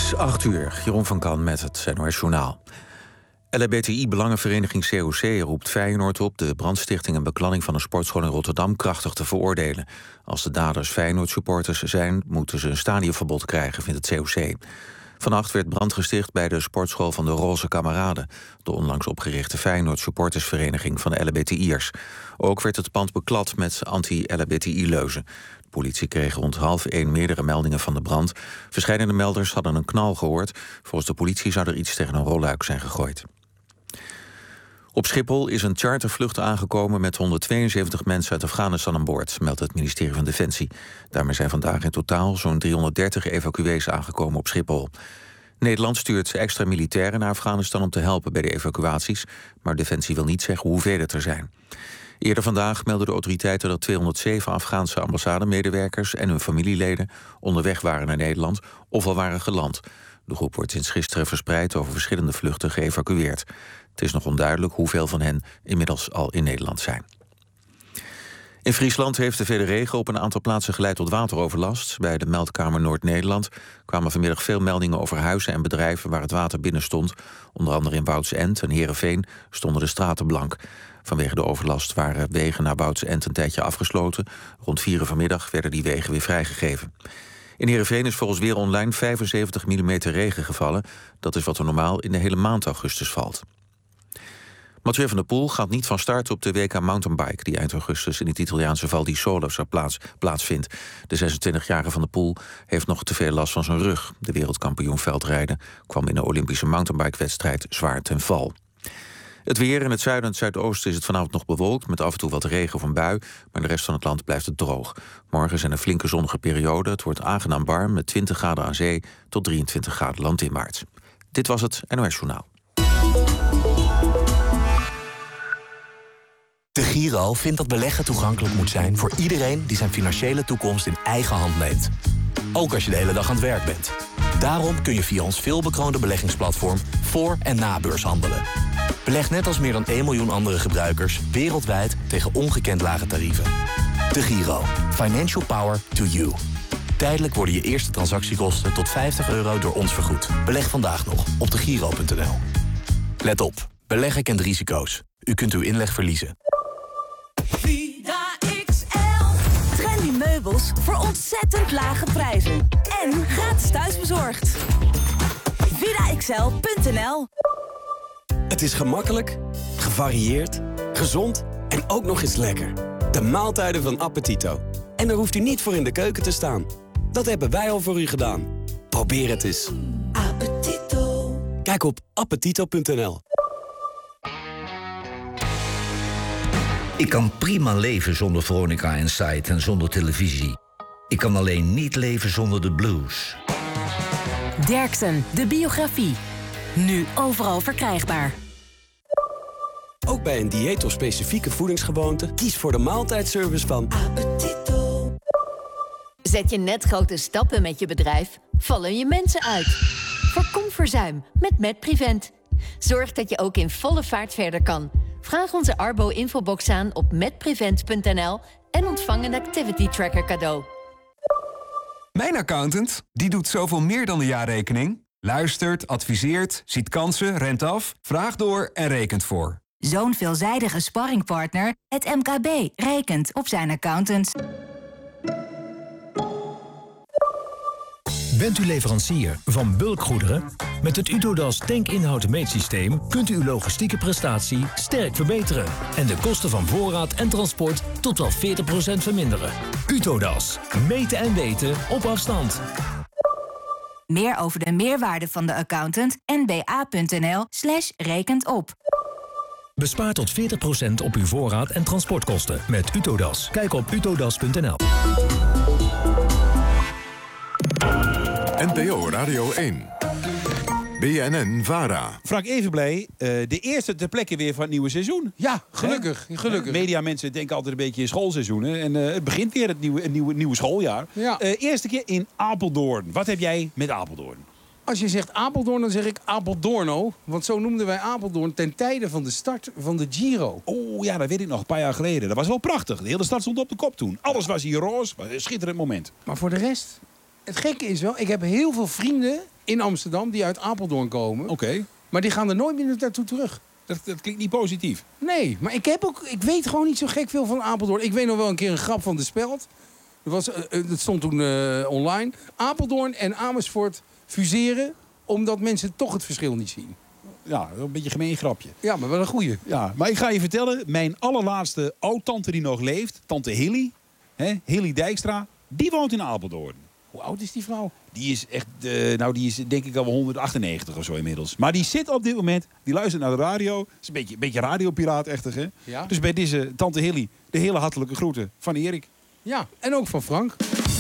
is 8 uur. Jeroen van Kan met het NOS Journaal. LHBTI-belangenvereniging COC roept Feyenoord op de brandstichting en bekladding van een sportschool in Rotterdam krachtig te veroordelen. Als de daders Feyenoord-supporters zijn, moeten ze een stadionverbod krijgen, vindt het COC. Vannacht werd brand gesticht bij de sportschool van de Roze Kameraden, de onlangs opgerichte Feyenoord-supportersvereniging van de LHBTI'ers. Ook werd het pand beklad met anti-LHBTI-leuzen. De politie kreeg rond 12:30 meerdere meldingen van de brand. Verscheidene melders hadden een knal gehoord. Volgens de politie zou er iets tegen een rolluik zijn gegooid. Op Schiphol is een chartervlucht aangekomen met 172 mensen uit Afghanistan aan boord, meldt het ministerie van Defensie. Daarmee zijn vandaag in totaal zo'n 330 evacuees aangekomen op Schiphol. Nederland stuurt extra militairen naar Afghanistan om te helpen bij de evacuaties, maar Defensie wil niet zeggen hoeveel het er zijn. Eerder vandaag meldden de autoriteiten dat 207 Afghaanse ambassademedewerkers en hun familieleden onderweg waren naar Nederland of al waren geland. De groep wordt sinds gisteren verspreid over verschillende vluchten geëvacueerd. Het is nog onduidelijk hoeveel van hen inmiddels al in Nederland zijn. In Friesland heeft de vele regen op een aantal plaatsen geleid tot wateroverlast. Bij de Meldkamer Noord-Nederland kwamen vanmiddag veel meldingen over huizen en bedrijven waar het water binnen stond. Onder andere in Woudsend en Heerenveen stonden de straten blank. Vanwege de overlast waren wegen naar Woudsend een tijdje afgesloten. Rond 4 uur vanmiddag werden die wegen weer vrijgegeven. In Heerenveen is volgens Weer Online 75 mm regen gevallen. Dat is wat er normaal in de hele maand augustus valt. Mathieu van der Poel gaat niet van start op de WK Mountainbike die eind augustus in het Italiaanse Val di Sole plaatsvindt. De 26-jarige Van der Poel heeft nog te veel last van zijn rug. De wereldkampioen veldrijden kwam in de Olympische mountainbike-wedstrijd zwaar ten val. Het weer in het zuiden en het zuidoosten is het vanavond nog bewolkt met af en toe wat regen of een bui, maar in de rest van het land blijft het droog. Morgen zijn er flinke zonnige perioden. Het wordt aangenaam warm met 20 graden aan zee tot 23 graden landinwaarts. Dit was het NOS Journaal. De Giro vindt dat beleggen toegankelijk moet zijn voor iedereen die zijn financiële toekomst in eigen hand neemt. Ook als je de hele dag aan het werk bent. Daarom kun je via ons veelbekroonde beleggingsplatform voor- en na-beurs handelen. Beleg net als meer dan 1 miljoen andere gebruikers wereldwijd tegen ongekend lage tarieven. De Giro. Financial power to you. Tijdelijk worden je eerste transactiekosten tot €50 door ons vergoed. Beleg vandaag nog op degiro.nl. Let op. Beleggen kent risico's. U kunt uw inleg verliezen. Vida XL. Trendy meubels voor ontzettend lage prijzen. En gratis thuisbezorgd. VidaXL.nl. Het is gemakkelijk, gevarieerd, gezond en ook nog eens lekker. De maaltijden van Appetito. En daar hoeft u niet voor in de keuken te staan. Dat hebben wij al voor u gedaan. Probeer het eens. Appetito. Kijk op appetito.nl. Ik kan prima leven zonder Veronica Insight en zonder televisie. Ik kan alleen niet leven zonder de blues. Derksen, de biografie. Nu overal verkrijgbaar. Ook bij een dieet of specifieke voedingsgewoonte, kies voor de maaltijdservice van Appetito. Zet je net grote stappen met je bedrijf, vallen je mensen uit. Voorkom verzuim met MedPrevent. Zorg dat je ook in volle vaart verder kan. Vraag onze Arbo-infobox aan op medprevent.nl en ontvang een activity tracker cadeau. Mijn accountant, die doet zoveel meer dan de jaarrekening. Luistert, adviseert, ziet kansen, rent af, vraagt door en rekent voor. Zo'n veelzijdige sparringpartner, het MKB, rekent op zijn accountant. Bent u leverancier van bulkgoederen? Met het Utodas tankinhoud meetsysteem kunt u uw logistieke prestatie sterk verbeteren en de kosten van voorraad en transport tot wel 40% verminderen. Utodas. Meten en weten op afstand. Meer over de meerwaarde van de accountant nba.nl/rekent op. Bespaar tot 40% op uw voorraad en transportkosten met Utodas. Kijk op utodas.nl. NPO Radio 1. BNN-VARA. Frank Evenblij, de eerste ter plekke weer van het nieuwe seizoen. Ja, gelukkig. Mediamensen denken altijd een beetje in schoolseizoenen. En het begint weer het nieuwe schooljaar. Ja. Eerste keer in Apeldoorn. Wat heb jij met Apeldoorn? Als je zegt Apeldoorn, dan zeg ik Apeldoorno. Want zo noemden wij Apeldoorn ten tijde van de start van de Giro. Oh ja, dat weet ik nog, een paar jaar geleden. Dat was wel prachtig. De hele stad stond op de kop toen. Alles was hier roze. Was een schitterend moment. Maar voor de rest, het gekke is wel, ik heb heel veel vrienden in Amsterdam die uit Apeldoorn komen. Oké. Maar die gaan er nooit meer naartoe terug. Dat klinkt niet positief. Nee, maar ik weet gewoon niet zo gek veel van Apeldoorn. Ik weet nog wel een keer een grap van De Speld. Dat stond toen online. Apeldoorn en Amersfoort fuseren omdat mensen toch het verschil niet zien. Ja, een beetje een gemeen grapje. Ja, maar wel een goeie. Ja, maar ik ga je vertellen, mijn allerlaatste oud-tante die nog leeft, tante Hilly, Hilly Dijkstra, die woont in Apeldoorn. Hoe oud is die vrouw? Die is echt, die is denk ik al wel 198 of zo inmiddels. Maar die zit op dit moment, die luistert naar de radio. Het is een beetje radiopiraat-achtig, hè? Ja. Dus bij deze tante Hilly, de hele hartelijke groeten van Erik. Ja, en ook van Frank.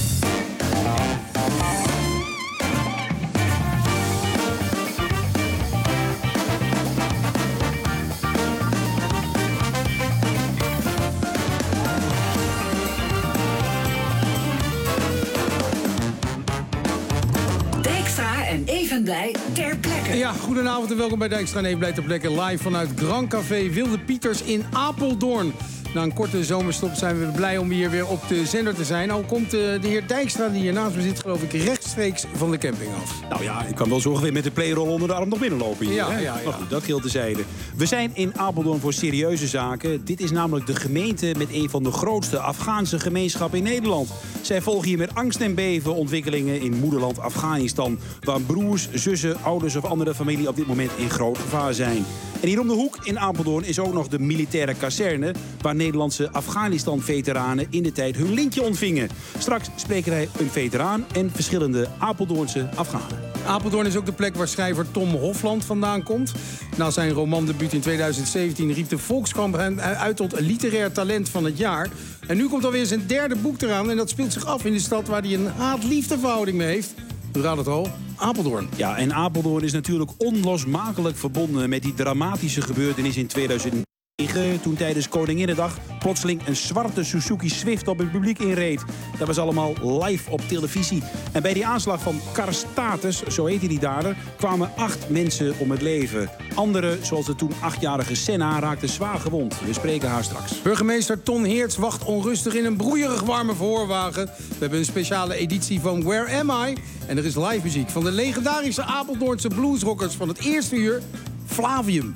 En Even Blij ter plekke. Ja, goedenavond en welkom bij Dijkstra en Even Blij ter plekke. Live vanuit Grand Café Wilde Pieters in Apeldoorn. Na een korte zomerstop zijn we blij om hier weer op de zender te zijn. Al komt de heer Dijkstra, die hier naast me zit, geloof ik, rechtstreeks van de camping af. Nou ja, ik kan wel zorgen weer met de playrol onder de arm nog binnenlopen hier. Ja, hè? ja. Maar goed, dat geldt tezijde. We zijn in Apeldoorn voor serieuze zaken. Dit is namelijk de gemeente met een van de grootste Afghaanse gemeenschappen in Nederland. Zij volgen hier met angst en beven ontwikkelingen in moederland Afghanistan, waar broers, zussen, ouders of andere familie op dit moment in groot gevaar zijn. En hier om de hoek in Apeldoorn is ook nog de militaire kazerne, waar Nederlandse Afghanistan-veteranen in de tijd hun lintje ontvingen. Straks spreken wij een veteraan en verschillende Apeldoornse Afghanen. Apeldoorn is ook de plek waar schrijver Tom Hofland vandaan komt. Na zijn romandebuut in 2017 riep de Volkskrant hem uit tot literair talent van het jaar. En nu komt alweer zijn derde boek eraan en dat speelt zich af in de stad waar hij een haat-liefdeverhouding mee heeft. U raadt het al, Apeldoorn. Ja, en Apeldoorn is natuurlijk onlosmakelijk verbonden met die dramatische gebeurtenis in 2009... toen tijdens Koninginnedag plotseling een zwarte Suzuki Swift op het publiek inreed. Dat was allemaal live op televisie. En bij die aanslag van Karstatus, zo heette die dader, kwamen 8 mensen om het leven. Anderen, zoals de toen 8-jarige Senna, raakten zwaar gewond. We spreken haar straks. Burgemeester Ton Heerts wacht onrustig in een broeierig warme verhoorwagen. We hebben een speciale editie van Where Am I? En er is live muziek van de legendarische Apeldoornse bluesrockers van het eerste uur, Flavium.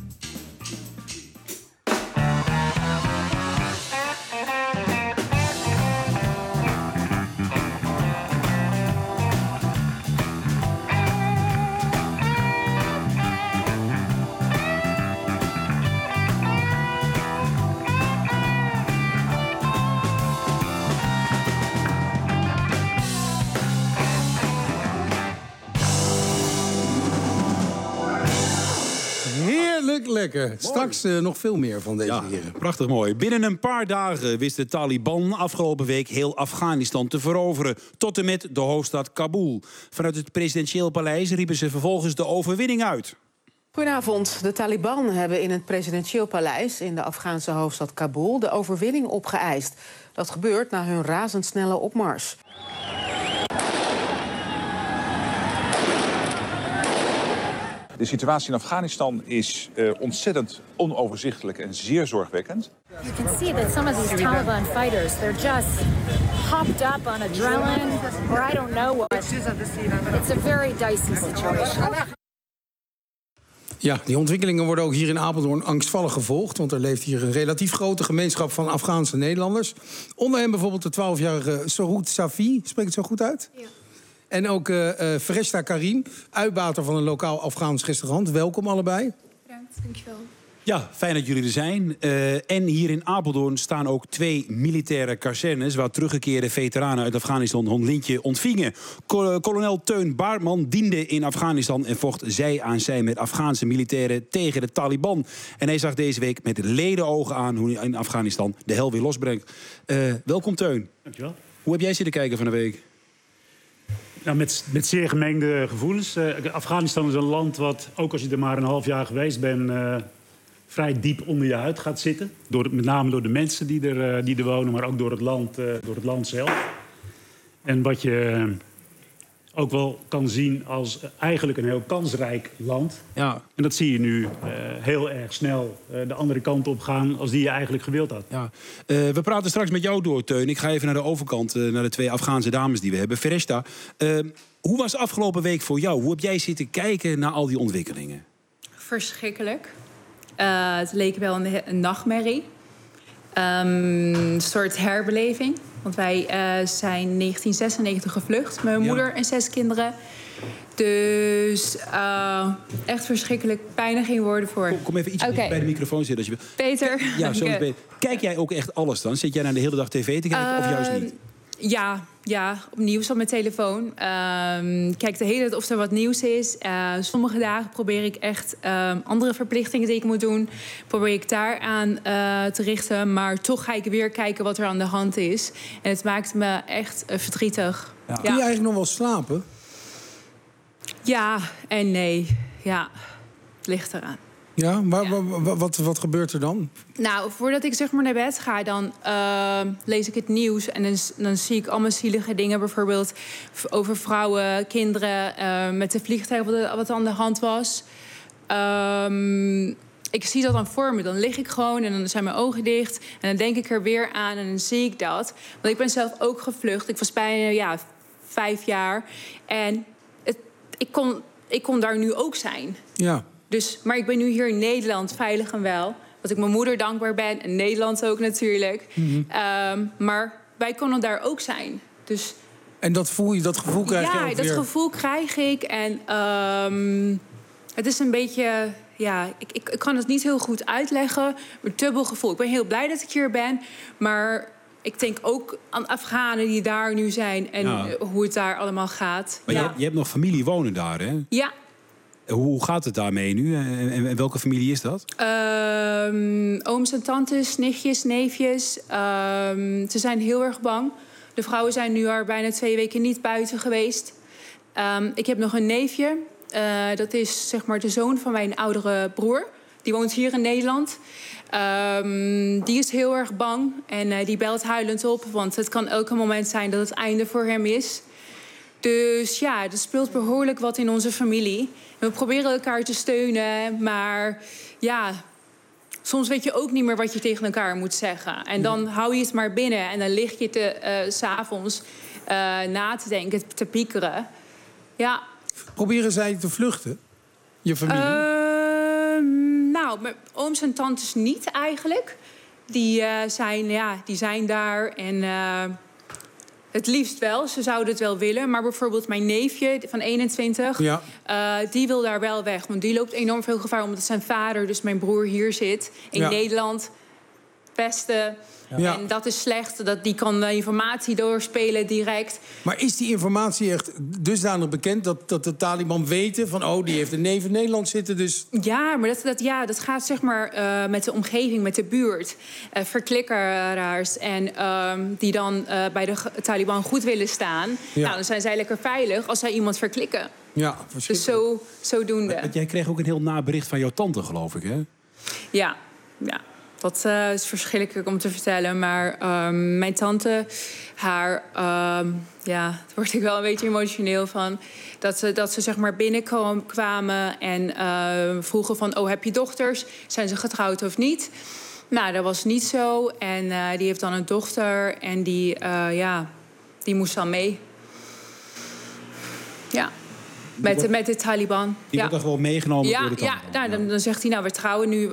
Lekker. Straks nog veel meer van deze heren. Prachtig mooi. Binnen een paar dagen wist de Taliban afgelopen week heel Afghanistan te veroveren. Tot en met de hoofdstad Kabul. Vanuit het presidentieel paleis riepen ze vervolgens de overwinning uit. Goedenavond. De Taliban hebben in het presidentieel paleis in de Afghaanse hoofdstad Kabul de overwinning opgeëist. Dat gebeurt na hun razendsnelle opmars. De situatie in Afghanistan is ontzettend onoverzichtelijk en zeer zorgwekkend. You can see that some of these Taliban fighters, they're just hopped up on adrenaline, or I don't know what. It's a very dicey situation. Ja, die ontwikkelingen worden ook hier in Apeldoorn angstvallig gevolgd. Want er leeft hier een relatief grote gemeenschap van Afghaanse Nederlanders. Onder hen bijvoorbeeld de 12-jarige Sohoud Safi. Spreek het zo goed uit? Ja. En ook Fereshta Karim, uitbater van een lokaal Afghaans restaurant. Welkom allebei. Bedankt, dankjewel. Ja, fijn dat jullie er zijn. En hier in Apeldoorn staan ook 2 militaire kazernes waar teruggekeerde veteranen uit Afghanistan hun lintje ontvingen. Kolonel Teun Baartman diende in Afghanistan en vocht zij aan zij met Afghaanse militairen tegen de Taliban. En hij zag deze week met ledenogen aan hoe hij in Afghanistan de hel weer losbrengt. Welkom Teun. Dankjewel. Hoe heb jij zitten kijken van de week? Nou, met zeer gemengde gevoelens. Afghanistan is een land wat, ook als je er maar een half jaar geweest bent, vrij diep onder je huid gaat zitten. Met name door de mensen die er wonen, maar ook door het land zelf. En wat je ook wel kan zien als eigenlijk een heel kansrijk land. Ja. En dat zie je nu heel erg snel de andere kant op gaan als die je eigenlijk gewild had. Ja. We praten straks met jou door, Teun. Ik ga even naar de overkant, naar de 2 Afghaanse dames die we hebben. Fereshta, hoe was de afgelopen week voor jou? Hoe heb jij zitten kijken naar al die ontwikkelingen? Verschrikkelijk. Het leek wel een nachtmerrie. Een soort herbeleving. Want wij zijn in 1996 gevlucht. Mijn moeder en 6 kinderen. Dus echt verschrikkelijk. Bijna geen woorden voor. Kom even iets bij de microfoon zitten als je wil. Peter. Ja, zo is beter. Kijk jij ook echt alles dan? Zit jij naar de hele dag tv te kijken of juist niet? Ja, op nieuws op mijn telefoon. Kijk de hele tijd of er wat nieuws is. Sommige dagen probeer ik echt andere verplichtingen die ik moet doen, probeer ik daar aan te richten. Maar toch ga ik weer kijken wat er aan de hand is. En het maakt me echt verdrietig. Ja. Kun je eigenlijk nog wel slapen? Ja en nee. Ja, het ligt eraan. Ja, maar wat gebeurt er dan? Nou, voordat ik zeg maar naar bed ga, dan lees ik het nieuws. En dan zie ik allemaal zielige dingen. Bijvoorbeeld over vrouwen, kinderen, met de vliegtuig wat aan de hand was. Ik zie dat dan voor me. Dan lig ik gewoon en dan zijn mijn ogen dicht. En dan denk ik er weer aan en dan zie ik dat. Want ik ben zelf ook gevlucht. Ik was bijna 5 jaar. En ik kon daar nu ook zijn. Ja. Dus, maar ik ben nu hier in Nederland, veilig en wel. Dat ik mijn moeder dankbaar ben. En Nederland ook natuurlijk. Mm-hmm. Maar wij konden daar ook zijn. Dus, en dat gevoel krijg je ook weer? Ja, dat gevoel krijg ik. En het is een beetje... Ja, ik kan het niet heel goed uitleggen. Een dubbel gevoel. Ik ben heel blij dat ik hier ben. Maar ik denk ook aan Afghanen die daar nu zijn. En hoe het daar allemaal gaat. Maar je hebt nog familie wonen daar, hè? Ja. Hoe gaat het daarmee nu? En welke familie is dat? Ooms en tantes, nichtjes, neefjes. Ze zijn heel erg bang. De vrouwen zijn nu al bijna 2 weken niet buiten geweest. Ik heb nog een neefje. Dat is zeg maar de zoon van mijn oudere broer. Die woont hier in Nederland. Die is heel erg bang. En die belt huilend op. Want het kan elke moment zijn dat het einde voor hem is. Dus ja, er speelt behoorlijk wat in onze familie. We proberen elkaar te steunen, maar ja, soms weet je ook niet meer wat je tegen elkaar moet zeggen. En dan hou je het maar binnen en dan lig je 's'avonds na te denken, te piekeren. Ja. Proberen zij te vluchten, je familie? Nou, mijn ooms en tantes niet eigenlijk. Die zijn daar en... Het liefst wel, ze zouden het wel willen. Maar bijvoorbeeld mijn neefje van 21, die wil daar wel weg. Want die loopt enorm veel gevaar, omdat zijn vader, dus mijn broer, hier zit. In Nederland, Westen. Ja. En dat is slecht, die kan de informatie doorspelen direct. Maar is die informatie echt dusdanig bekend dat de Taliban weten van... die heeft een neef in Nederland zitten, dus... Ja, maar dat gaat zeg maar met de omgeving, met de buurt. Verklikkeraars en die dan bij de Taliban goed willen staan. Ja. Nou, dan zijn zij lekker veilig als zij iemand verklikken. Ja, dus zodoende. Maar jij kreeg ook een heel nabericht van jouw tante, geloof ik, hè? Ja. Dat is verschrikkelijk om te vertellen. Maar mijn tante, daar word ik wel een beetje emotioneel van. Dat ze zeg maar binnenkwamen en vroegen van... heb je dochters? Zijn ze getrouwd of niet? Nou, dat was niet zo. En die heeft dan een dochter en die moest dan mee. Ja. Met de Taliban. Die wordt dan gewoon meegenomen door de Taliban? Ja, dan zegt hij, we trouwen nu...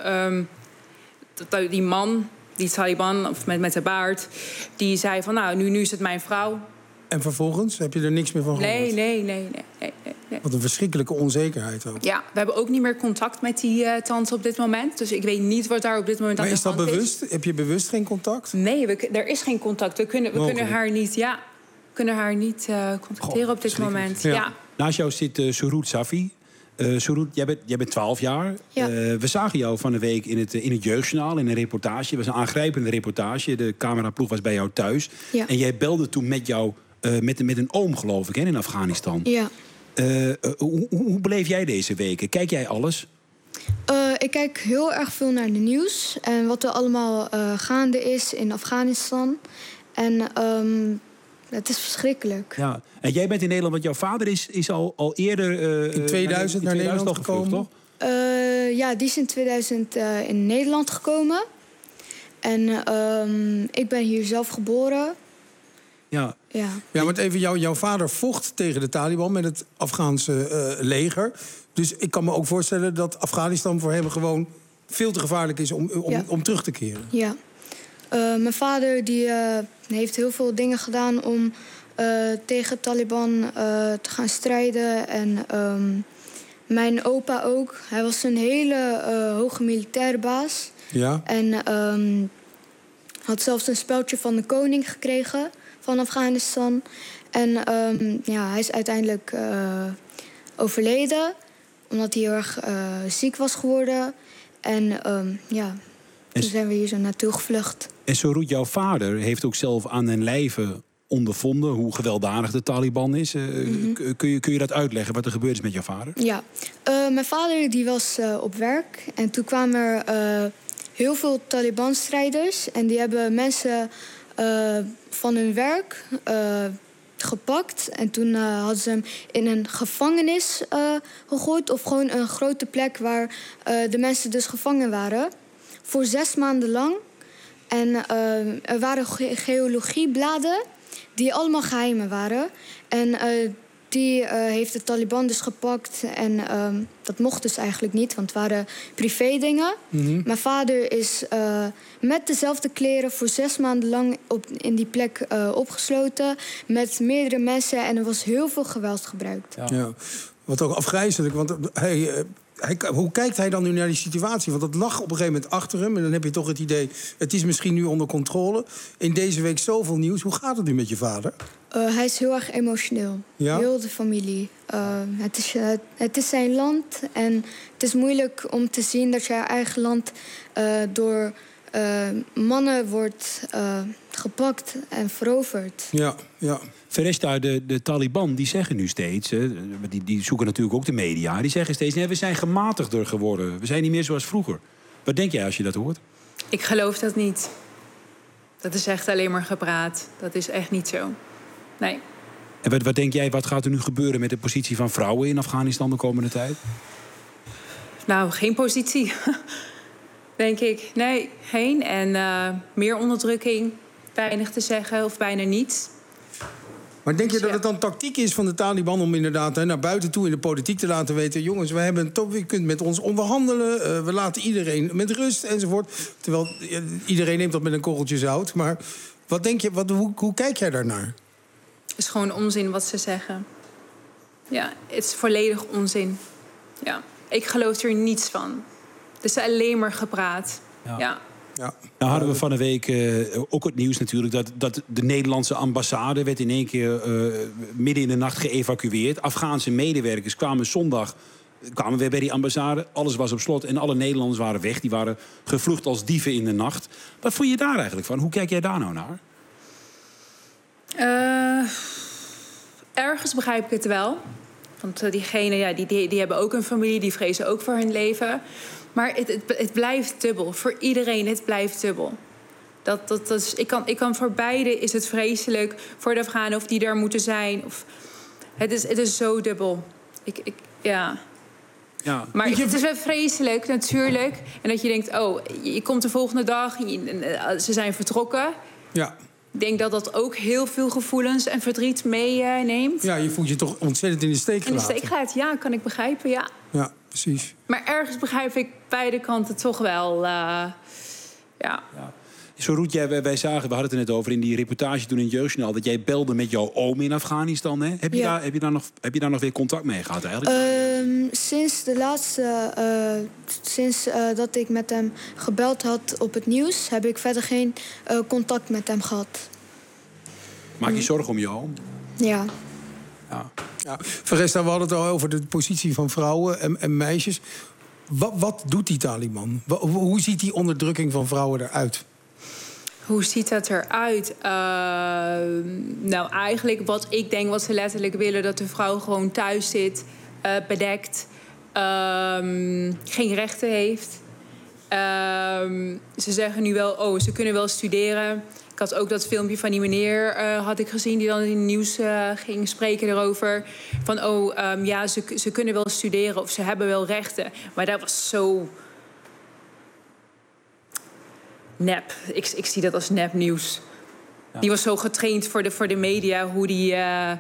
Die man, die Taliban, of met de baard, die zei van, nu is het mijn vrouw. En vervolgens? Heb je er niks meer van gehoord? Nee. Wat een verschrikkelijke onzekerheid ook. Ja, we hebben ook niet meer contact met die tante op dit moment. Dus ik weet niet wat daar op dit moment aan de hand is. Maar is dat bewust? Heb je bewust geen contact? Nee, er is is geen contact. We kunnen haar niet contacteren op dit moment. Ja. Naast jou zit Surut Safi. Surut, jij bent 12 jaar. Ja. We zagen jou van de week in het Jeugdjournaal, in een reportage. Het was een aangrijpende reportage. De cameraploeg was bij jou thuis. Ja. En jij belde toen met jou, met een oom, geloof ik, in Afghanistan. Ja. Hoe beleef jij deze weken? Kijk jij alles? Ik kijk heel erg veel naar de nieuws. En wat er allemaal gaande is in Afghanistan. En dat is verschrikkelijk. Ja. En jij bent in Nederland, want jouw vader is al eerder... in 2000 naar Nederland gekomen, toch? Ja, die is in 2000 in Nederland gekomen. En ik ben hier zelf geboren. Ja, maar even, jouw vader vocht tegen de Taliban met het Afghaanse leger. Dus ik kan me ook voorstellen dat Afghanistan voor hem gewoon veel te gevaarlijk is om terug te keren. Ja. Mijn vader die heeft heel veel dingen gedaan om tegen Taliban te gaan strijden. En mijn opa ook. Hij was een hele hoge militaire baas. Ja. En had zelfs een speldje van de koning gekregen van Afghanistan. En hij is uiteindelijk overleden, omdat hij heel erg ziek was geworden. En toen zijn we hier zo naartoe gevlucht. En Sorut, jouw vader heeft ook zelf aan den lijve ondervonden hoe gewelddadig de Taliban is. Kun je dat uitleggen, wat er gebeurd is met jouw vader? Ja, mijn vader die was op werk. En toen kwamen er heel veel Taliban-strijders. En die hebben mensen van hun werk gepakt. En toen hadden ze hem in een gevangenis gegooid. Of gewoon een grote plek waar de mensen dus gevangen waren. Voor 6 maanden lang. En er waren geologiebladen die allemaal geheimen waren. En die heeft de Taliban dus gepakt. En dat mocht dus eigenlijk niet, want het waren privé dingen. Mijn vader is met dezelfde kleren voor 6 maanden lang in die plek opgesloten. Met meerdere mensen en er was heel veel geweld gebruikt. Ja. Wat ook afgrijzelijk, want hoe kijkt hij dan nu naar die situatie? Want dat lag op een gegeven moment achter hem. En dan heb je toch het idee, het is misschien nu onder controle. In deze week zoveel nieuws. Hoe gaat het nu met je vader? Hij is heel erg emotioneel. Ja? Heel de familie. Het is zijn land. En het is moeilijk om te zien dat je eigen land door mannen wordt gepakt en veroverd. Ja. Veresta, de Taliban, die zeggen nu steeds... die zoeken natuurlijk ook de media. Die zeggen steeds, nee, we zijn gematigder geworden. We zijn niet meer zoals vroeger. Wat denk jij als je dat hoort? Ik geloof dat niet. Dat is echt alleen maar gepraat. Dat is echt niet zo. Nee. En wat denk jij, wat gaat er nu gebeuren met de positie van vrouwen in Afghanistan de komende tijd? Nou, geen positie. Denk ik. Nee, geen. En meer onderdrukking. Weinig te zeggen of bijna niets. Maar denk je dat het dan tactiek is van de Taliban om inderdaad naar buiten toe in de politiek te laten weten... jongens, je kunt met ons onderhandelen, we laten iedereen met rust enzovoort. Terwijl iedereen neemt dat met een korreltje zout. Maar wat denk je, hoe kijk jij daarnaar? Het is gewoon onzin wat ze zeggen. Ja, het is volledig onzin. Ja, ik geloof er niets van. Het is alleen maar gepraat. Ja. Nou hadden we van de week ook het nieuws natuurlijk... dat de Nederlandse ambassade werd in één keer midden in de nacht geëvacueerd. Afghaanse medewerkers kwamen zondag weer bij die ambassade. Alles was op slot en alle Nederlanders waren weg. Die waren gevlucht als dieven in de nacht. Wat vond je daar eigenlijk van? Hoe kijk jij daar nou naar? Ergens begrijp ik het wel. Want diegenen die hebben ook een familie, die vrezen ook voor hun leven... Maar het blijft dubbel. Voor iedereen, het blijft dubbel. Dat is, ik kan voor beide is het vreselijk. Voor de Afghanen of die daar moeten zijn. Het is zo dubbel. Ja. Maar het is wel vreselijk, natuurlijk. En dat je denkt, je komt de volgende dag... ze zijn vertrokken. Ja. Ik denk dat dat ook heel veel gevoelens en verdriet meeneemt. Ja, je voelt je toch ontzettend in de steek gelaten. In de steek gelaten, ja, kan ik begrijpen, ja. Ja, precies. Maar ergens begrijp ik beide kanten toch wel, Sorut, wij zagen, we hadden het er net over in die reportage toen in het Jeugdjournaal... dat jij belde met jouw oom in Afghanistan, hè? Heb je daar nog weer contact mee gehad eigenlijk? Sinds dat ik met hem gebeld had op het nieuws... heb ik verder geen contact met hem gehad. Maak je zorgen om je oom? Ja. Verresta, we hadden het al over de positie van vrouwen en meisjes. Wat doet die Taliban? Hoe ziet die onderdrukking van vrouwen eruit? Hoe ziet dat eruit? Nou, eigenlijk wat ik denk wat ze letterlijk willen... dat de vrouw gewoon thuis zit, bedekt, geen rechten heeft. Ze zeggen nu wel, ze kunnen wel studeren... had ook dat filmpje van die meneer had ik gezien... die dan in het nieuws ging spreken erover. Van, ze kunnen wel studeren of ze hebben wel rechten. Maar dat was zo... nep. Ik zie dat als nepnieuws. Ja. Die was zo getraind voor de media... hoe die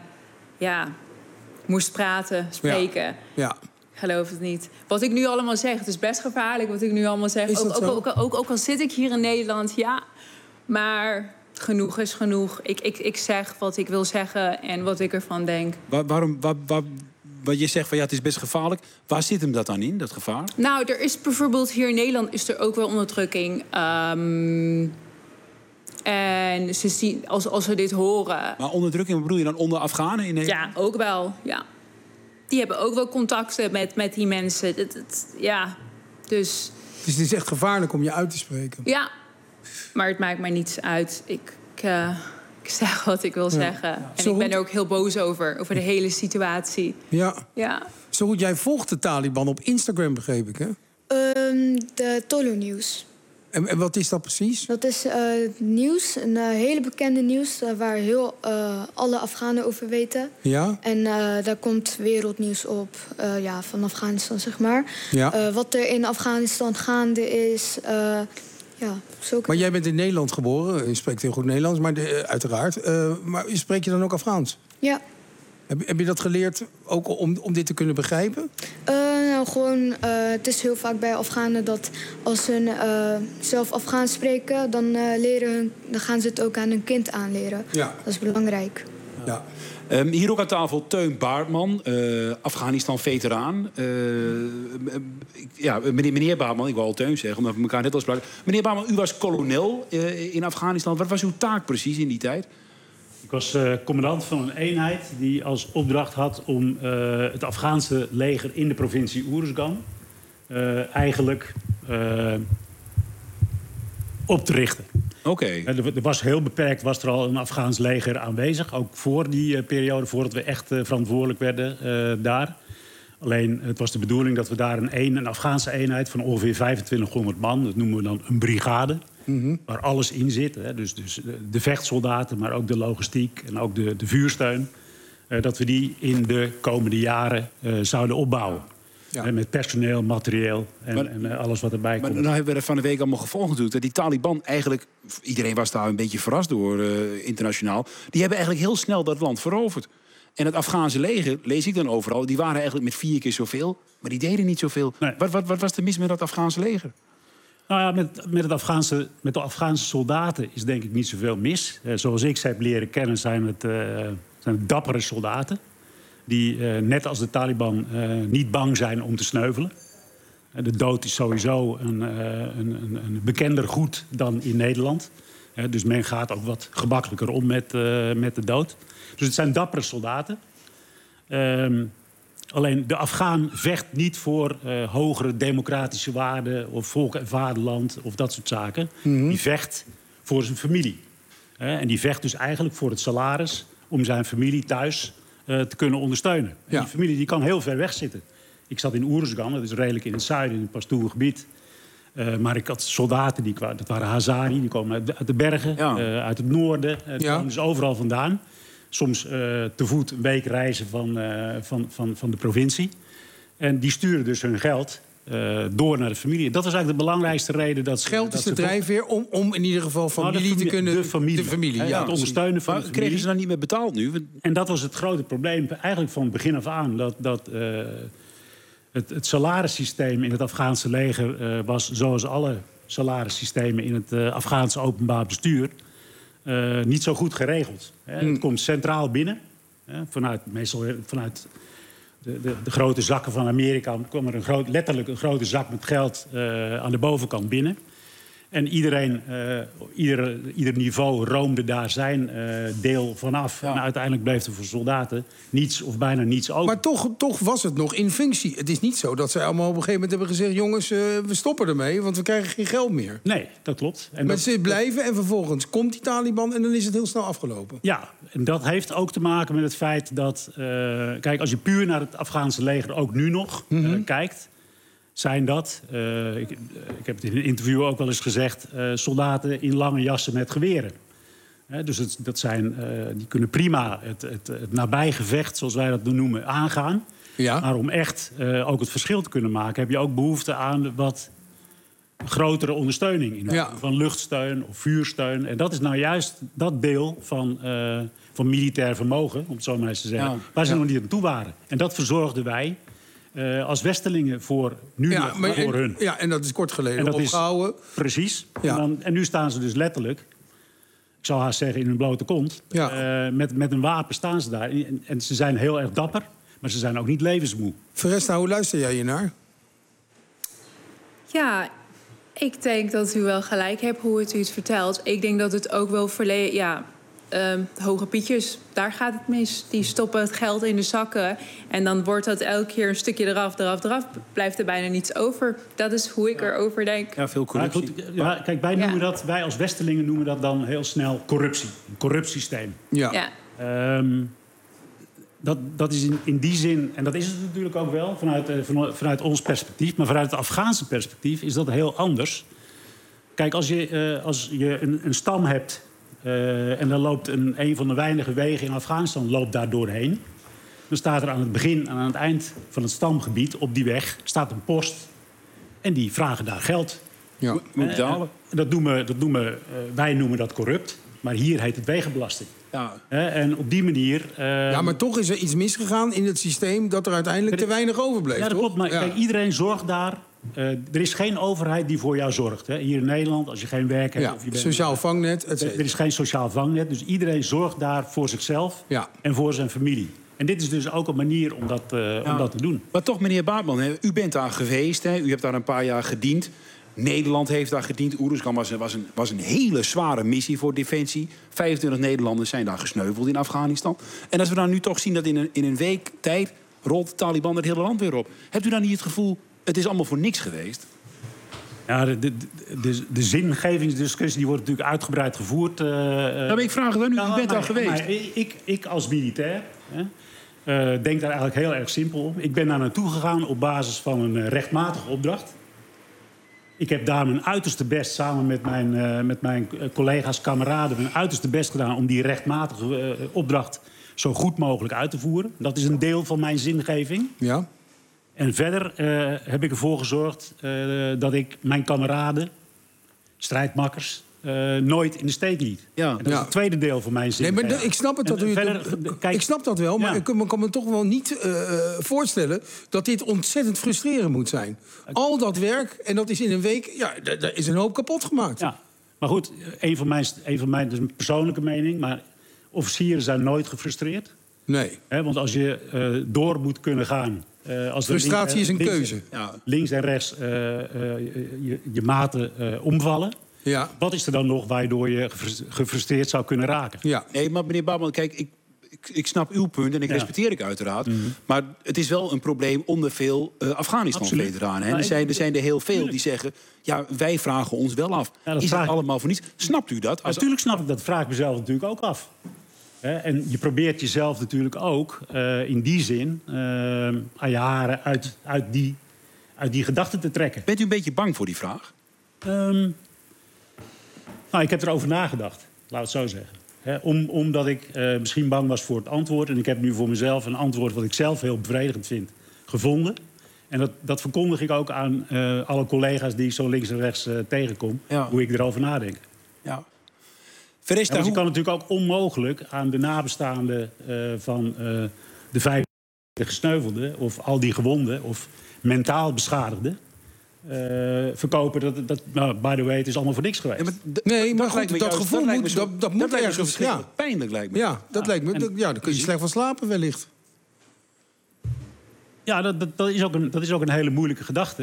moest praten, spreken. Ja. Ik geloof het niet. Wat ik nu allemaal zeg, het is best gevaarlijk wat ik nu allemaal zeg. Ook al zit ik hier in Nederland, ja. Maar genoeg is genoeg. Ik zeg wat ik wil zeggen en wat ik ervan denk. Wat je zegt van het is best gevaarlijk. Waar zit hem dat dan in, dat gevaar? Nou, er is bijvoorbeeld hier in Nederland is er ook wel onderdrukking. En ze zien, als ze dit horen... Maar onderdrukking, wat bedoel je dan onder Afghanen in Nederland? Ja, ook wel, ja. Die hebben ook wel contacten met die mensen. Dus het is echt gevaarlijk om je uit te spreken. Ja, maar het maakt mij niets uit. Ik zeg wat ik wil zeggen. En ik ben er ook heel boos over de hele situatie. Ja. Zo goed, jij volgt de Taliban op Instagram, begreep ik, hè? De Tolo News. En wat is dat precies? Dat is nieuws, een hele bekende nieuws... waar alle Afghanen over weten. Ja. En daar komt wereldnieuws op, van Afghanistan, zeg maar. Ja. Wat er in Afghanistan gaande is... Maar jij bent in Nederland geboren, je spreekt heel goed Nederlands, maar uiteraard. Maar spreek je dan ook Afghaans? Ja. Heb je dat geleerd ook om dit te kunnen begrijpen? Het is heel vaak bij Afghanen dat als ze zelf Afghaans spreken... dan gaan ze het ook aan hun kind aanleren. Ja. Dat is belangrijk. Ja. Hier ook aan tafel Teun Baartman, Afghanistan-veteraan. Meneer Baartman, ik wil al Teun zeggen, omdat we elkaar net al spraken. Meneer Baartman, u was kolonel in Afghanistan. Wat was uw taak precies in die tijd? Ik was commandant van een eenheid die als opdracht had om het Afghaanse leger in de provincie Uruzgan op te richten. Oké. Er was heel beperkt al een Afghaans leger aanwezig. Ook voor die periode, voordat we echt verantwoordelijk werden daar. Alleen, het was de bedoeling dat we daar een Afghaanse eenheid van ongeveer 2500 man... dat noemen we dan een brigade, waar alles in zit. Hè, dus de vechtsoldaten, maar ook de logistiek en ook de vuursteun... dat we die in de komende jaren zouden opbouwen. Ja. Met personeel, materieel en alles wat erbij komt. Maar nou hebben we er van de week allemaal gevolgd natuurlijk. Dat die Taliban eigenlijk, iedereen was daar een beetje verrast door internationaal... die hebben eigenlijk heel snel dat land veroverd. En het Afghaanse leger, lees ik dan overal... die waren eigenlijk met 4 keer zoveel, maar die deden niet zoveel. Nee. Wat was er mis met dat Afghaanse leger? Nou ja, met de Afghaanse soldaten is denk ik niet zoveel mis. Zoals ik ze heb leren kennen zijn het dappere soldaten... die net als de Taliban niet bang zijn om te sneuvelen. De dood is sowieso een bekender goed dan in Nederland. Dus men gaat ook wat gemakkelijker om met de dood. Dus het zijn dappere soldaten. Alleen de Afghaan vecht niet voor hogere democratische waarden... of volk en vaderland of dat soort zaken. Die vecht voor zijn familie. En die vecht dus eigenlijk voor het salaris... om zijn familie thuis te kunnen ondersteunen. Ja. En die familie die kan heel ver weg zitten. Ik zat in Uruzgan, dat is redelijk in het zuiden, in het Pashtoen gebied. Maar ik had soldaten, dat waren Hazari, die komen uit de bergen, uit het noorden. Die kwamen dus overal vandaan. Soms te voet een week reizen van de provincie. En die sturen dus hun geld door naar de familie. Dat was eigenlijk de belangrijkste reden. Dat geld is de drijfveer om in ieder geval familie te kunnen... De familie. Ja, het ondersteunen van de familie. Kregen ze dan niet meer betaald nu? En dat was het grote probleem, eigenlijk van het begin af aan. Het salarissysteem in het Afghaanse leger was, zoals alle salarissystemen in het Afghaanse openbaar bestuur, niet zo goed geregeld. Het komt centraal binnen. Meestal vanuit de grote zakken van Amerika kwam er letterlijk een grote zak met geld aan de bovenkant binnen. En ieder niveau roomde daar zijn deel vanaf. Ja. En uiteindelijk bleef er voor soldaten niets of bijna niets over. Maar toch was het nog in functie. Het is niet zo dat ze allemaal op een gegeven moment hebben gezegd... jongens, we stoppen ermee, want we krijgen geen geld meer. Nee, dat klopt. Maar ze blijven en vervolgens komt die Taliban... en dan is het heel snel afgelopen. Ja, en dat heeft ook te maken met het feit dat... kijk, als je puur naar het Afghaanse leger ook nu nog kijkt... zijn dat, ik heb het in een interview ook wel eens gezegd... soldaten in lange jassen met geweren. Dus die kunnen prima het nabijgevecht, zoals wij dat noemen, aangaan. Ja. Maar om echt ook het verschil te kunnen maken, heb je ook behoefte aan wat grotere ondersteuning. Van luchtsteun of vuursteun. En dat is nou juist dat deel van militair vermogen, om het zo maar eens te zeggen, waar ze nog niet aan toe waren. En dat verzorgden wij als Westelingen voor voor hun. Ja, en dat is kort geleden opgehouden. Precies. Ja. En nu staan ze dus letterlijk, ik zou haast zeggen in hun blote kont, met een wapen staan ze daar. En ze zijn heel erg dapper, maar ze zijn ook niet levensmoe. Veresta, hoe luister jij je naar? Ja, ik denk dat u wel gelijk hebt hoe u het vertelt. Ik denk dat het ook wel verleden... Ja, hoge pietjes, daar gaat het mis. Die stoppen het geld in de zakken. En dan wordt dat elke keer een stukje eraf. Blijft er bijna niets over. Dat is hoe ik erover denk. Ja, veel corruptie. Kijk, wij als Westelingen noemen dat dan heel snel corruptie. Een corruptiesysteem. Ja. Dat is in die zin, en dat is het natuurlijk ook wel vanuit ons perspectief, maar vanuit het Afghaanse perspectief is dat heel anders. Kijk, als je een stam hebt en dan loopt een van de weinige wegen in Afghanistan loopt daar doorheen, dan staat er aan het begin en aan het eind van het stamgebied op die weg staat een post en die vragen daar geld. Ja. Moet betalen. Wij noemen dat corrupt, maar hier heet het wegenbelasting. Ja. En op die manier... Ja, maar toch is er iets misgegaan in het systeem dat er uiteindelijk te weinig overbleef, ja, dat klopt, maar kijk, iedereen zorgt daar. Er is geen overheid die voor jou zorgt. Hier in Nederland, als je geen werk hebt... of je bent, sociaal vangnet, et cetera. Er is geen sociaal vangnet, dus iedereen zorgt daar voor zichzelf en voor zijn familie. En dit is dus ook een manier om dat te doen. Maar toch, meneer Baartman, u bent daar geweest. U hebt daar een paar jaar gediend. Nederland heeft daar gediend. Oeruzgan was een hele zware missie voor Defensie. 25 Nederlanders zijn daar gesneuveld in Afghanistan. En als we dan nu toch zien dat in een week tijd rolt de Taliban het hele land weer op. Hebt u dan niet het gevoel, het is allemaal voor niks geweest? Ja, de zingevingsdiscussie die wordt natuurlijk uitgebreid gevoerd. Maar ik vraag het aan u, u bent daar geweest. Ik als militair denk daar eigenlijk heel erg simpel om. Ik ben daar naartoe gegaan op basis van een rechtmatige opdracht. Ik heb daar mijn uiterste best, samen met mijn collega's, kameraden, mijn uiterste best gedaan om die rechtmatige opdracht zo goed mogelijk uit te voeren. Dat is een deel van mijn zingeving. Ja. En verder heb ik ervoor gezorgd dat ik mijn kameraden, strijdmakkers, nooit in de steek liet. Ja. En dat is het tweede deel van mijn zingeving. Nee, maar ik snap het dat ik snap dat wel, maar ik kan me toch wel niet voorstellen dat dit ontzettend frustrerend moet zijn. Al dat werk, en dat is in een week, daar is een hoop kapot gemaakt. Ja, maar goed, een van mijn dat is een persoonlijke mening, maar officieren zijn nooit gefrustreerd. Nee. Want als je door moet kunnen gaan... Frustratie is een keuze. Links en rechts je maten omvallen. Ja. Wat is er dan nog waardoor je gefrustreerd zou kunnen raken? Ja. Nee, maar meneer Baartman, kijk, ik snap uw punt en ik respecteer ik uiteraard. Maar het is wel een probleem onder veel Afghanistan-veteranen. Er zijn er heel veel die zeggen, ja, wij vragen ons wel af. Is dat allemaal voor niets? Snapt u dat? Natuurlijk snap ik dat. Vraag ik mezelf natuurlijk ook af. En je probeert jezelf natuurlijk ook in die zin aan je haren uit die gedachten te trekken. Bent u een beetje bang voor die vraag? Nou, ik heb erover nagedacht, laat het zo zeggen. Omdat ik misschien bang was voor het antwoord. En ik heb nu voor mezelf een antwoord wat ik zelf heel bevredigend vind gevonden. En dat verkondig ik ook aan alle collega's die ik zo links en rechts tegenkom. Ja. Hoe ik erover nadenk. Ja. Want je kan natuurlijk ook onmogelijk aan de nabestaanden van de 5 gesneuvelden... of al die gewonden of mentaal beschadigden... verkopen dat by the way, het is allemaal voor niks geweest. Ja, maar goed, dat gevoel moet ergens... Pijnlijk lijkt me. Ja, dat lijkt me. Daar kun je slecht van slapen wellicht. Ja, dat is ook een hele moeilijke gedachte.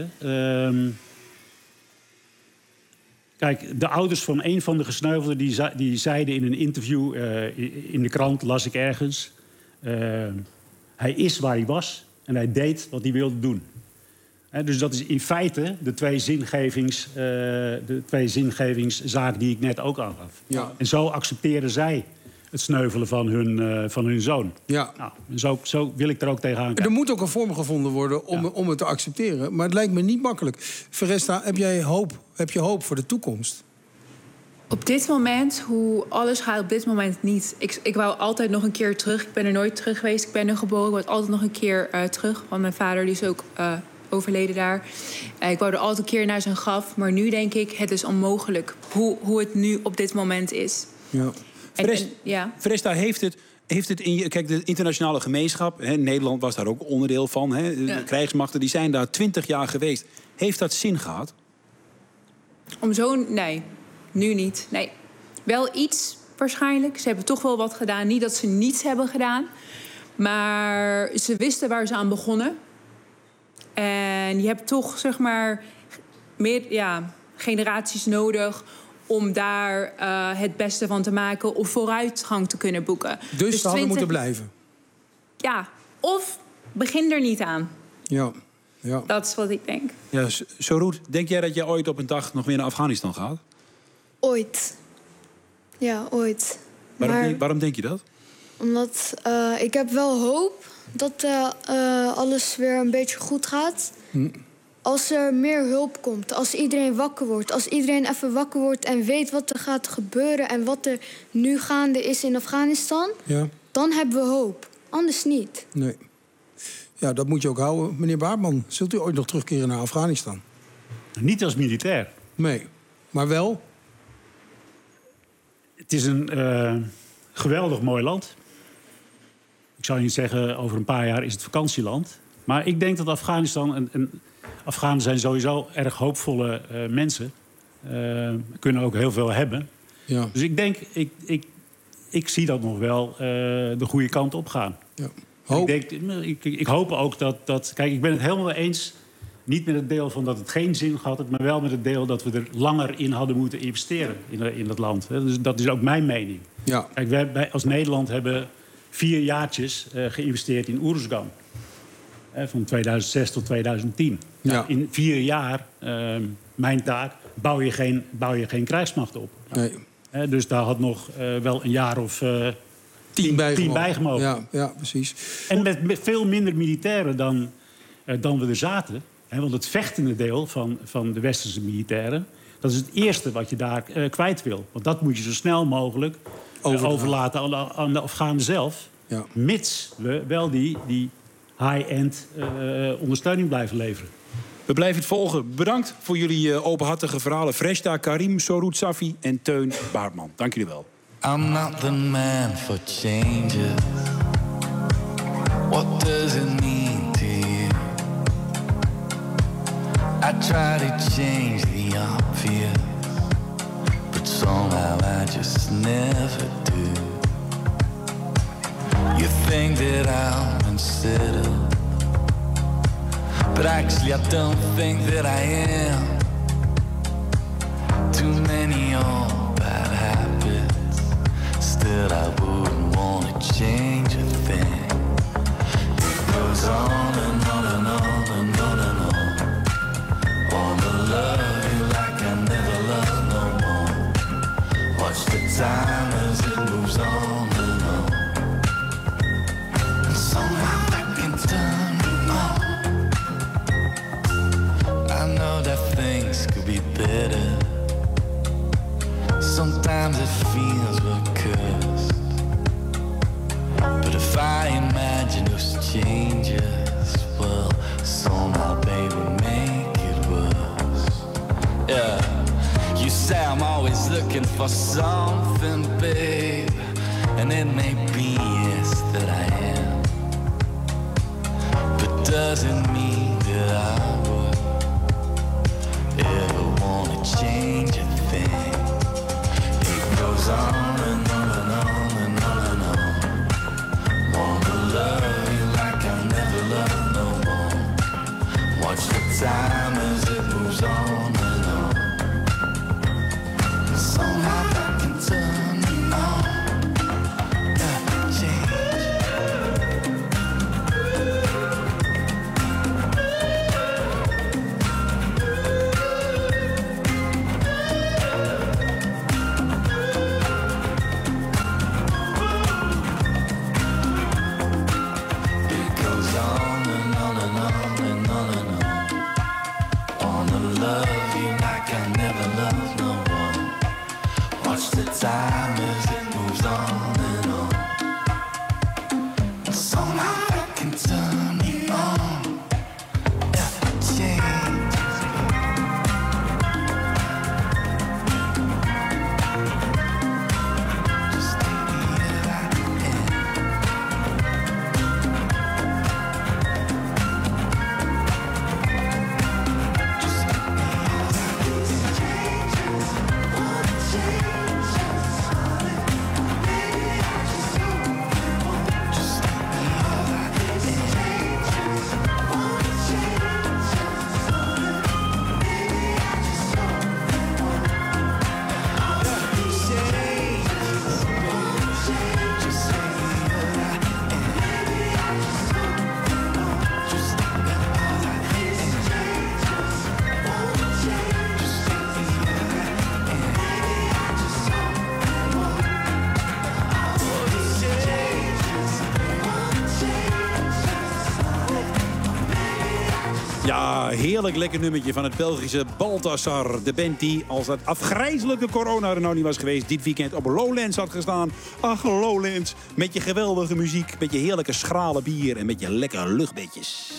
Kijk, de ouders van een van de gesneuvelden... die zeiden in een interview in de krant, las ik ergens... hij is waar hij was en hij deed wat hij wilde doen. Dus dat is in feite de twee zingevingszaken die ik net ook aangaf. Ja. En zo accepteren zij het sneuvelen van hun zoon. Ja. Nou, zo wil ik er ook tegenaan kijken. Er moet ook een vorm gevonden worden om het te accepteren. Maar het lijkt me niet makkelijk. Veresta, heb je hoop voor de toekomst? Op dit moment, hoe alles gaat op dit moment niet. Ik wou altijd nog een keer terug. Ik ben er nooit terug geweest. Ik ben er geboren. Ik wou altijd nog een keer terug. Want mijn vader die is ook overleden daar. Ik wou er altijd een keer naar zijn graf. Maar nu denk ik, het is onmogelijk hoe het nu op dit moment is. Ja. Fresta, heeft het kijk, de internationale gemeenschap... Nederland was daar ook onderdeel van. De krijgsmachten die zijn daar 20 jaar geweest. Heeft dat zin gehad? Nee, nu niet. Nee. Wel iets waarschijnlijk. Ze hebben toch wel wat gedaan. Niet dat ze niets hebben gedaan. Maar ze wisten waar ze aan begonnen. En je hebt toch, zeg maar, meer generaties nodig... om daar het beste van te maken of vooruitgang te kunnen boeken. Dus ze hadden moeten blijven? Ja, of begin er niet aan. Ja. Dat is wat ik denk. Ja, Sorut, denk jij dat je ooit op een dag nog weer naar Afghanistan gaat? Ooit. Ja, ooit. Waarom denk je dat? Omdat ik heb wel hoop dat alles weer een beetje goed gaat. Als er meer hulp komt, als iedereen wakker wordt... als iedereen even wakker wordt en weet wat er gaat gebeuren... en wat er nu gaande is in Afghanistan... dan hebben we hoop. Anders niet. Nee. Ja, dat moet je ook houden. Meneer Baartman, zult u ooit nog terugkeren naar Afghanistan? Niet als militair. Nee, maar wel? Het is een geweldig mooi land. Ik zou niet zeggen, over een paar jaar is het vakantieland. Maar ik denk dat Afghanistan... Afghanen zijn sowieso erg hoopvolle mensen. Kunnen ook heel veel hebben. Ja. Dus ik denk, ik zie dat nog wel de goede kant op gaan. Ja. Hoop. Ik hoop ook dat... Kijk, ik ben het helemaal eens. Niet met het deel van dat het geen zin had... maar wel met het deel dat we er langer in hadden moeten investeren in dat land. Dus dat is ook mijn mening. Ja. Kijk, wij als Nederland hebben 4 jaartjes geïnvesteerd in Oeruzgan. Van 2006 tot 2010. Ja. In 4 jaar, mijn taak, bouw je geen krijgsmacht op. Nee. Dus daar had nog wel een jaar of 10 bijgemogen. Ja, precies. En met veel minder militairen dan we er zaten. Want het vechtende deel van de westerse militairen... dat is het eerste wat je daar kwijt wil. Want dat moet je zo snel mogelijk overlaten aan de Afghanen zelf. Ja. Mits we wel die high-end ondersteuning blijven leveren. We blijven het volgen. Bedankt voor jullie openhartige verhalen. Fresta, Karim, Sorut Safi en Teun Baartman. Dank jullie wel. I'm not the man for changes. What does it mean to you? I try to change the obvious, but somehow I just never do. You think that I'm unsettled, but actually I don't think that I am. Too many old bad habits, still I wouldn't want to change a thing. It goes on and on and on and on and on. Wanna love you like I never loved no more. Watch the time as it moves on and on. And somehow I can turn it on. I know that things could be better. Sometimes it feels we're cursed. But if I imagine those changes, well, somehow they will make it worse. Yeah, you say I'm always looking for something, babe, and it may be, yes, that I am. But does it mean that I would ever want to change a thing? It goes on and on and on and on and on. Wanna love you like I never loved no more. Watch the time as it moves on and on. Somehow I can turn it on. Ja, heerlijk lekker nummertje van het Belgische Balthazar. De band die, als het afgrijzelijke corona er nou niet was geweest, dit weekend op Lowlands had gestaan. Ach, Lowlands. Met je geweldige muziek, met je heerlijke schrale bier en met je lekkere luchtbedjes.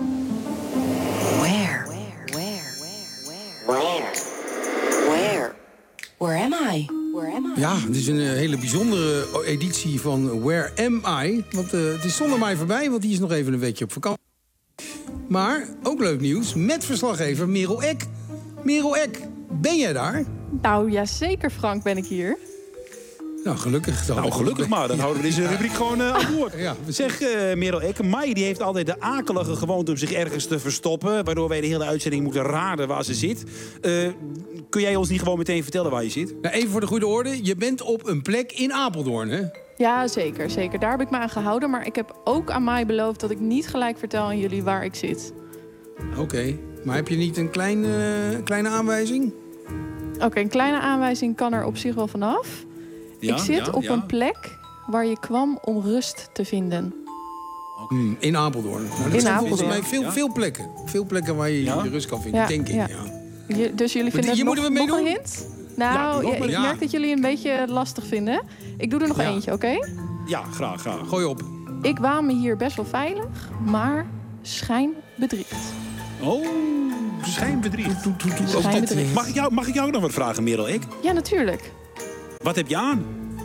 Where am I? Ja, het is een hele bijzondere editie van Where Am I? Want het is zonder mij voorbij, want die is nog even een weekje op vakantie. Maar, ook leuk nieuws, met verslaggever Merel Eck. Merel Eck, ben jij daar? Nou, ja, zeker Frank, ben ik hier. Nou, gelukkig dan. Nou, gelukkig maar. Dan houden we deze rubriek gewoon aan boord. Ja. Zeg, Merel Eck, Mai die heeft altijd de akelige gewoonte om zich ergens te verstoppen, waardoor wij de hele uitzending moeten raden waar ze zit. Kun jij ons niet gewoon meteen vertellen waar je zit? Nou, even voor de goede orde, je bent op een plek in Apeldoorn, hè? Ja, zeker, zeker. Daar heb ik me aan gehouden. Maar ik heb ook aan Mai beloofd dat ik niet gelijk vertel aan jullie waar ik zit. Oké, maar heb je niet een kleine aanwijzing? Oké, een kleine aanwijzing kan er op zich wel vanaf. Ja, ik zit op een plek waar je kwam om rust te vinden. In Apeldoorn. Nou, in Apeldoorn. Volgens mij veel plekken. Veel plekken waar je je rust kan vinden, denk ik. Ja. Dus jullie vinden het nog een hint? Nou, ik merk dat jullie een beetje lastig vinden. Ik doe er nog eentje, oké? Ja, graag. Gooi op. Ik waan me hier best wel veilig, maar schijnbedriegt. Oh, schijnbedriegt. Mag ik jou nog wat vragen, Merel Eck? Ja, natuurlijk. Wat heb je aan?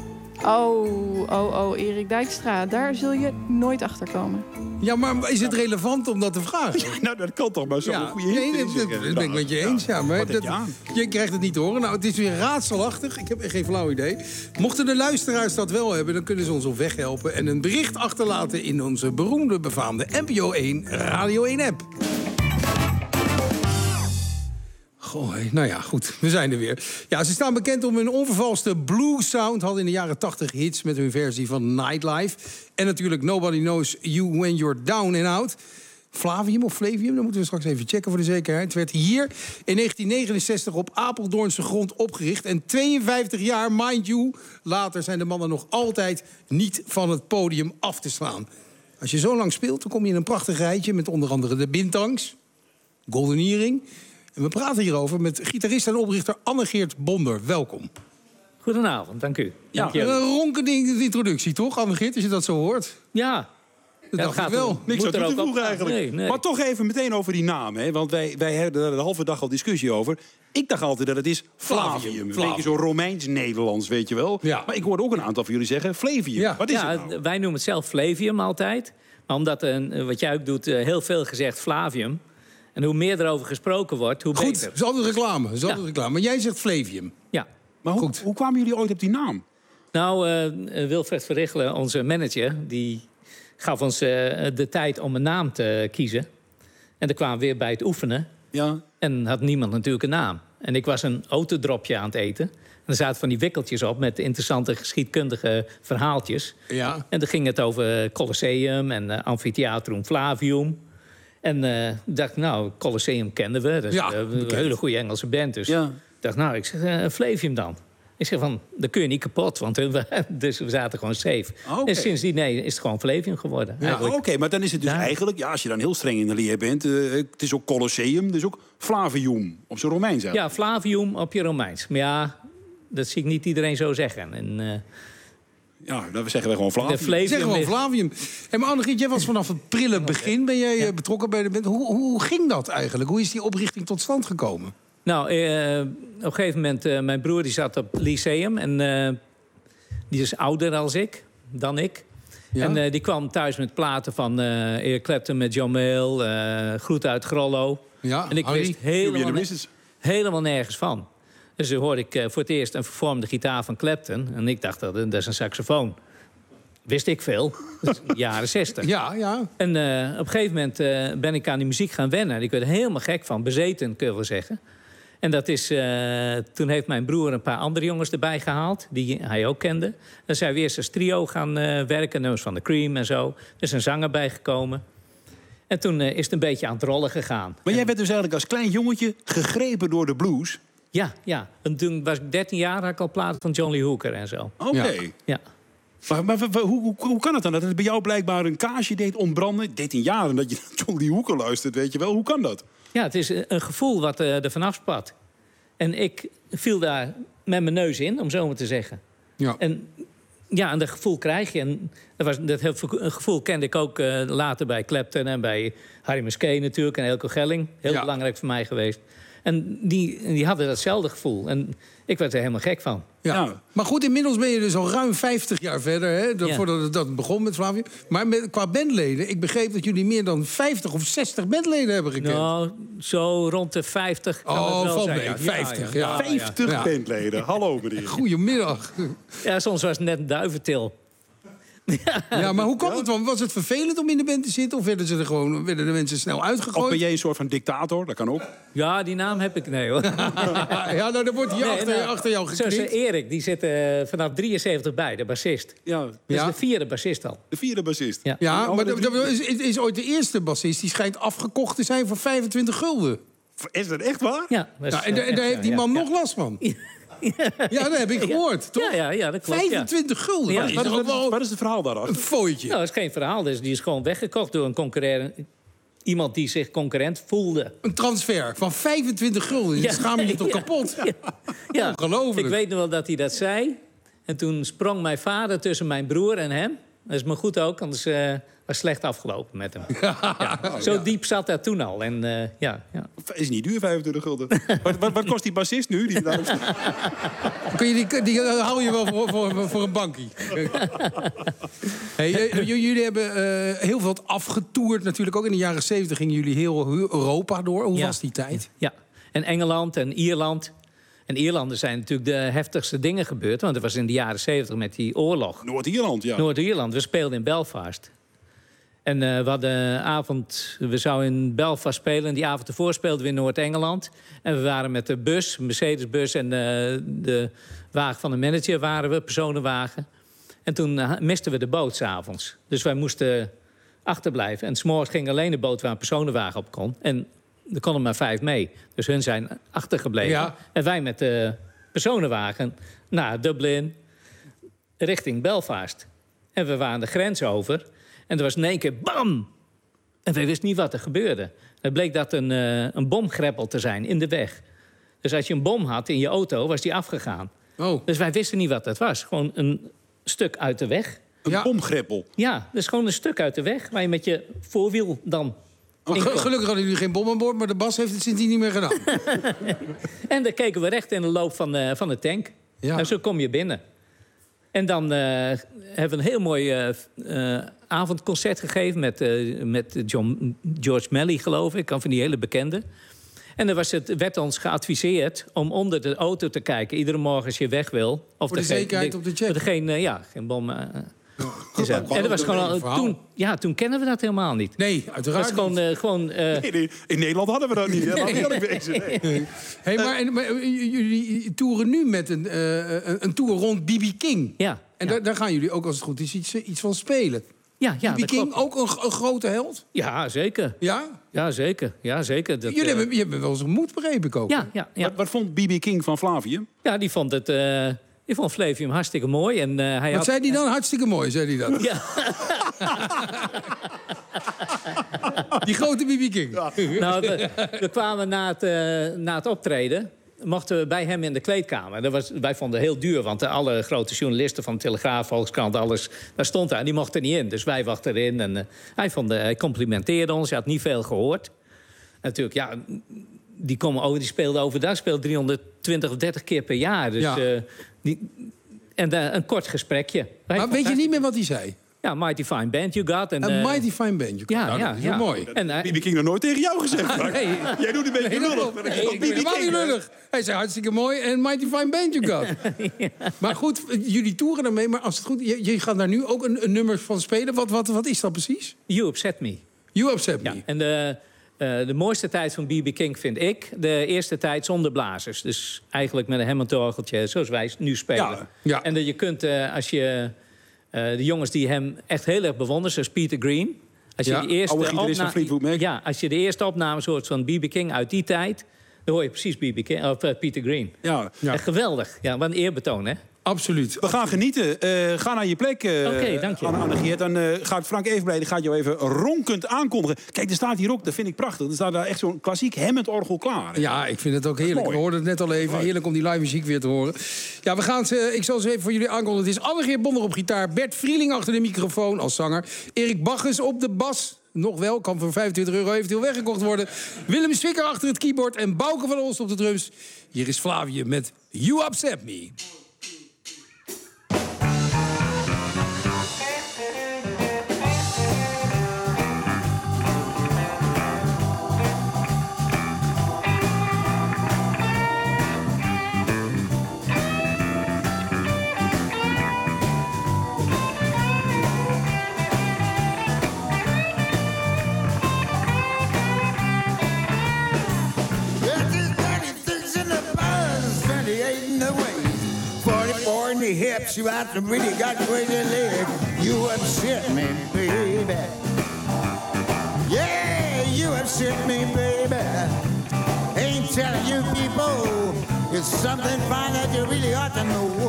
Oh, Erik Dijkstra. Daar zul je nooit achter komen. Ja, maar is het relevant om dat te vragen? Ja, nou, dat kan toch maar zo'n goede hint. Dat ben ik met je eens. Ja, maar je krijgt het niet te horen. Nou, het is weer raadselachtig. Ik heb geen flauw idee. Mochten de luisteraars dat wel hebben, dan kunnen ze ons op weg helpen en een bericht achterlaten in onze beroemde, befaamde NPO 1 Radio 1 app. Goh, nou ja, goed, we zijn er weer. Ja, ze staan bekend om hun onvervalste blues sound. Hadden in de jaren 80 hits met hun versie van Nightlife. En natuurlijk Nobody Knows You When You're Down and Out. Flavium of Flavium, dat moeten we straks even checken voor de zekerheid. Het werd hier in 1969 op Apeldoornse grond opgericht. En 52 jaar, mind you, later zijn de mannen nog altijd niet van het podium af te slaan. Als je zo lang speelt, dan kom je in een prachtig rijtje met onder andere de Bintangs, Golden Earring. En we praten hierover met gitarist en oprichter Anne-Geert Bonder. Welkom. Goedenavond, dank u. Ja, een ronkende introductie, toch, Anne-Geert, als je dat zo hoort? Ja. Dat dacht ik wel. Niks aan toe te voegen eigenlijk. Nee. Maar toch even meteen over die naam. Hè? Want wij hebben er de halve dag al discussie over. Ik dacht altijd dat het is Flavium. Een beetje zo Romeins-Nederlands, weet je wel. Ja. Maar ik hoorde ook een aantal van jullie zeggen Flavium. Ja. Wat is het nou? Wij noemen het zelf Flavium altijd. Maar omdat, wat jij ook doet, heel veel gezegd Flavium. En hoe meer erover gesproken wordt, hoe beter. Goed, dat is altijd reclame. Maar jij zegt Flavium. Ja. Maar hoe kwamen jullie ooit op die naam? Nou, Wilfred Verrichelen, onze manager, die gaf ons de tijd om een naam te kiezen. En dan kwamen we weer bij het oefenen. Ja. En had niemand natuurlijk een naam. En ik was een autodropje aan het eten. En er zaten van die wikkeltjes op met interessante geschiedkundige verhaaltjes. Ja. En dan ging het over Colosseum en Amphitheatrum Flavium. En dacht, nou, Colosseum kenden we. Dat is een hele goede Engelse band. Dus ik dacht, nou, ik zeg, Flavium dan. Ik zeg van, dat kun je niet kapot, want dus we zaten gewoon safe. Okay. En sindsdien is het gewoon Flavium geworden. Ja, Oké, maar dan is het dus eigenlijk, als je dan heel streng in de leer bent, het is ook Colosseum, dus ook Flavium, op zijn Romeins. Ja, Flavium op je Romeins. Maar ja, dat zie ik niet iedereen zo zeggen. En, ja, dan zeggen we gewoon Flavium. We zeggen gewoon Flavium. En maar Anne-Giet, jij was vanaf het prille begin ben jij betrokken bij de band. Hoe ging dat eigenlijk? Hoe is die oprichting tot stand gekomen? Nou, op een gegeven moment, mijn broer die zat op Lyceum. En die is ouder als ik, dan ik. Ja? En die kwam thuis met platen van Eric Clapton met John Mayall. Groet uit Grollo. Ja, en ik wist helemaal nergens van. Dus toen hoorde ik voor het eerst een vervormde gitaar van Clapton. En ik dacht, dat is een saxofoon. Wist ik veel. Dat is jaren 60. Ja. En op een gegeven moment ben ik aan die muziek gaan wennen. Ik werd er helemaal gek van. Bezeten, kun je wel zeggen. En dat is, toen heeft mijn broer een paar andere jongens erbij gehaald. Die hij ook kende. Dan zijn we eerst als trio gaan werken. Nummers van The Cream en zo. Er is een zanger bijgekomen. En toen is het een beetje aan het rollen gegaan. Maar jij werd dus eigenlijk als klein jongetje gegrepen door de blues? Ja. En toen was ik 13 jaar, had ik al platen van John Lee Hooker en zo. Oké. Ja. Maar hoe kan het dan? Dat het bij jou blijkbaar een kaarsje deed ontbranden. 13 jaar en dat je naar John Lee Hooker luistert, weet je wel. Hoe kan dat? Ja, het is een gevoel wat er vanaf spat. En ik viel daar met mijn neus in, om zo maar te zeggen. Ja. En dat gevoel krijg je. En dat gevoel kende ik ook later bij Clapton en bij Harry Musquet natuurlijk. En Elko Gelling. Heel belangrijk voor mij geweest. En die hadden datzelfde gevoel. En ik werd er helemaal gek van. Ja. Maar goed, inmiddels ben je dus al ruim 50 jaar verder. Hè, voordat dat begon met Flavio. Maar qua bandleden, ik begreep dat jullie meer dan 50 of 60 bandleden hebben gekend. Nou, zo rond de 50 kan het wel valt zijn. mee. 50, 50 bandleden. Hallo, meneer. Goedemiddag. Ja, soms was het net een duiventil. Ja, maar hoe kwam het dan? Was het vervelend om in de band te zitten? Of werden de mensen snel uitgegooid? Of ben jij een soort van dictator? Dat kan ook. Ja, die naam heb ik. Nee, hoor. Ja, nou, dan wordt hij achter jou geknikt. Zoals Erik, die zit vanaf 73 bij, de bassist. Ja. Dus de 4e bassist al. De 4e bassist. Ja, maar is ooit de eerste bassist. Die schijnt afgekocht te zijn voor 25 gulden. Is dat echt waar? Ja. En daar heeft die man nog last van. Ja, dat heb ik gehoord, toch? Ja, dat klopt. 25 gulden. Ja. Wat is het verhaal daarachter? Een fooitje. Nou, dat is geen verhaal. Dus die is gewoon weggekocht door een concurrent. Iemand die zich concurrent voelde. Een transfer van 25 gulden. Je schaam je toch kapot? Ja. Ongelooflijk. Ik weet nog wel dat hij dat zei. En toen sprong mijn vader tussen mijn broer en hem. Dat is me goed ook, anders was slecht afgelopen met hem. Zo diep zat dat toen al. En, is niet duur, 25 gulden. wat kost die bassist nu? Die hou je wel voor een bankie. Jullie hebben heel veel afgetoerd natuurlijk. Ook in de jaren 70 gingen jullie heel Europa door. Hoe was die tijd? Ja, en Engeland en Ierland. En Ierland zijn natuurlijk de heftigste dingen gebeurd. Want het was in de jaren 70 met die oorlog. Noord-Ierland, ja. Noord-Ierland. We speelden in Belfast. En we hadden een avond... We zouden in Belfast spelen. En die avond ervoor speelden we in Noord-Engeland. En we waren met de bus, een Mercedes-bus... en de wagen van de manager waren we, personenwagen. En toen misten we de boot 's avonds. Dus wij moesten achterblijven. En 's morgens ging alleen de boot waar een personenwagen op kon. En er konden maar 5 mee. Dus hun zijn achtergebleven. Ja. En wij met de personenwagen naar Dublin, richting Belfast. En we waren de grens over. En er was in één keer bam! En wij wisten niet wat er gebeurde. Het bleek dat een bomgreppel te zijn in de weg. Dus als je een bom had in je auto, was die afgegaan. Oh. Dus wij wisten niet wat dat was. Gewoon een stuk uit de weg. Een bomgreppel? Ja, dus gewoon een stuk uit de weg... waar je met je voorwiel dan... Gelukkig hadden jullie geen bom aan boord, maar de Bas heeft het sindsdien niet meer gedaan. En dan keken we recht in de loop van de tank. Ja. En zo kom je binnen. En dan hebben we een heel mooi avondconcert gegeven met George Melly, geloof ik. Een van die hele bekende. En dan werd ons geadviseerd om onder de auto te kijken. Iedere morgen als je weg wil. Of voor de zekerheid op de check. Geen bom... En dat was gewoon toen kennen we dat helemaal niet. Nee, uiteraard niet. In Nederland hadden we dat niet. Hey, maar jullie toeren nu met een tour rond B.B. King. Ja. En daar gaan jullie ook, als het goed is, iets van spelen. Ja, B.B. King, ook een grote held? Ja, zeker. Ja? Ja, zeker. Ja, zeker. Jullie hebben wel eens ontmoet, begreep ik ook. Ja. Wat vond B.B. King van Flavium? Ja, die vond het... Ik vond Flavium hartstikke mooi. En, Wat zei hij dan? Hartstikke mooi, zei hij dan. Ja. Die grote B.B. King. Ja. Nou, we kwamen na het optreden... mochten we bij hem in de kleedkamer. Wij vonden het heel duur, want alle grote journalisten... van de Telegraaf, Volkskrant, alles, daar stond hij. En die mochten niet in, dus wij wachten erin. En, hij complimenteerde ons, hij had niet veel gehoord. En natuurlijk, ja... Die speelden overdag, speelden 320 of 30 keer per jaar. Dus, een kort gesprekje. Maar weet je niet meer wat hij zei? Ja, Mighty Fine Band You Got. Een Mighty Fine Band You Got. Ja, dat is mooi. B.B. King nog nooit tegen jou gezegd. Nee. Jij doet een beetje lullig. Helemaal niet lullig. Hij zei hartstikke mooi en Mighty Fine Band You Got. Maar goed, jullie toeren daarmee. Maar als het goed is, je gaat daar nu ook een nummer van spelen. Wat is dat precies? You Upset Me. You Upset Me. Ja, en de mooiste tijd van B.B. King vind ik de eerste tijd zonder blazers. Dus eigenlijk met een Hammond-orgeltje, zoals wij nu spelen. Ja. En dat je kunt, als je de jongens die hem echt heel erg bewonderen, zoals Peter Green... Als je de eerste opnames hoort van B.B. King uit die tijd... dan hoor je precies Peter Green. Ja. Echt geweldig. Ja, wat een eerbetoon, hè? Absoluut. We gaan genieten. Ga naar je plek, dank je. Anne-Geert. Dan gaat Frank Evenblij, die gaat jou even ronkend aankondigen. Kijk, er staat hier ook, dat vind ik prachtig. Er staat daar echt zo'n klassiek Hammond-orgel klaar. Hè? Ja, ik vind het ook heerlijk. We hoorden het net al even. Heerlijk om die live muziek weer te horen. Ja, ik zal ze even voor jullie aankondigen. Het is Anne-Geert Bonder op gitaar. Bert Vrieling achter de microfoon als zanger. Erik Bacchus op de bas. Nog wel, kan voor €25 eventueel weggekocht worden. Willem Zwicker achter het keyboard en Bouke van Olst op de drums. Hier is Flavie met You Upset Me. The hips, you out to really got crazy leg. You upset me, baby. Yeah, you upset me, baby. Ain't telling you people, it's something fine that you really ought to know.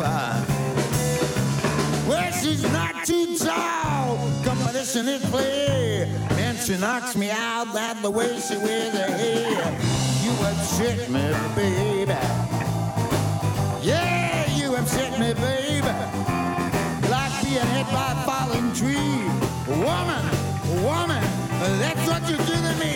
Well, she's not too tall, competition is play, and she knocks me out that the way she wears her hair. You upset me, baby. Yeah, you upset me, baby. Like being hit by a falling tree. Woman, that's what you do to me.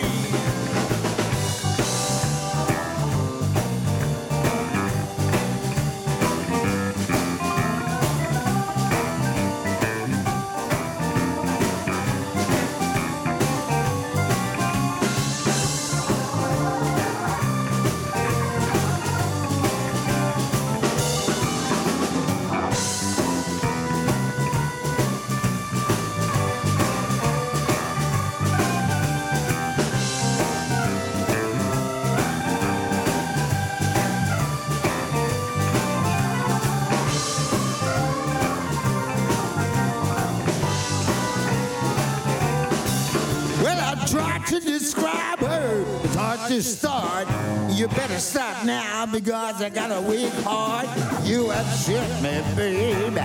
To describe her, it's hard to start. You better stop now because I got a weak heart. You upset me, baby.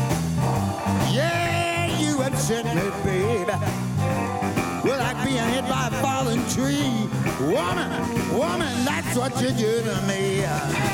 Yeah, you upset me, baby. Well, like being hit by a falling tree. Woman, that's what you do to me.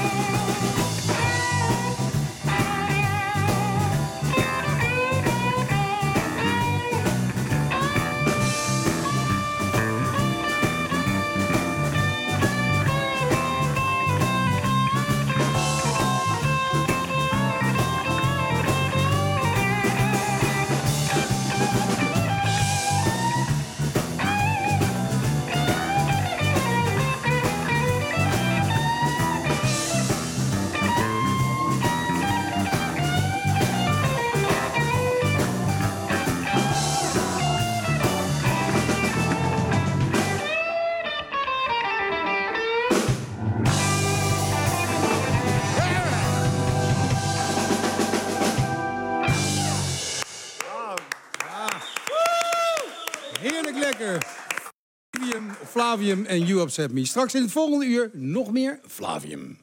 Flavium en You Upset Me. Straks in het volgende uur nog meer Flavium.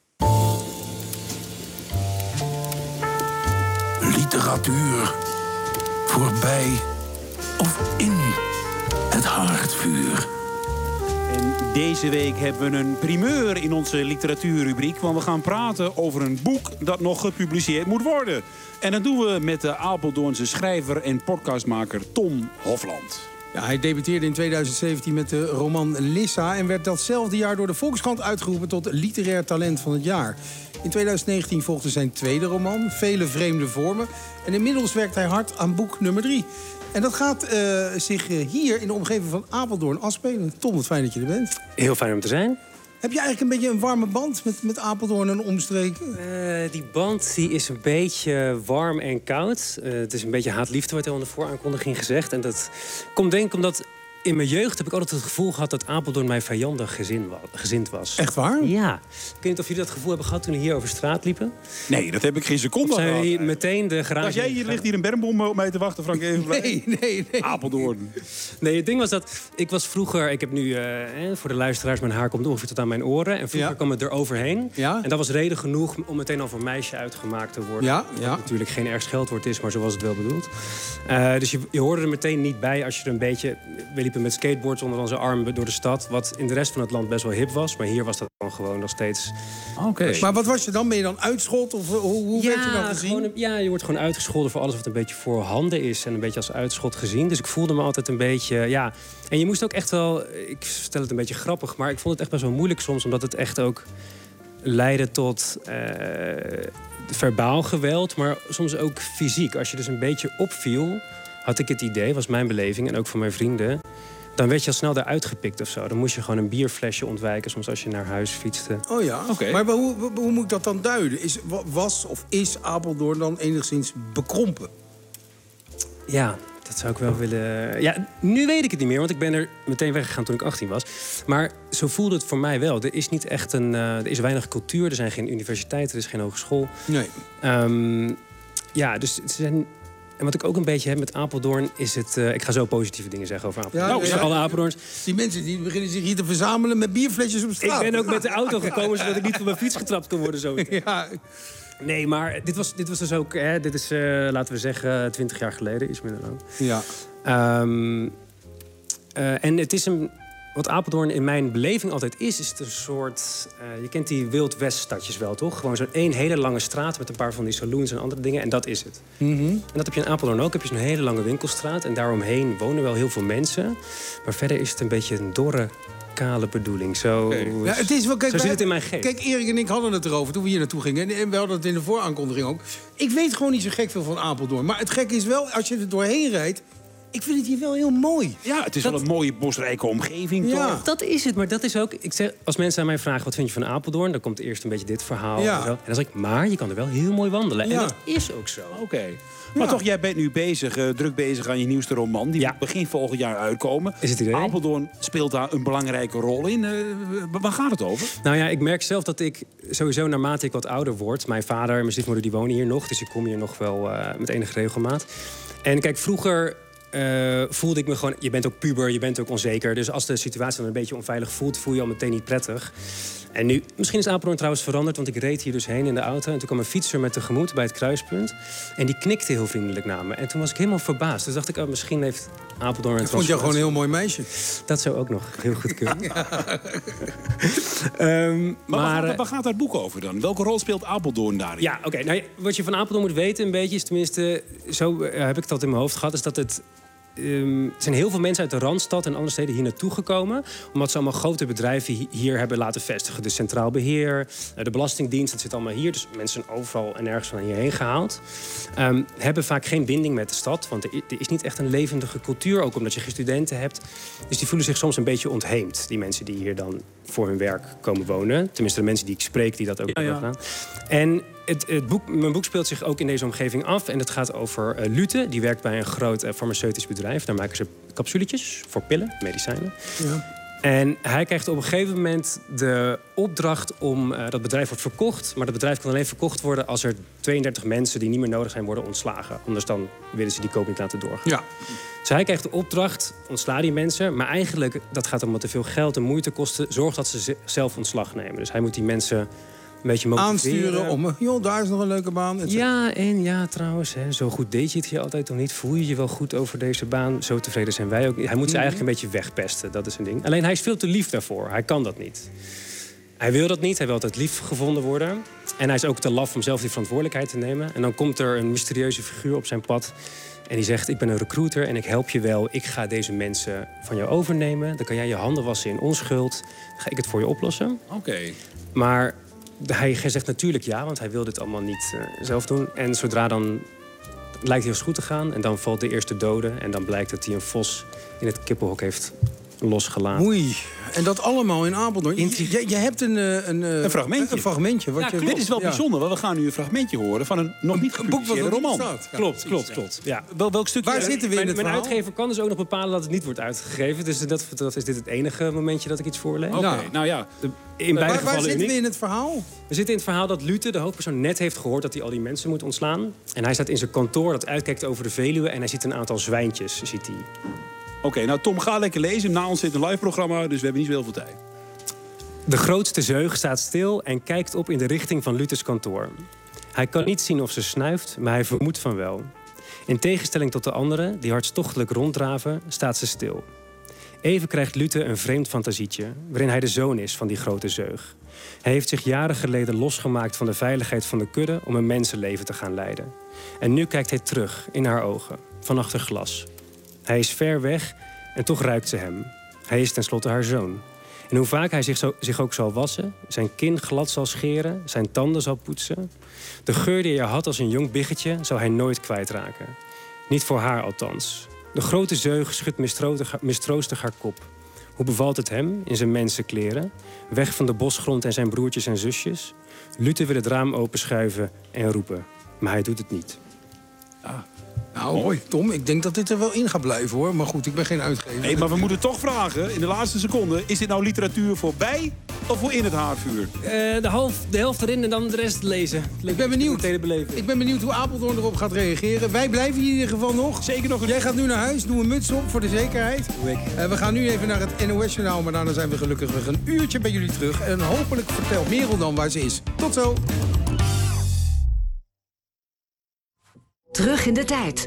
Literatuur. Voorbij of in het haardvuur. En deze week hebben we een primeur in onze literatuurrubriek. Want we gaan praten over een boek dat nog gepubliceerd moet worden. En dat doen we met de Apeldoornse schrijver en podcastmaker Tom Hofland. Ja, hij debuteerde in 2017 met de roman Lissa en werd datzelfde jaar door de Volkskrant uitgeroepen tot literair talent van het jaar. In 2019 volgde zijn tweede roman, Vele vreemde vormen. En inmiddels werkt hij hard aan boek nummer 3. En dat gaat zich hier in de omgeving van Apeldoorn afspelen. Tom, wat fijn dat je er bent. Heel fijn om te zijn. Heb je eigenlijk een beetje een warme band met Apeldoorn en omstreken? Die band die is een beetje warm en koud. Het is een beetje haat-liefde, wordt er in de vooraankondiging gezegd. En dat komt denk ik omdat in mijn jeugd heb ik altijd het gevoel gehad dat Apeldoorn mijn vijandig gezind was. Echt waar? Ja. Ik weet niet of jullie dat gevoel hebben gehad toen jullie hier over straat liepen. Nee, dat heb ik geen seconde Zijn gehad. meteen de garage... Als jij hier ligt hier een bermbom op mij te wachten, Frank. Even Nee. Apeldoorn. Nee, het ding was dat ik was vroeger... Ik heb nu, voor de luisteraars, mijn haar komt ongeveer tot aan mijn oren. En vroeger kwam het eroverheen. Ja? En dat was reden genoeg om meteen al voor een meisje uitgemaakt te worden. Ja? Wat natuurlijk geen erg scheldwoord is, maar zo was het wel bedoeld. Dus je hoorde er meteen niet bij als je er een beetje... We liepen met skateboards onder onze arm door de stad. Wat in de rest van het land best wel hip was. Maar hier was dat dan gewoon nog steeds... Oké. Maar wat was je dan? Ben je dan uitschot? Of hoe werd je dan gezien? Je wordt gewoon uitgescholden voor alles wat een beetje voorhanden is. En een beetje als uitschot gezien. Dus ik voelde me altijd een beetje... Ja. En je moest ook echt wel... Ik stel het een beetje grappig, maar ik vond het echt best wel moeilijk soms. Omdat het echt ook leidde tot... verbaal geweld, maar soms ook fysiek. Als je dus een beetje opviel, had ik het idee, was mijn beleving en ook van mijn vrienden, dan werd je al snel eruit gepikt of zo. Dan moest je gewoon een bierflesje ontwijken, soms als je naar huis fietste. Oh ja, Oké. Maar hoe moet ik dat dan duiden? Was of is Apeldoorn dan enigszins bekrompen? Ja, dat zou ik wel willen... Ja, nu weet ik het niet meer, want ik ben er meteen weggegaan toen ik 18 was. Maar zo voelde het voor mij wel. Er is niet echt er is weinig cultuur, er zijn geen universiteiten, er is geen hogeschool. Nee. Ja, dus het zijn... En wat ik ook een beetje heb met Apeldoorn is het... ik ga zo positieve dingen zeggen over Apeldoorn. Alle Apeldoorns. Die mensen die beginnen zich hier te verzamelen met bierflesjes op straat. Ik ben ook met de auto gekomen zodat ik niet van mijn fiets getrapt kon worden. Zo. Ja. Nee, maar dit was dus ook... dit is, laten we zeggen, 20 jaar geleden, iets minder lang. Ja. En het is een... Wat Apeldoorn in mijn beleving altijd is het een soort... je kent die Wild West-stadjes wel, toch? Gewoon zo'n één hele lange straat met een paar van die saloons en andere dingen. En dat is het. En dat heb je in Apeldoorn ook. Heb je zo'n hele lange winkelstraat. En daaromheen wonen wel heel veel mensen. Maar verder is het een beetje een dorre, kale bedoeling. Zo, Ja, het is wel, kijk, zo zit het in mijn geest. Kijk, Erik en ik hadden het erover toen we hier naartoe gingen. En we hadden het in de vooraankondiging ook. Ik weet gewoon niet zo gek veel van Apeldoorn. Maar het gekke is wel, als je er doorheen rijdt... Ik vind het hier wel heel mooi. Ja, het is wel een mooie bosrijke omgeving, toch? Dat is het, maar dat is ook... Ik zeg, als mensen aan mij vragen, wat vind je van Apeldoorn? Dan komt eerst een beetje dit verhaal. Ja. En dan zeg ik, maar je kan er wel heel mooi wandelen. Ja. En dat is ook zo. Oké. Maar toch, jij bent nu druk bezig aan je nieuwste roman. Die moet begin volgend jaar uitkomen. Is het idee? Apeldoorn speelt daar een belangrijke rol in. Waar gaat het over? Nou ja, ik merk zelf dat ik sowieso naarmate ik wat ouder word... Mijn vader en mijn stiefmoeder die wonen hier nog. Dus ik kom hier nog wel met enige regelmaat. En kijk, vroeger... voelde ik me gewoon... Je bent ook puber, je bent ook onzeker. Dus als de situatie dan een beetje onveilig voelt... voel je al meteen niet prettig. En nu... Misschien is Apeldoorn trouwens veranderd... want ik reed hier dus heen in de auto... en toen kwam een fietser met tegemoet bij het kruispunt... en die knikte heel vriendelijk naar me. En toen was ik helemaal verbaasd. Dus dacht ik, misschien heeft Apeldoorn... Ik vond jou gewoon een heel mooi meisje. Dat zou ook nog heel goed kunnen. Maar waar gaat dat boek over dan? Welke rol speelt Apeldoorn daarin? Ja, oké. Nou, wat je van Apeldoorn moet weten een beetje... is tenminste, zo heb ik dat in mijn hoofd gehad... is dat het... er zijn heel veel mensen uit de Randstad en andere steden hier naartoe gekomen... omdat ze allemaal grote bedrijven hier hebben laten vestigen. Dus Centraal Beheer, de Belastingdienst, dat zit allemaal hier. Dus mensen zijn overal en ergens van hierheen gehaald. Hebben vaak geen binding met de stad, want er is niet echt een levendige cultuur. Ook omdat je geen studenten hebt. Dus die voelen zich soms een beetje ontheemd. Die mensen die hier dan voor hun werk komen wonen. Tenminste, de mensen die ik spreek die dat ook hebben gedaan. En mijn boek speelt zich ook in deze omgeving af. En het gaat over Lute. Die werkt bij een groot farmaceutisch bedrijf. Daar maken ze capsuletjes voor pillen, medicijnen. Ja. En hij krijgt op een gegeven moment de opdracht om... dat bedrijf wordt verkocht. Maar dat bedrijf kan alleen verkocht worden... als er 32 mensen die niet meer nodig zijn worden ontslagen. Anders dan willen ze die koop niet laten doorgaan. Ja. Dus hij krijgt de opdracht, ontsla die mensen. Maar eigenlijk, dat gaat allemaal te veel geld en moeite kosten. Zorg dat ze zelf ontslag nemen. Dus hij moet die mensen... een beetje motiveren. Aansturen om, joh, daar is nog een leuke baan. Ja, en ja, trouwens, zo goed deed je het hier altijd nog niet. Voel je je wel goed over deze baan? Zo tevreden zijn wij ook. Hij moet ze eigenlijk een beetje wegpesten, dat is een ding. Alleen hij is veel te lief daarvoor. Hij kan dat niet. Hij wil dat niet, hij wil altijd lief gevonden worden. En hij is ook te laf om zelf die verantwoordelijkheid te nemen. En dan komt er een mysterieuze figuur op zijn pad... en die zegt, ik ben een recruiter en ik help je wel. Ik ga deze mensen van jou overnemen. Dan kan jij je handen wassen in onschuld. Dan ga ik het voor je oplossen. Oké. Maar... hij zegt natuurlijk ja, want hij wil dit allemaal niet zelf doen. En zodra dan lijkt hij als goed te gaan... en dan valt de eerste dode... en dan blijkt dat hij een vos in het kippenhok heeft losgelaten. Oei, en dat allemaal in Apeldoorn. Je hebt een fragmentje. Een fragmentje. Dit is wel bijzonder, want we gaan nu een fragmentje horen van een nog niet gepubliceerde roman. Klopt. Ja. Welk stukje? Waar zitten we in het Mijn verhaal? uitgever kan dus ook nog bepalen dat het niet wordt uitgegeven. Dus dat is dit het enige momentje dat ik iets voorlees. Oké, nou ja. In beide Waar gevallen zitten we uniek. in het verhaal? We zitten in het verhaal dat Lute, de hoofdpersoon, net heeft gehoord dat hij al die mensen moet ontslaan. En hij staat in zijn kantoor dat uitkijkt over de Veluwe en hij ziet een aantal zwijntjes. Ziet hij. Oké, nou Tom, ga lekker lezen. Na ons zit een live programma, dus we hebben niet zo heel veel tijd. De grootste zeug staat stil en kijkt op in de richting van Lutes kantoor. Hij kan niet zien of ze snuift, maar hij vermoedt van wel. In tegenstelling tot de anderen, die hartstochtelijk ronddraven, staat ze stil. Even krijgt Lute een vreemd fantasietje, waarin hij de zoon is van die grote zeug. Hij heeft zich jaren geleden losgemaakt van de veiligheid van de kudde om een mensenleven te gaan leiden. En nu kijkt hij terug in haar ogen, van achter glas. Hij is ver weg en toch ruikt ze hem. Hij is tenslotte haar zoon. En hoe vaak hij zich ook zal wassen, zijn kin glad zal scheren, zijn tanden zal poetsen. De geur die hij had als een jong biggetje zal hij nooit kwijtraken. Niet voor haar althans. De grote zeug schudt mistroostig haar kop. Hoe bevalt het hem in zijn mensenkleren? Weg van de bosgrond en zijn broertjes en zusjes? Lute wil het raam openschuiven en roepen. Maar hij doet het niet. Nou, mooi. Tom, ik denk dat dit er wel in gaat blijven, hoor. Maar goed, ik ben geen uitgever. Nee, maar we moeten toch vragen, in de laatste seconde... is dit nou literatuur voor bij of voor in het haardvuur? De helft erin en dan de rest lezen. Ik ben benieuwd hoe Apeldoorn erop gaat reageren. Wij blijven hier in ieder geval nog. Zeker nog. Jij gaat nu naar huis, doe een muts op voor de zekerheid. Doe ik. We gaan nu even naar het NOS-journaal, maar daarna zijn we gelukkig weer een uurtje bij jullie terug. En hopelijk vertelt Merel dan waar ze is. Tot zo. Terug in de tijd.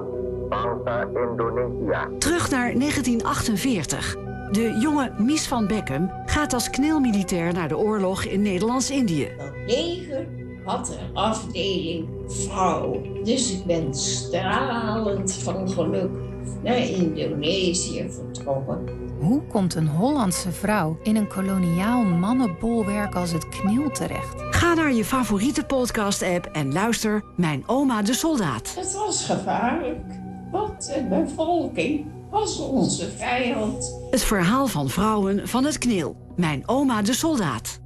Terug naar 1948. De jonge Mies van Beckum gaat als knilmilitair naar de oorlog in Nederlands-Indië. Het leger had een afdeling vrouwen. Dus ik ben stralend van geluk naar Indonesië vertrokken. Hoe komt een Hollandse vrouw in een koloniaal mannenbolwerk als het KNIL terecht? Ga naar je favoriete podcast-app en luister Mijn oma de soldaat. Het was gevaarlijk, want de bevolking was onze vijand. Het verhaal van vrouwen van het KNIL. Mijn oma de soldaat.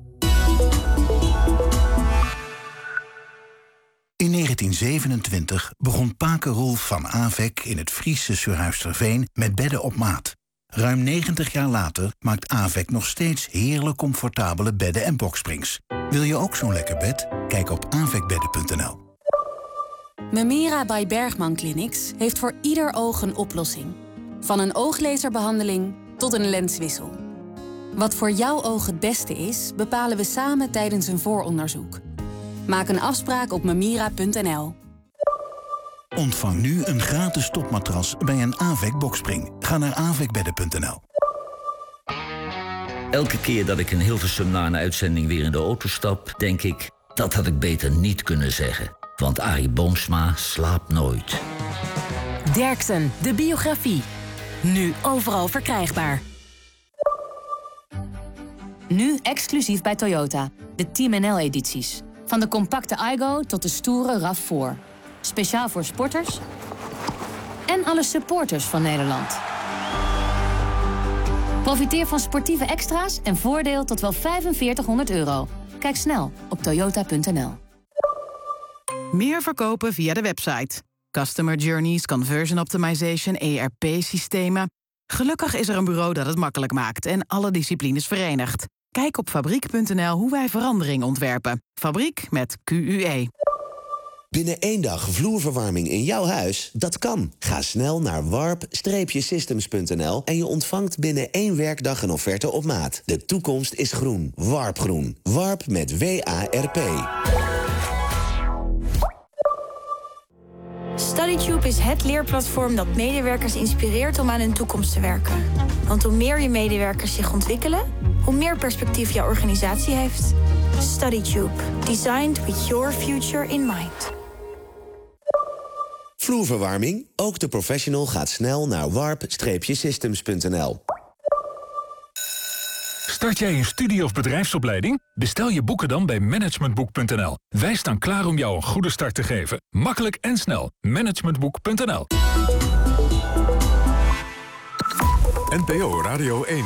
In 1927 begon Pake Rolf van Avec in het Friese Surhuisterveen met bedden op maat. Ruim 90 jaar later maakt Avec nog steeds heerlijk comfortabele bedden en boksprings. Wil je ook zo'n lekker bed? Kijk op avecbedden.nl. Memira by Bergman Clinics heeft voor ieder oog een oplossing. Van een ooglaserbehandeling tot een lenswissel. Wat voor jouw oog het beste is, bepalen we samen tijdens een vooronderzoek. Maak een afspraak op memira.nl. Ontvang nu een gratis topmatras bij een Avec bokspring. Ga naar avecbedden.nl. Elke keer dat ik in Hilversum na een uitzending weer in de auto stap, denk ik, dat had ik beter niet kunnen zeggen. Want Arie Boomsma slaapt nooit. Derksen, de biografie. Nu overal verkrijgbaar. Nu exclusief bij Toyota. De Team NL-edities. Van de compacte Aygo tot de stoere RAV4. Speciaal voor sporters en alle supporters van Nederland. Profiteer van sportieve extra's en voordeel tot wel €4500. Kijk snel op toyota.nl. Meer verkopen via de website. Customer Journeys, Conversion Optimization, ERP-systemen. Gelukkig is er een bureau dat het makkelijk maakt en alle disciplines verenigt. Kijk op fabriek.nl hoe wij verandering ontwerpen. Fabriek met QUE. Binnen 1 dag vloerverwarming in jouw huis? Dat kan. Ga snel naar warp-systems.nl en je ontvangt binnen 1 werkdag een offerte op maat. De toekomst is groen. Warpgroen. Warp met W-A-R-P. StudyTube is het leerplatform dat medewerkers inspireert om aan hun toekomst te werken. Want hoe meer je medewerkers zich ontwikkelen, hoe meer perspectief jouw organisatie heeft. StudyTube. Designed with your future in mind. Vloerverwarming? Ook de professional gaat snel naar warp-systems.nl. Start jij een studie- of bedrijfsopleiding? Bestel je boeken dan bij managementboek.nl. Wij staan klaar om jou een goede start te geven. Makkelijk en snel. Managementboek.nl. NPO Radio 1.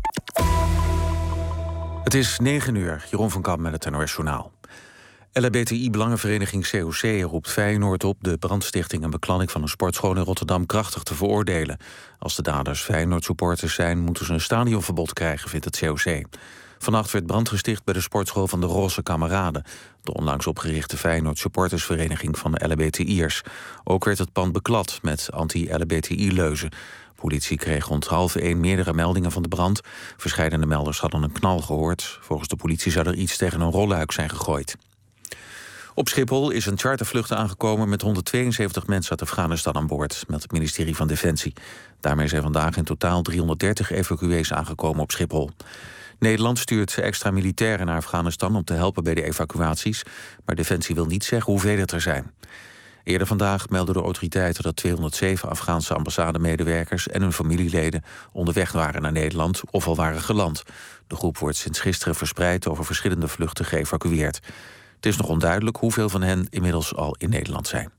Het is 9 uur. Jeroen van Kamp met het NOS Journaal. LHBTI-belangenvereniging COC roept Feyenoord op de brandstichting en beklanning van een sportschool in Rotterdam krachtig te veroordelen. Als de daders Feyenoord-supporters zijn, moeten ze een stadionverbod krijgen, vindt het COC. Vannacht werd brand gesticht bij de sportschool van de Rosse Kameraden, de onlangs opgerichte Feyenoord-supportersvereniging van de LHBTI'ers. Ook werd het pand beklad met anti-LHBTI-leuzen. Politie kreeg rond 12:30 meerdere meldingen van de brand. Verscheidene melders hadden een knal gehoord. Volgens de politie zou er iets tegen een rolluik zijn gegooid. Op Schiphol is een chartervlucht aangekomen met 172 mensen uit Afghanistan aan boord, meldt het ministerie van Defensie. Daarmee zijn vandaag in totaal 330 evacuees aangekomen op Schiphol. Nederland stuurt extra militairen naar Afghanistan om te helpen bij de evacuaties, maar Defensie wil niet zeggen hoeveel het er zijn. Eerder vandaag meldden de autoriteiten dat 207 Afghaanse ambassademedewerkers en hun familieleden onderweg waren naar Nederland of al waren geland. De groep wordt sinds gisteren verspreid over verschillende vluchten geëvacueerd. Het is nog onduidelijk hoeveel van hen inmiddels al in Nederland zijn.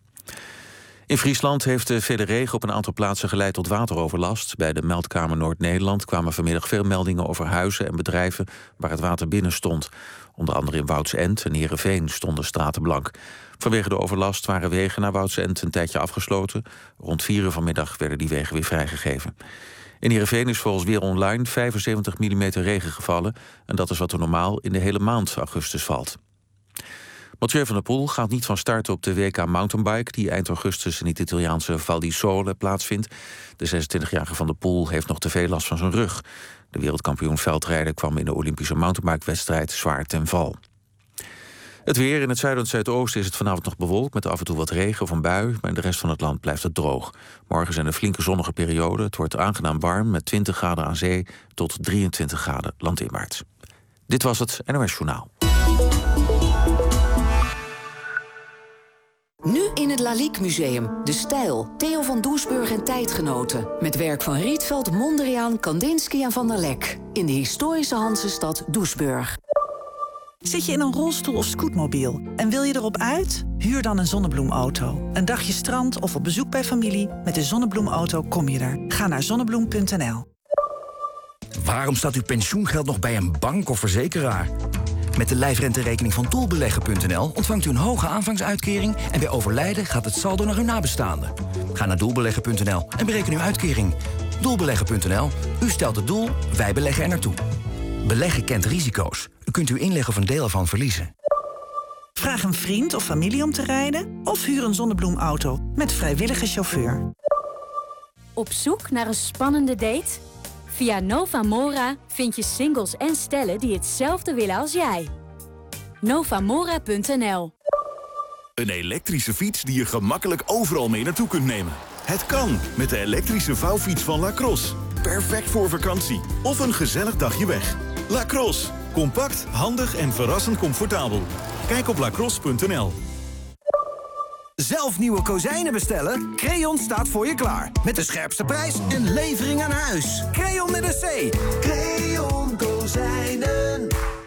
In Friesland heeft de vele regen op een aantal plaatsen geleid tot wateroverlast. Bij de Meldkamer Noord-Nederland kwamen vanmiddag veel meldingen over huizen en bedrijven waar het water binnen stond. Onder andere in Woudsend en Heerenveen stonden straten blank. Vanwege de overlast waren wegen naar Woudsend een tijdje afgesloten. Rond 4 uur vanmiddag werden die wegen weer vrijgegeven. In Heerenveen is volgens Weer Online 75 mm regen gevallen. En dat is wat er normaal in de hele maand augustus valt. Mathieu van der Poel gaat niet van start op de WK Mountainbike die eind augustus in het Italiaanse Val di Sole plaatsvindt. De 26-jarige van der Poel heeft nog te veel last van zijn rug. De wereldkampioen veldrijder kwam in de Olympische mountainbike-wedstrijd zwaar ten val. Het weer in het zuiden en zuidoosten is het vanavond nog bewolkt met af en toe wat regen of een bui, maar in de rest van het land blijft het droog. Morgen zijn er flinke zonnige perioden. Het wordt aangenaam warm met 20 graden aan zee tot 23 graden landinwaarts. Dit was het NOS Journaal. Nu in het Lalique Museum. De Stijl. Theo van Doesburg en tijdgenoten. Met werk van Rietveld, Mondriaan, Kandinsky en Van der Lek. In de historische Hansestad Doesburg. Zit je in een rolstoel of scootmobiel en wil je erop uit? Huur dan een zonnebloemauto. Een dagje strand of op bezoek bij familie. Met de zonnebloemauto kom je er. Ga naar zonnebloem.nl. Waarom staat uw pensioengeld nog bij een bank of verzekeraar? Met de lijfrenterekening van doelbeleggen.nl ontvangt u een hoge aanvangsuitkering en bij overlijden gaat het saldo naar uw nabestaanden. Ga naar doelbeleggen.nl en bereken uw uitkering. Doelbeleggen.nl. U stelt het doel, wij beleggen er naartoe. Beleggen kent risico's. U kunt uw inleg of een deel ervan verliezen. Vraag een vriend of familie om te rijden of huur een zonnebloemauto met vrijwillige chauffeur. Op zoek naar een spannende date? Via Novamora vind je singles en stellen die hetzelfde willen als jij. Novamora.nl. Een elektrische fiets die je gemakkelijk overal mee naartoe kunt nemen. Het kan met de elektrische vouwfiets van Lacrosse. Perfect voor vakantie of een gezellig dagje weg. Lacrosse. Compact, handig en verrassend comfortabel. Kijk op lacrosse.nl. Zelf nieuwe kozijnen bestellen? Creon staat voor je klaar. Met de scherpste prijs en levering aan huis. Creon met een C. Creon Kozijnen.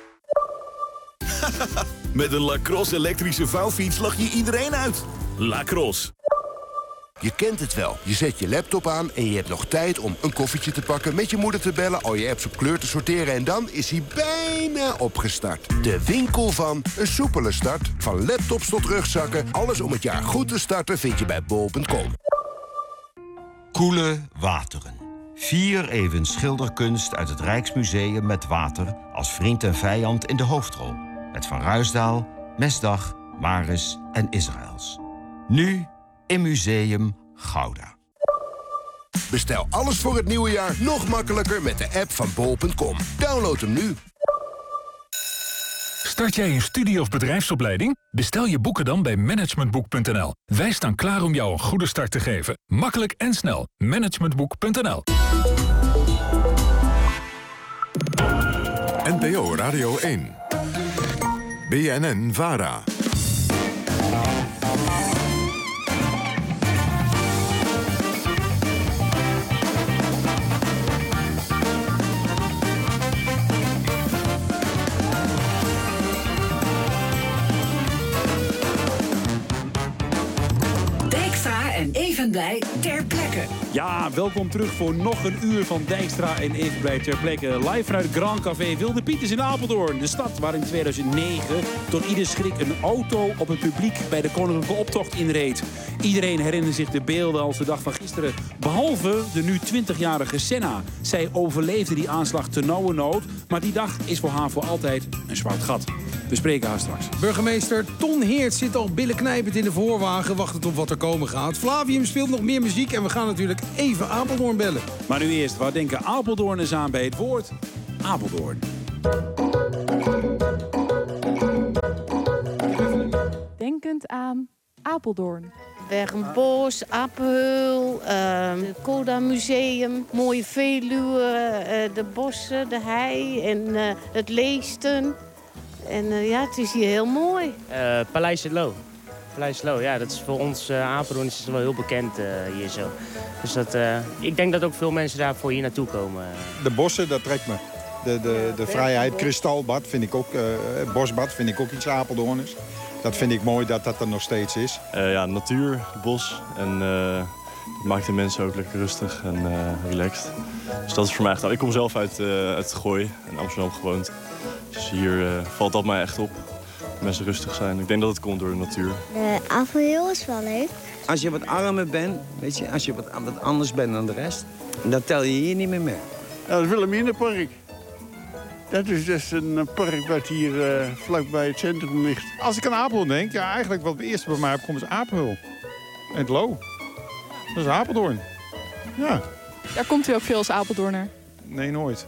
Met een Lacrosse elektrische vouwfiets lach je iedereen uit. Lacrosse. Je kent het wel. Je zet je laptop aan en je hebt nog tijd om een koffietje te pakken, met je moeder te bellen, al je apps op kleur te sorteren en dan is hij bijna opgestart. De winkel van een soepele start. Van laptops tot rugzakken. Alles om het jaar goed te starten vind je bij bol.com. Koele wateren. 4 eeuwen schilderkunst uit het Rijksmuseum met water als vriend en vijand in de hoofdrol. Met Van Ruisdael, Mesdag, Maris en Israëls. Nu in Museum Gouda. Bestel alles voor het nieuwe jaar nog makkelijker met de app van bol.com. Download hem nu. Start jij een studie- of bedrijfsopleiding? Bestel je boeken dan bij managementboek.nl. Wij staan klaar om jou een goede start te geven. Makkelijk en snel. Managementboek.nl. NPO Radio 1. BNN-VARA. Dijkstra en Even Evenblij ter plekke. Ja, welkom terug voor nog een uur van Dijkstra en Evenblij ter plekke. Live vanuit het Grand Café Wilde Pieters in Apeldoorn. De stad waar in 2009 tot ieder schrik een auto op het publiek bij de koninklijke optocht inreed. Iedereen herinnert zich de beelden als de dag van gisteren. Behalve de nu 20-jarige Senna. Zij overleefde die aanslag ternauwernood. Maar die dag is voor haar voor altijd een zwart gat. We spreken haar straks. Burgemeester Ton Heert zit al billenknijpend in de voorwagen, wachtend op wat er komen gaat. Flavium speelt nog meer muziek en we gaan natuurlijk even Apeldoorn bellen. Maar nu eerst, waar denken Apeldoorners aan bij het woord Apeldoorn? Denkend aan Apeldoorn. Bergenbos, Apelhul, het Coda Museum, mooie Veluwe, de bossen, de hei en het Leesten. En ja, het is hier heel mooi. Paleis het Loo. Paleis het Loo, ja, dat is voor ons Apeldoorn is wel heel bekend hier zo. Dus dat, ik denk dat ook veel mensen daarvoor hier naartoe komen. De bossen, dat trekt me. De vrijheid, kristalbad vind ik ook, bosbad vind ik ook iets Apeldoorners. Dat vind ik mooi dat dat er nog steeds is. Ja, natuur, bos en dat maakt de mensen ook lekker rustig en relaxed. Dus dat is voor mij echt. Ik kom zelf uit het Gooi, in Amsterdam gewoond. Dus hier valt dat mij echt op. Dat mensen rustig zijn. Ik denk dat het komt door de natuur. Apelhul is wel leuk. Als je wat armer bent, weet je, als je wat anders bent dan de rest, dan tel je hier niet meer mee. Ja, het Wilhelminapark. Dat is dus een park wat hier vlakbij het centrum ligt. Als ik aan Apeldoorn denk, ja, eigenlijk wat het eerste bij mij opkomt is Apelhul. En het Loo. Dat is Apeldoorn. Ja. Daar komt u ook veel als Apeldoorner? Nee, nooit.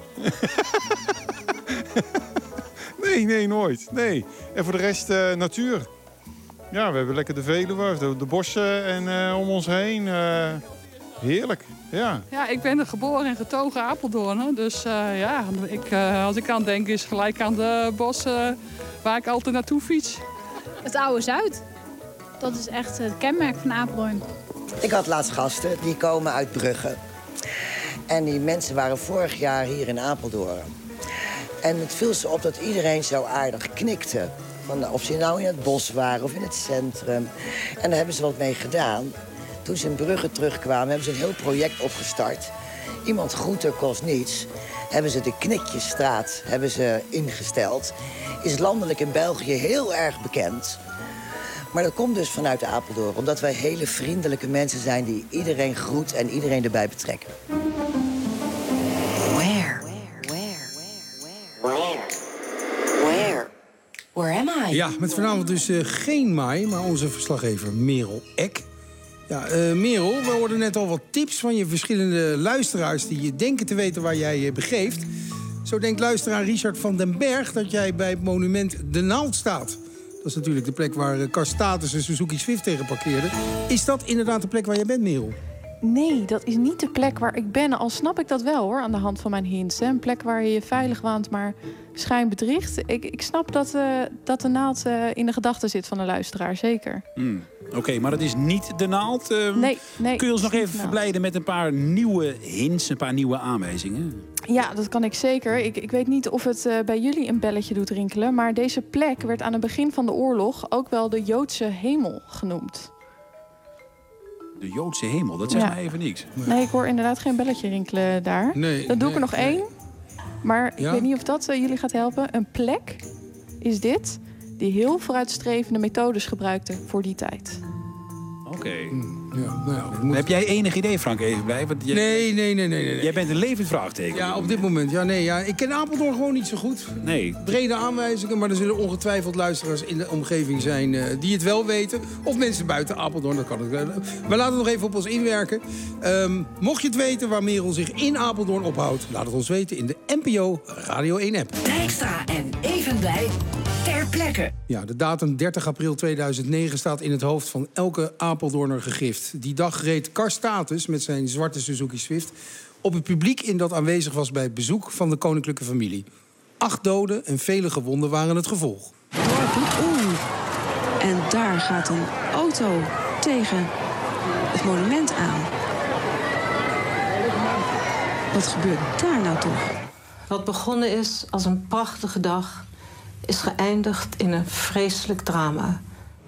Nee, nooit. Nee. En voor de rest natuur. Ja, we hebben lekker de Veluwe, de bossen en om ons heen. Heerlijk, ja. Ja, ik ben geboren en getogen Apeldoorner. Dus ja, als ik aan denk is gelijk aan de bossen waar ik altijd naartoe fiets. Het oude Zuid. Dat is echt het kenmerk van Apeldoorn. Ik had laatst gasten, die komen uit Brugge. En die mensen waren vorig jaar hier in Apeldoorn. En het viel ze op dat iedereen zo aardig knikte. Of ze nou in het bos waren of in het centrum. En daar hebben ze wat mee gedaan. Toen ze in Brugge terugkwamen, hebben ze een heel project opgestart. Iemand groeten kost niets. Hebben ze de Knikjesstraat ingesteld. Is landelijk in België heel erg bekend. Maar dat komt dus vanuit de Apeldoorn. Omdat wij hele vriendelijke mensen zijn die iedereen groet en iedereen erbij betrekken. Where am I? Ja, met vanavond dus geen Mai, maar onze verslaggever Merel Eck. Ja, Merel, we hoorden net al wat tips van je verschillende luisteraars die je denken te weten waar jij je begeeft. Zo denkt luisteraar Richard van den Berg dat jij bij het monument De Naald staat. Dat is natuurlijk de plek waar Karstatus en Suzuki Swift tegen parkeerden. Is dat inderdaad de plek waar jij bent, Merel? Nee, dat is niet de plek waar ik ben. Al snap ik dat wel, hoor, aan de hand van mijn hints. Hè. Een plek waar je je veilig waant, maar schijn bedriegt. Ik snap dat de naald in de gedachten zit van de luisteraar, zeker. Oké, maar dat is niet de naald. Nee. Kun je ons nog even verblijden met een paar nieuwe hints, een paar nieuwe aanwijzingen? Ja, dat kan ik zeker. Ik weet niet of het bij jullie een belletje doet rinkelen, maar deze plek werd aan het begin van de oorlog ook wel de Joodse hemel genoemd. De Joodse hemel, dat zegt mij even niks. Nee, ik hoor inderdaad geen belletje rinkelen daar. Dan doe ik er nog één. Maar ik weet niet of dat jullie gaat helpen. Een plek is dit die heel vooruitstrevende methodes gebruikte voor die tijd. Oké. Heb jij enig idee, Frank, even blijven? Nee. Jij bent een levend vraagteken. Ja, op dit moment. Ja, ik ken Apeldoorn gewoon niet zo goed. Nee. Brede aanwijzingen, maar er zullen ongetwijfeld luisteraars in de omgeving zijn die het wel weten. Of mensen buiten Apeldoorn, dat kan het. We laten het nog even op ons inwerken. Mocht je het weten waar Merel zich in Apeldoorn ophoudt, laat het ons weten in de NPO Radio 1-app. Dijkstra en Evenblij ter plekke. Ja, de datum 30 april 2009 staat in het hoofd van elke Apeldoorner gegrift. Die dag reed Karstatus met zijn zwarte Suzuki Swift op het publiek in dat aanwezig was bij het bezoek van de koninklijke familie. 8 doden en vele gewonden waren het gevolg. En daar gaat een auto tegen het monument aan. Wat gebeurt daar nou toch? Wat begonnen is als een prachtige dag, is geëindigd in een vreselijk drama.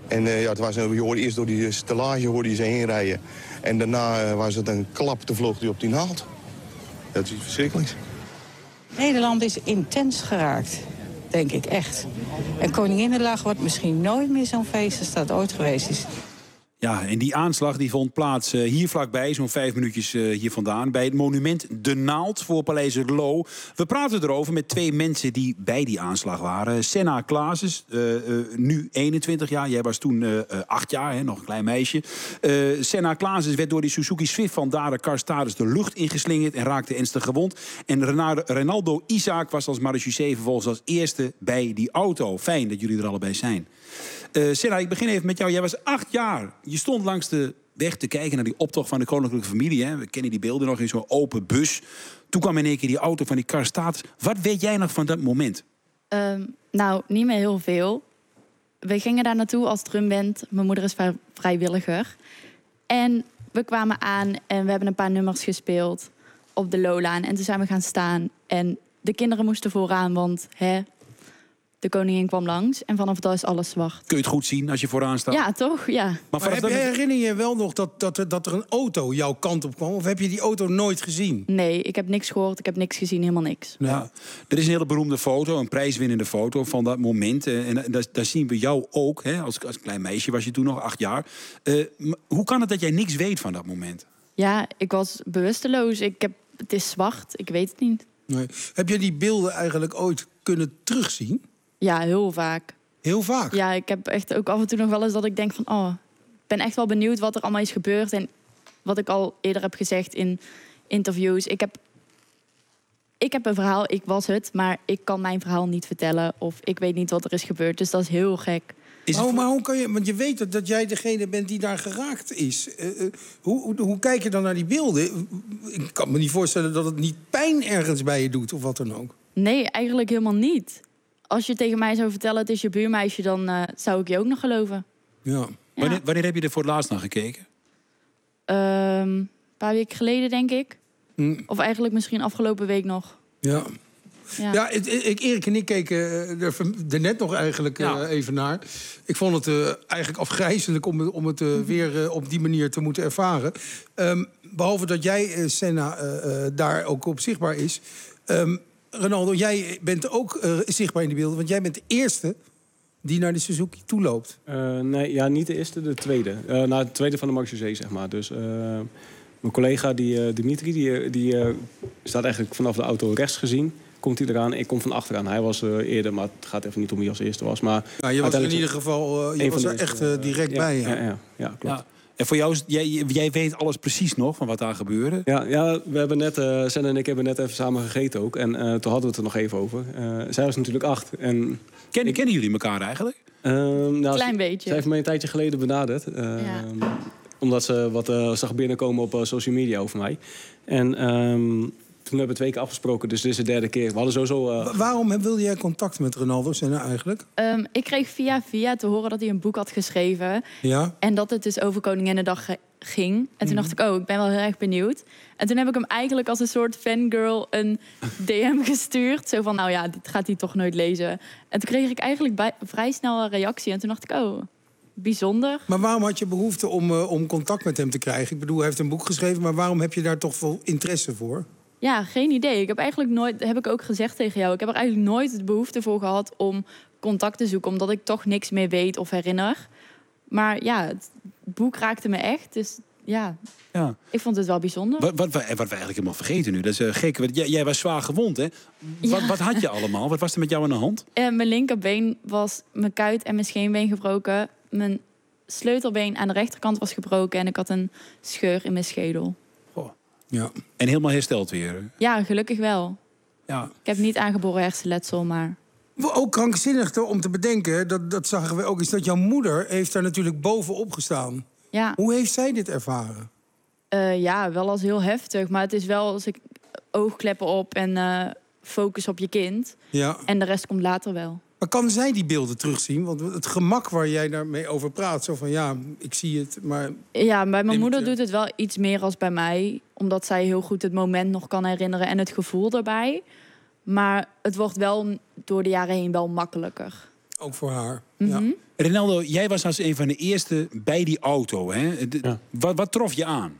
En je hoorde eerst door die stellage hoorde je ze heen rijden. En daarna was het een klap, toen vloog hij op die naald. Dat is iets verschrikkelijks. Nederland is intens geraakt, denk ik, echt. En Koninginnedag wordt misschien nooit meer zo'n feest als dat ooit geweest is. Ja, en die aanslag die vond plaats hier vlakbij, zo'n 5 minuutjes hier vandaan, bij het monument De Naald voor Paleis Erlo. We praten erover met 2 mensen die bij die aanslag waren. Senna Claessens, nu 21 jaar. Jij was toen 8 jaar, hè, nog een klein meisje. Senna Claessens werd door die Suzuki Swift van Dare Carstades de lucht ingeslingerd en raakte ernstig gewond. En Renaldo Isaac was als marechaussee vervolgens als eerste bij die auto. Fijn dat jullie er allebei zijn. Senna, ik begin even met jou. Jij was 8 jaar. Je stond langs de weg te kijken naar die optocht van de koninklijke familie. Hè? We kennen die beelden nog in zo'n open bus. Toen kwam in één keer die auto van die Carstades. Wat weet jij nog van dat moment? Nou, niet meer heel veel. We gingen daar naartoe als drumband. Mijn moeder is vrijwilliger. En we kwamen aan en we hebben een paar nummers gespeeld op de Lolaan. En toen zijn we gaan staan. En de kinderen moesten vooraan, want de koningin kwam langs en vanaf dat is alles zwart. Kun je het goed zien als je vooraan staat? Ja, toch? Ja. Maar herinner je wel nog dat er een auto jouw kant op kwam? Of heb je die auto nooit gezien? Nee, ik heb niks gehoord, ik heb niks gezien, helemaal niks. Ja. Er is een hele beroemde foto, een prijswinnende foto van dat moment. En daar zien we jou ook. Hè? Als klein meisje was je toen nog 8 jaar. Hoe kan het dat jij niks weet van dat moment? Ja, ik was bewusteloos. Het is zwart, ik weet het niet. Nee. Heb je die beelden eigenlijk ooit kunnen terugzien? Ja, heel vaak. Heel vaak? Ja, ik heb echt ook af en toe nog wel eens dat ik denk van... ik ben echt wel benieuwd wat er allemaal is gebeurd. En wat ik al eerder heb gezegd in interviews. Ik heb een verhaal, ik was het. Maar ik kan mijn verhaal niet vertellen. Of ik weet niet wat er is gebeurd. Dus dat is heel gek. Maar hoe kan je... Want je weet dat jij degene bent die daar geraakt is. Hoe kijk je dan naar die beelden? Ik kan me niet voorstellen dat het niet pijn ergens bij je doet. Of wat dan ook. Nee, eigenlijk helemaal niet. Als je tegen mij zou vertellen, het is je buurmeisje, dan zou ik je ook nog geloven. Ja. Wanneer heb je er voor het laatst naar gekeken? Een paar weken geleden, denk ik. Of eigenlijk misschien afgelopen week nog. Ja. Erik en ik keken er net nog eigenlijk even naar. Ik vond het eigenlijk afgrijzelijk om het weer op die manier te moeten ervaren. Behalve dat jij, Senna, daar ook op zichtbaar is... Renaldo, jij bent ook zichtbaar in de beelden, want jij bent de eerste die naar de Suzuki toeloopt. Nee, niet de eerste, de tweede. De tweede van de marechaussee, zeg maar. Dus mijn collega, Dimitri, die staat eigenlijk vanaf de auto rechts gezien. Komt hij eraan, ik kom van achteraan. Hij was eerder, maar het gaat even niet om wie als eerste was. Maar je was in ieder geval echt direct bij. Ja, klopt. Ja. En voor jou, jij weet alles precies nog van wat daar gebeurde? Ja, we hebben net, Sen en ik hebben net even samen gegeten ook. En toen hadden we het er nog even over. Zij was natuurlijk 8. Kennen jullie elkaar eigenlijk? Klein beetje. Zij heeft mij een tijdje geleden benaderd. Omdat ze wat zag binnenkomen op social media over mij. En toen hebben we 2 keer afgesproken, dus dit is de 3e keer. We hadden sowieso... Waarom wilde jij contact met Renaldo Senna eigenlijk? Ik kreeg via te horen dat hij een boek had geschreven. Ja? En dat het dus over Koninginnedag ging. En toen dacht ik, ik ben wel heel erg benieuwd. En toen heb ik hem eigenlijk als een soort fangirl een DM gestuurd. Zo van, dit gaat hij toch nooit lezen. En toen kreeg ik eigenlijk vrij snel een reactie. En toen dacht ik, bijzonder. Maar waarom had je behoefte om contact met hem te krijgen? Ik bedoel, hij heeft een boek geschreven, maar waarom heb je daar toch veel interesse voor? Ja, geen idee. Ik heb eigenlijk nooit, heb ik ook gezegd tegen jou, ik heb er eigenlijk nooit de behoefte voor gehad om contact te zoeken, omdat ik toch niks meer weet of herinner. Maar het boek raakte me echt, dus ik vond het wel bijzonder. Wat we eigenlijk helemaal vergeten nu, dat is gek. Jij was zwaar gewond, hè? Wat had je allemaal? Wat was er met jou aan de hand? Mijn linkerbeen was mijn kuit en mijn scheenbeen gebroken. Mijn sleutelbeen aan de rechterkant was gebroken en ik had een scheur in mijn schedel. Ja. En helemaal hersteld weer? Ja, gelukkig wel. Ja. Ik heb niet aangeboren hersenletsel, maar... Ook krankzinnig om te bedenken, dat zagen we ook, is dat jouw moeder heeft daar natuurlijk bovenop gestaan. Ja. Hoe heeft zij dit ervaren? Wel als heel heftig. Maar het is wel als ik oogkleppen op en focus op je kind. Ja. En de rest komt later wel. Maar kan zij die beelden terugzien? Want het gemak waar jij daarmee over praat, zo van ik zie het, maar... Ja, bij mijn moeder doet het wel iets meer als bij mij. Omdat zij heel goed het moment nog kan herinneren en het gevoel erbij. Maar het wordt wel door de jaren heen wel makkelijker. Ook voor haar. Mhm. Ja. Rinaldo, jij was als een van de eerste bij die auto. Hè? Wat trof je aan?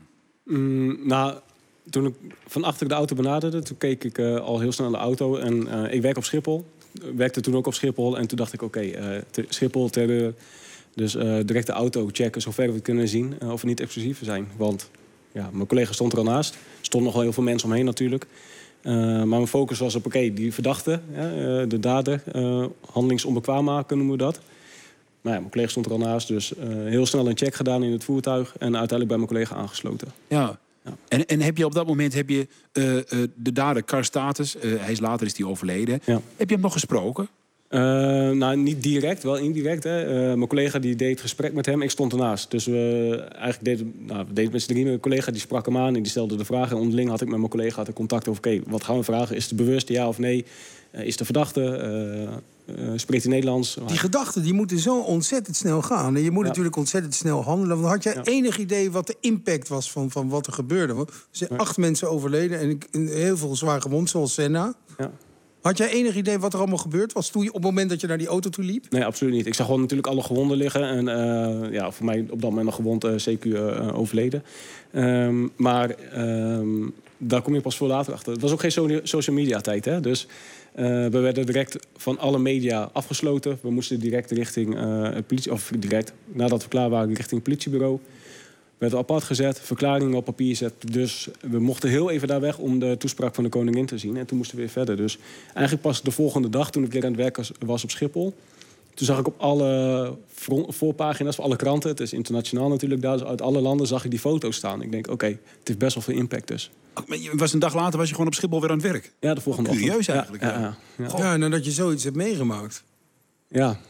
Toen ik van achter de auto benaderde, toen keek ik al heel snel naar de auto. En ik werk op Schiphol. Werkte toen ook op Schiphol. En toen dacht ik, Schiphol, terreur. Dus direct de auto checken, zover we kunnen zien of we niet explosieven zijn. Want mijn collega stond er al naast. Er stonden nog wel heel veel mensen omheen natuurlijk. Maar mijn focus was op, die verdachte, de dader, handelingsonbekwaamheid noemen we dat. Maar mijn collega stond er al naast, dus heel snel een check gedaan in het voertuig en uiteindelijk bij mijn collega aangesloten. Ja. En heb je op dat moment de dader Kar Status, later is hij overleden. Ja. Heb je hem nog gesproken? Niet direct, wel indirect. Hè. Mijn collega die deed gesprek met hem, ik stond ernaast. Dus we deden met z'n drieën. Mijn collega die sprak hem aan en die stelde de vragen. En onderling had ik met mijn collega contact over, wat gaan we vragen? Is het bewust, ja of nee? Is de verdachte? Spreekt hij Nederlands? Die gedachten die moeten zo ontzettend snel gaan. En je moet natuurlijk ontzettend snel handelen. Want had jij enig idee wat de impact was van wat er gebeurde? Want er zijn 8 mensen overleden en heel veel zwaar gewond, zoals Senna. Ja. Had jij enig idee wat er allemaal gebeurd was toen op het moment dat je naar die auto toe liep? Nee, absoluut niet. Ik zag gewoon natuurlijk alle gewonden liggen. En voor mij op dat moment nog gewond CQ overleden. Maar daar kom je pas voor later achter. Het was ook geen social media tijd, hè? Dus we werden direct van alle media afgesloten. We moesten direct richting politie, of direct nadat we klaar waren richting het politiebureau. Werden apart gezet, verklaringen op papier gezet. Dus we mochten heel even daar weg om de toespraak van de koningin te zien. En toen moesten we weer verder. Dus eigenlijk pas de volgende dag, toen ik weer aan het werk was op Schiphol, toen zag ik op alle voorpagina's van alle kranten, het is internationaal natuurlijk, daar, uit alle landen zag ik die foto's staan. Ik denk, het heeft best wel veel impact dus. Een dag later was je gewoon op Schiphol weer aan het werk? Ja, de volgende ochtend. Curieus eigenlijk. Ja, nadat je zoiets hebt meegemaakt. Ja.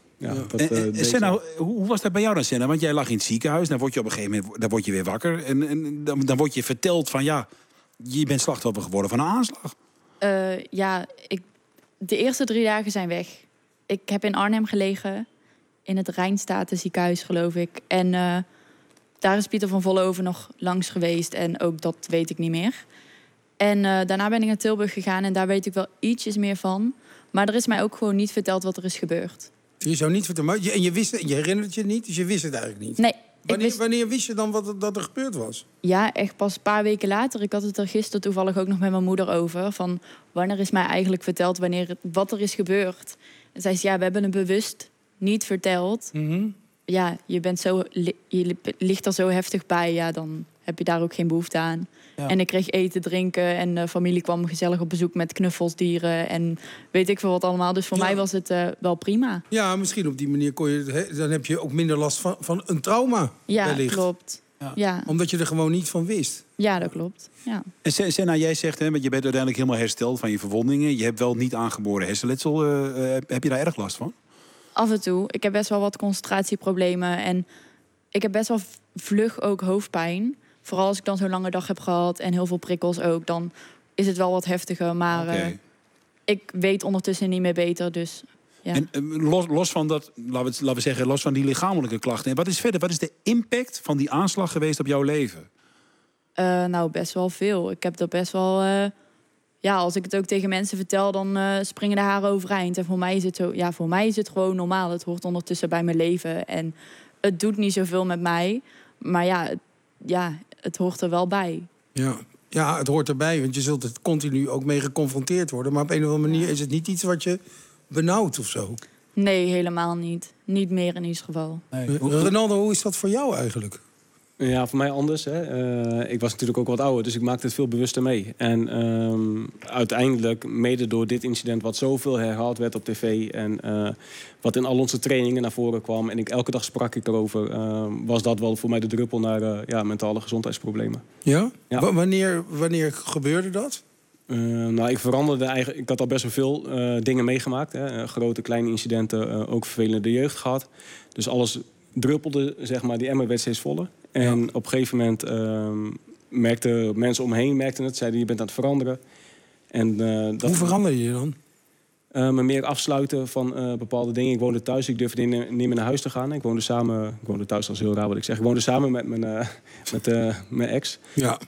Senna, hoe was dat bij jou dan, Senna? Want jij lag in het ziekenhuis, dan word je op een gegeven moment weer wakker. En dan word je verteld van, je bent slachtoffer geworden van een aanslag. De eerste 3 dagen zijn weg. Ik heb in Arnhem gelegen, in het Rijnstaten ziekenhuis, geloof ik. En daar is Pieter van Vollenhoven nog langs geweest. En ook dat weet ik niet meer. En daarna ben ik naar Tilburg gegaan en daar weet ik wel ietsjes meer van. Maar er is mij ook gewoon niet verteld wat er is gebeurd. Je zou niet vertellen, en je herinnert je niet, dus je wist het eigenlijk niet? Nee. Wanneer wist je dan dat er gebeurd was? Ja, echt pas een paar weken later. Ik had het er gisteren toevallig ook nog met mijn moeder over. Van wanneer is mij eigenlijk verteld wat er is gebeurd. En zij zei, we hebben het bewust niet verteld. Mm-hmm. Ja, je ligt er zo heftig bij, dan heb je daar ook geen behoefte aan. Ja. En ik kreeg eten, drinken en de familie kwam gezellig op bezoek met knuffels, dieren en weet ik veel wat allemaal. Dus voor mij was het wel prima. Ja, misschien op die manier dan heb je ook minder last van een trauma. Ja, klopt. Ja. Omdat je er gewoon niet van wist. Ja, dat klopt. Ja. En Senna, jij zegt, want je bent uiteindelijk helemaal hersteld van je verwondingen. Je hebt wel niet aangeboren hersenletsel. Heb je daar erg last van? Af en toe. Ik heb best wel wat concentratieproblemen en ik heb best wel vlug ook hoofdpijn. Vooral als ik dan zo'n lange dag heb gehad en heel veel prikkels ook, dan is het wel wat heftiger. Maar ik weet ondertussen niet meer beter, dus ja. En los van dat, laten we zeggen, los van die lichamelijke klachten. En wat is de impact van die aanslag geweest op jouw leven? Best wel veel. Ik heb er best wel... als ik het ook tegen mensen vertel, dan springen de haren overeind. En voor mij is het zo. Ja, voor mij is het gewoon normaal. Het hoort ondertussen bij mijn leven. En het doet niet zoveel met mij. Maar het hoort er wel bij. Ja, het hoort erbij. Want je zult er continu ook mee geconfronteerd worden. Maar op een of andere manier is het niet iets wat je benauwd of zo. Nee, helemaal niet. Niet meer in ieder geval. Nee. Rinaldo, hoe is dat voor jou eigenlijk? Ja, voor mij anders. Hè. Ik was natuurlijk ook wat ouder, dus ik maakte het veel bewuster mee. En uiteindelijk, mede door dit incident wat zoveel herhaald werd op tv... en wat in al onze trainingen naar voren kwam... en elke dag sprak ik erover... was dat wel voor mij de druppel naar mentale gezondheidsproblemen. Ja? Wanneer gebeurde dat? Ik veranderde eigenlijk... Ik had al best wel veel dingen meegemaakt. Hè. Grote, kleine incidenten, ook vervelende jeugd gehad. Dus alles druppelde, zeg maar, die emmer werd steeds voller. En op een gegeven moment merkten mensen om me heen het, zeiden je bent aan het veranderen. En, hoe verander je dan? Me meer afsluiten van bepaalde dingen. Ik woonde thuis, ik durfde niet meer naar huis te gaan. Ik woonde thuis, dat is heel raar wat ik zeg. Ik woonde samen met mijn ex. Ja.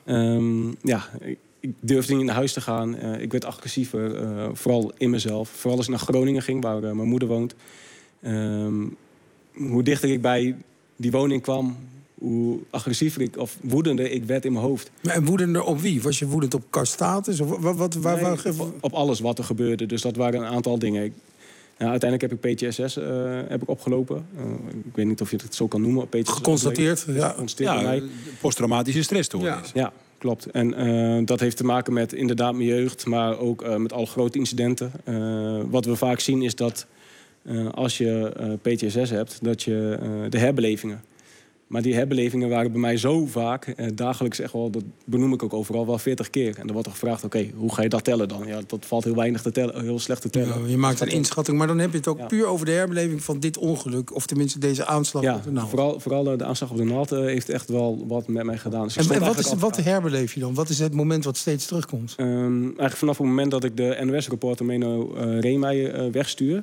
Ik durfde niet naar huis te gaan. Ik werd agressiever, vooral in mezelf. Vooral als ik naar Groningen ging, waar mijn moeder woont. Hoe dichter ik bij die woning kwam, hoe agressiever ik of woedender ik werd in mijn hoofd. En woedender op wie? Was je woedend op Karstatus? Of Op alles wat er gebeurde. Dus dat waren een aantal dingen. Uiteindelijk heb ik PTSS heb ik opgelopen. Ik weet niet of je het zo kan noemen. PTSS geconstateerd? Posttraumatische stressstoornis. Ja, klopt. En dat heeft te maken met inderdaad mijn jeugd, maar ook met alle grote incidenten. Wat we vaak zien is dat als je PTSS hebt, dat je de herbelevingen. Maar die herbelevingen waren bij mij zo vaak, dagelijks echt wel, dat benoem ik ook overal, wel 40 keer. En dan wordt er gevraagd, oké, hoe ga je dat tellen dan? Ja, dat valt heel weinig te tellen, heel slecht te tellen. Ja, je maakt een inschatting, maar dan heb je het ook puur over de herbeleving van dit ongeluk. Of tenminste deze aanslag op de naald. Vooral de aanslag op de naald heeft echt wel wat met mij gedaan. Dus en wat herbeleef je dan? Wat is het moment wat steeds terugkomt? Eigenlijk vanaf het moment dat ik de NOS-reporter Menno Reemeijer wegstuur.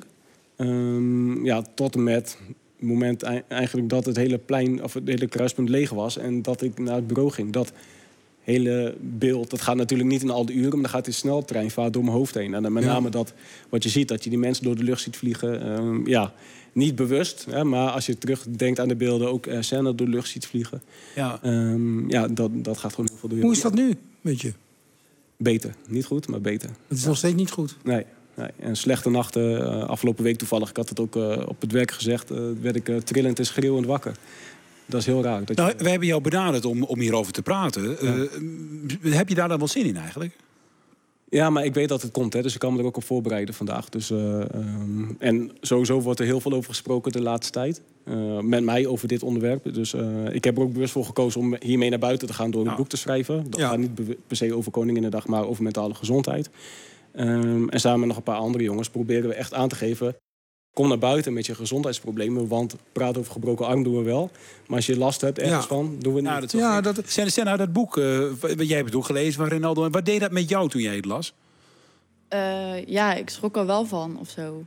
Tot en met het moment eigenlijk dat het hele plein of het hele kruispunt leeg was en dat ik naar het bureau ging. Dat hele beeld, dat gaat natuurlijk niet in al de uren, maar dan gaat die sneltreinvaart door mijn hoofd heen. En dan met name dat wat je ziet, dat je die mensen door de lucht ziet vliegen. Niet bewust, maar als je terugdenkt aan de beelden, ook scène door de lucht ziet vliegen. Dat gaat gewoon heel veel door je. Hoe is dat nu met je? Beter. Niet goed, maar beter. Het is nog steeds niet goed? Nee. En slechte nachten, afgelopen week toevallig, ik had het ook op het werk gezegd, werd ik trillend en schreeuwend wakker. Dat is heel raar. We hebben jou benaderd om hierover te praten. Heb je daar dan wel zin in eigenlijk? Ja, maar ik weet dat het komt, dus ik kan me er ook op voorbereiden vandaag. Dus, en sowieso wordt er heel veel over gesproken de laatste tijd. Met mij over dit onderwerp. Dus ik heb er ook bewust voor gekozen om hiermee naar buiten te gaan door een boek te schrijven. Dat gaat niet per se over Koninginnedag, maar over mentale gezondheid. En samen met nog een paar andere jongens proberen we echt aan te geven, kom naar buiten met je gezondheidsproblemen, want praten over gebroken arm doen we wel. Maar als je last hebt ergens van, doen we niet. Dat boek, jij hebt het ook gelezen van Rinaldo. Wat deed dat met jou toen jij het las? Ik schrok er wel van of zo.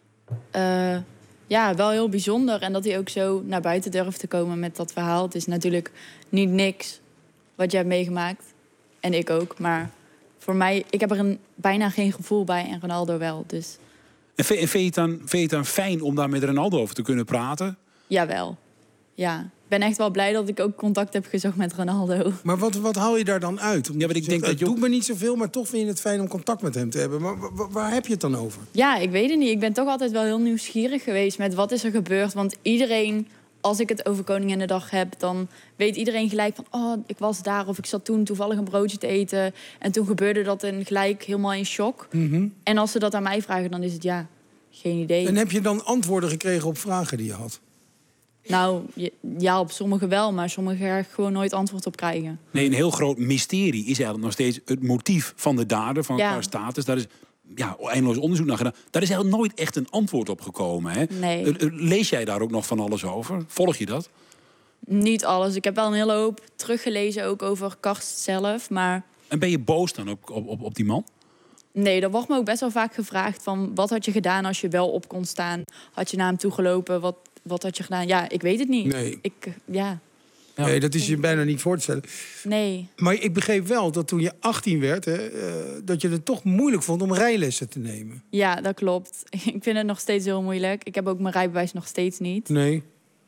Wel heel bijzonder. En dat hij ook zo naar buiten durft te komen met dat verhaal. Het is natuurlijk niet niks wat jij hebt meegemaakt. En ik ook, maar voor mij, ik heb er bijna geen gevoel bij en Ronaldo wel. Dus. En vind je het dan fijn om daar met Ronaldo over te kunnen praten? Jawel. Ja. Ik ben echt wel blij dat ik ook contact heb gezocht met Ronaldo. Maar wat haal je daar dan uit? Ja, maar ik denk het doet me niet zoveel, maar toch vind je het fijn om contact met hem te hebben. Maar waar heb je het dan over? Ja, ik weet het niet. Ik ben toch altijd wel heel nieuwsgierig geweest met wat is er gebeurd. Want iedereen, als ik het over Koninginnedag heb, dan weet iedereen gelijk van, oh, ik was daar of ik zat toen toevallig een broodje te eten. En toen gebeurde dat en gelijk helemaal in shock. Mm-hmm. En als ze dat aan mij vragen, dan is het geen idee. En heb je dan antwoorden gekregen op vragen die je had? Nou, ja, op sommige wel, maar sommige ga ik gewoon nooit antwoord op krijgen. Nee, een heel groot mysterie is eigenlijk nog steeds het motief van de dader, van Karstatus. Daar is eindeloos onderzoek naar gedaan. Daar is eigenlijk nooit echt een antwoord op gekomen. Hè? Nee. Lees jij daar ook nog van alles over? Volg je dat? Niet alles. Ik heb wel een hele hoop teruggelezen ook over Karst zelf, maar. En ben je boos dan op die man? Nee, dat wordt me ook best wel vaak gevraagd van, wat had je gedaan als je wel op kon staan? Had je naar hem toe gelopen? Wat had je gedaan? Ja, ik weet het niet. Nee. Nee, dat is je bijna niet voor te stellen. Nee. Maar ik begreep wel dat toen je 18 werd, dat je het toch moeilijk vond om rijlessen te nemen. Ja, dat klopt. Ik vind het nog steeds heel moeilijk. Ik heb ook mijn rijbewijs nog steeds niet. Nee.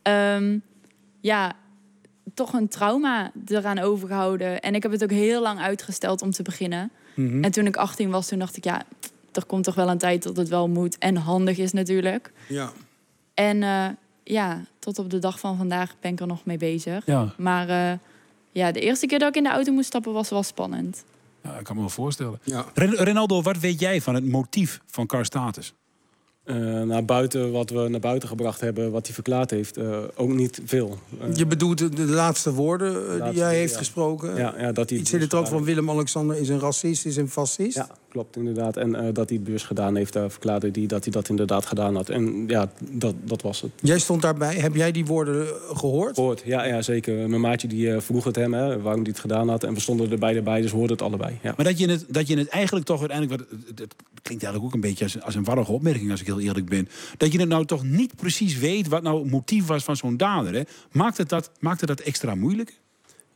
Toch een trauma eraan overgehouden. En ik heb het ook heel lang uitgesteld om te beginnen. Mm-hmm. En toen ik 18 was, toen dacht ik, er komt toch wel een tijd dat het wel moet. En handig is natuurlijk. Ja. En tot op de dag van vandaag ben ik er nog mee bezig. Ja. Maar de eerste keer dat ik in de auto moest stappen was wel spannend. Ja, ik kan me wel voorstellen. Ja. Rinaldo, wat weet jij van het motief van Karstatus? Buiten wat we naar buiten gebracht hebben, wat hij verklaard heeft, ook niet veel. Je bedoelt de laatste woorden die hij heeft gesproken? Ja, dat hij iets in de trant van Willem-Alexander is een racist, is een fascist? Ja, klopt inderdaad. En dat hij het bewust gedaan heeft, verklaarde hij dat hij dat inderdaad gedaan had. En ja, dat was het. Jij stond daarbij. Heb jij die woorden gehoord? Ja, zeker. Mijn maatje die vroeg het hem, waarom hij het gedaan had. En we stonden er beide bij, dus hoorden het allebei. Ja. Maar dat je het eigenlijk toch uiteindelijk, het klinkt eigenlijk ook een beetje als een warrige opmerking als ik heel eerlijk ben, dat je het nou toch niet precies weet wat nou het motief was van zo'n dader. Hè? Maakte dat extra moeilijk?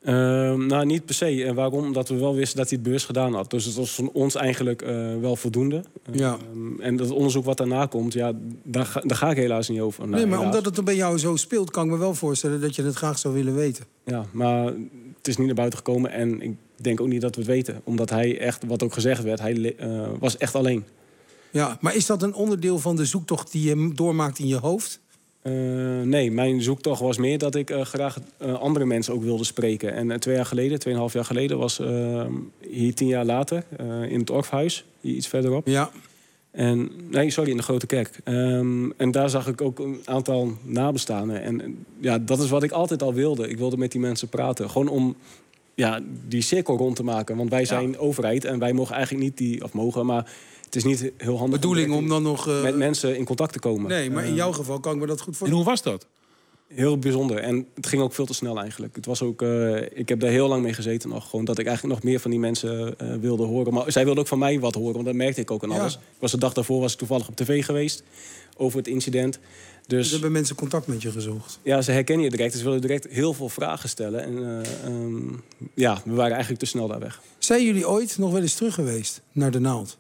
Nou, niet per se. Waarom? Omdat we wel wisten dat hij het bewust gedaan had. Dus het was van ons eigenlijk wel voldoende. Ja. En dat onderzoek wat daarna komt, ja, daar ga ik helaas niet over. Nee, maar omdat het bij jou zo speelt, kan ik me wel voorstellen dat je het graag zou willen weten. Ja, maar het is niet naar buiten gekomen en ik denk ook niet dat we het weten. Omdat hij echt, wat ook gezegd werd, hij was echt alleen. Ja, maar is dat een onderdeel van de zoektocht die je doormaakt in je hoofd? Nee, mijn zoektocht was meer dat ik graag andere mensen ook wilde spreken. En 2,5 jaar geleden was hier 10 jaar later in het Orpheus, hier iets verderop. Ja. In de Grote Kerk. En daar zag ik ook een aantal nabestaanden. En ja, dat is wat ik altijd al wilde. Ik wilde met die mensen praten. Gewoon om die cirkel rond te maken. Want wij zijn overheid en wij mogen eigenlijk niet maar het is niet heel handig bedoeling om dan nog met mensen in contact te komen. Nee, maar in jouw geval kan ik me dat goed voorstellen. En hoe was dat? Heel bijzonder. En het ging ook veel te snel eigenlijk. Het was ook, ik heb daar heel lang mee gezeten nog. Gewoon dat ik eigenlijk nog meer van die mensen wilde horen. Maar zij wilden ook van mij wat horen, want dat merkte ik ook aan alles. De dag daarvoor was ik toevallig op tv geweest over het incident. Dus hebben mensen contact met je gezocht? Ja, ze herkennen je direct. Dus ze willen direct heel veel vragen stellen. En we waren eigenlijk te snel daar weg. Zijn jullie ooit nog wel eens terug geweest naar de Naald?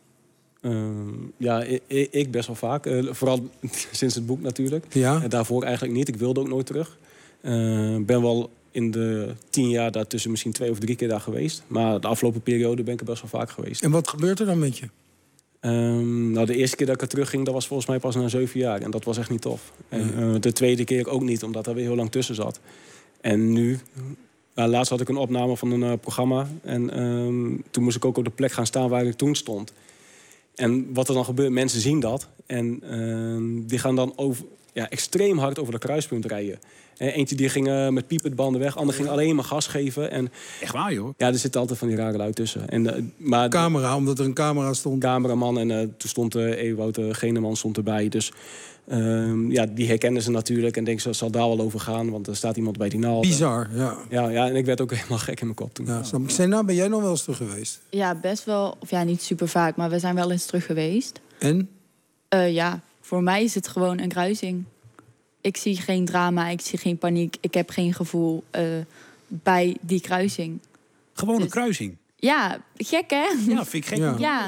Ik best wel vaak. Vooral sinds het boek natuurlijk. Ja. Daarvoor eigenlijk niet. Ik wilde ook nooit terug. Ben wel in de 10 jaar daartussen misschien 2 of 3 keer daar geweest. Maar de afgelopen periode ben ik er best wel vaak geweest. En wat gebeurt er dan met je? De eerste keer dat ik er terugging, dat was volgens mij pas na 7 jaar. En dat was echt niet tof. En de tweede keer ook niet, omdat er weer heel lang tussen zat. En nu... laatst had ik een opname van een programma. En toen moest ik ook op de plek gaan staan waar ik toen stond. En wat er dan gebeurt, mensen zien dat. En die gaan dan extreem hard over de kruispunt rijden. Eentje die ging met piepetbanden weg. Ander ging alleen maar gas geven. En, echt waar, joh? Ja, er zitten altijd van die rare lui tussen. Camera, omdat er een camera stond. Cameraman en toen stond Ewout Geneman stond erbij. Dus die herkennen ze natuurlijk. En denken ze, zal daar wel over gaan. Want er staat iemand bij die naald. Bizar, ja. Ja, en ik werd ook helemaal gek in mijn kop toen. Ja, snap ik. Sena, ben jij nog wel eens terug geweest? Ja, best wel. Of ja, niet super vaak, maar we zijn wel eens terug geweest. En? Voor mij is het gewoon een kruising. Ik zie geen drama, ik zie geen paniek. Ik heb geen gevoel bij die kruising. Gewoon een kruising? Ja, gek hè? Ja, vind ik gek.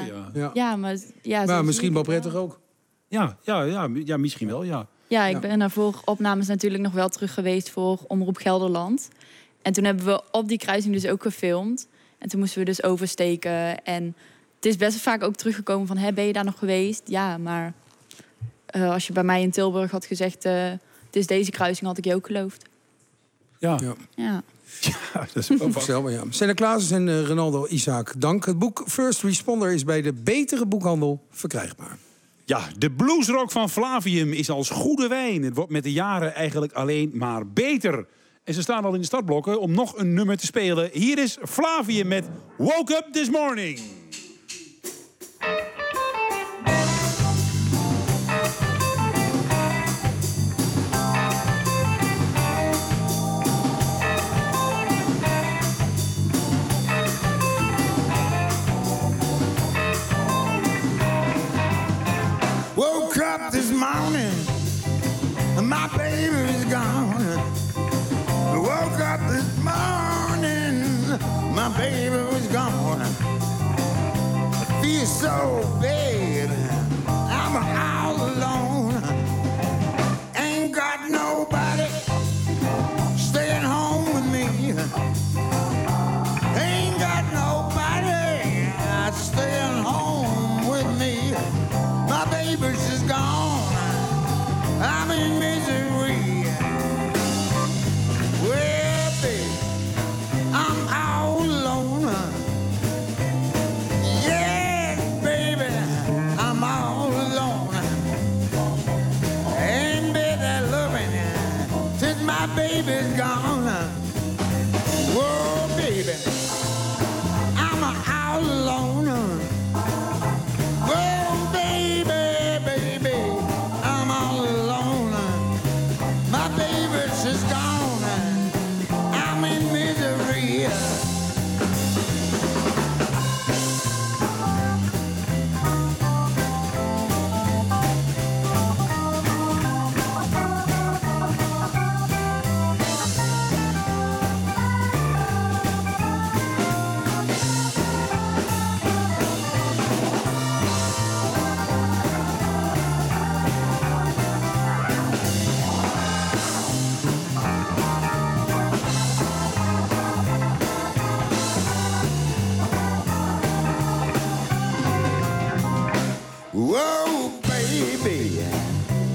Maar misschien wel prettig ook. Ja, misschien wel, ja. Ja, ik ben daarvoor opnames natuurlijk nog wel terug geweest voor Omroep Gelderland. En toen hebben we op die kruising dus ook gefilmd. En toen moesten we dus oversteken. En het is best wel vaak ook teruggekomen van, ben je daar nog geweest? Ja, maar als je bij mij in Tilburg had gezegd, het is deze kruising, had ik je ook geloofd. Ja, dat is ook voorstelbaar, ja. Sena Claessens en Ronaldo Isaac, dank. Het boek First Responder is bij de betere boekhandel verkrijgbaar. Ja, de bluesrock van Flavium is als goede wijn. Het wordt met de jaren eigenlijk alleen maar beter. En ze staan al in de startblokken om nog een nummer te spelen. Hier is Flavium met Woke Up This Morning. Woke up this morning, and my baby is gone. Woke up this morning, my baby was gone. I feel so bad, I'm all alone. Ain't got nobody staying home with me. Ain't got nobody staying home with me. My baby's just gone, I'm in misery. Well, baby, I'm all alone. Yeah, baby, I'm all alone. Ain't been that loving since my baby's gone. Whoa, baby, I'm all alone. Whoa, baby, I'm all alone. My baby's just gone. I'm in misery.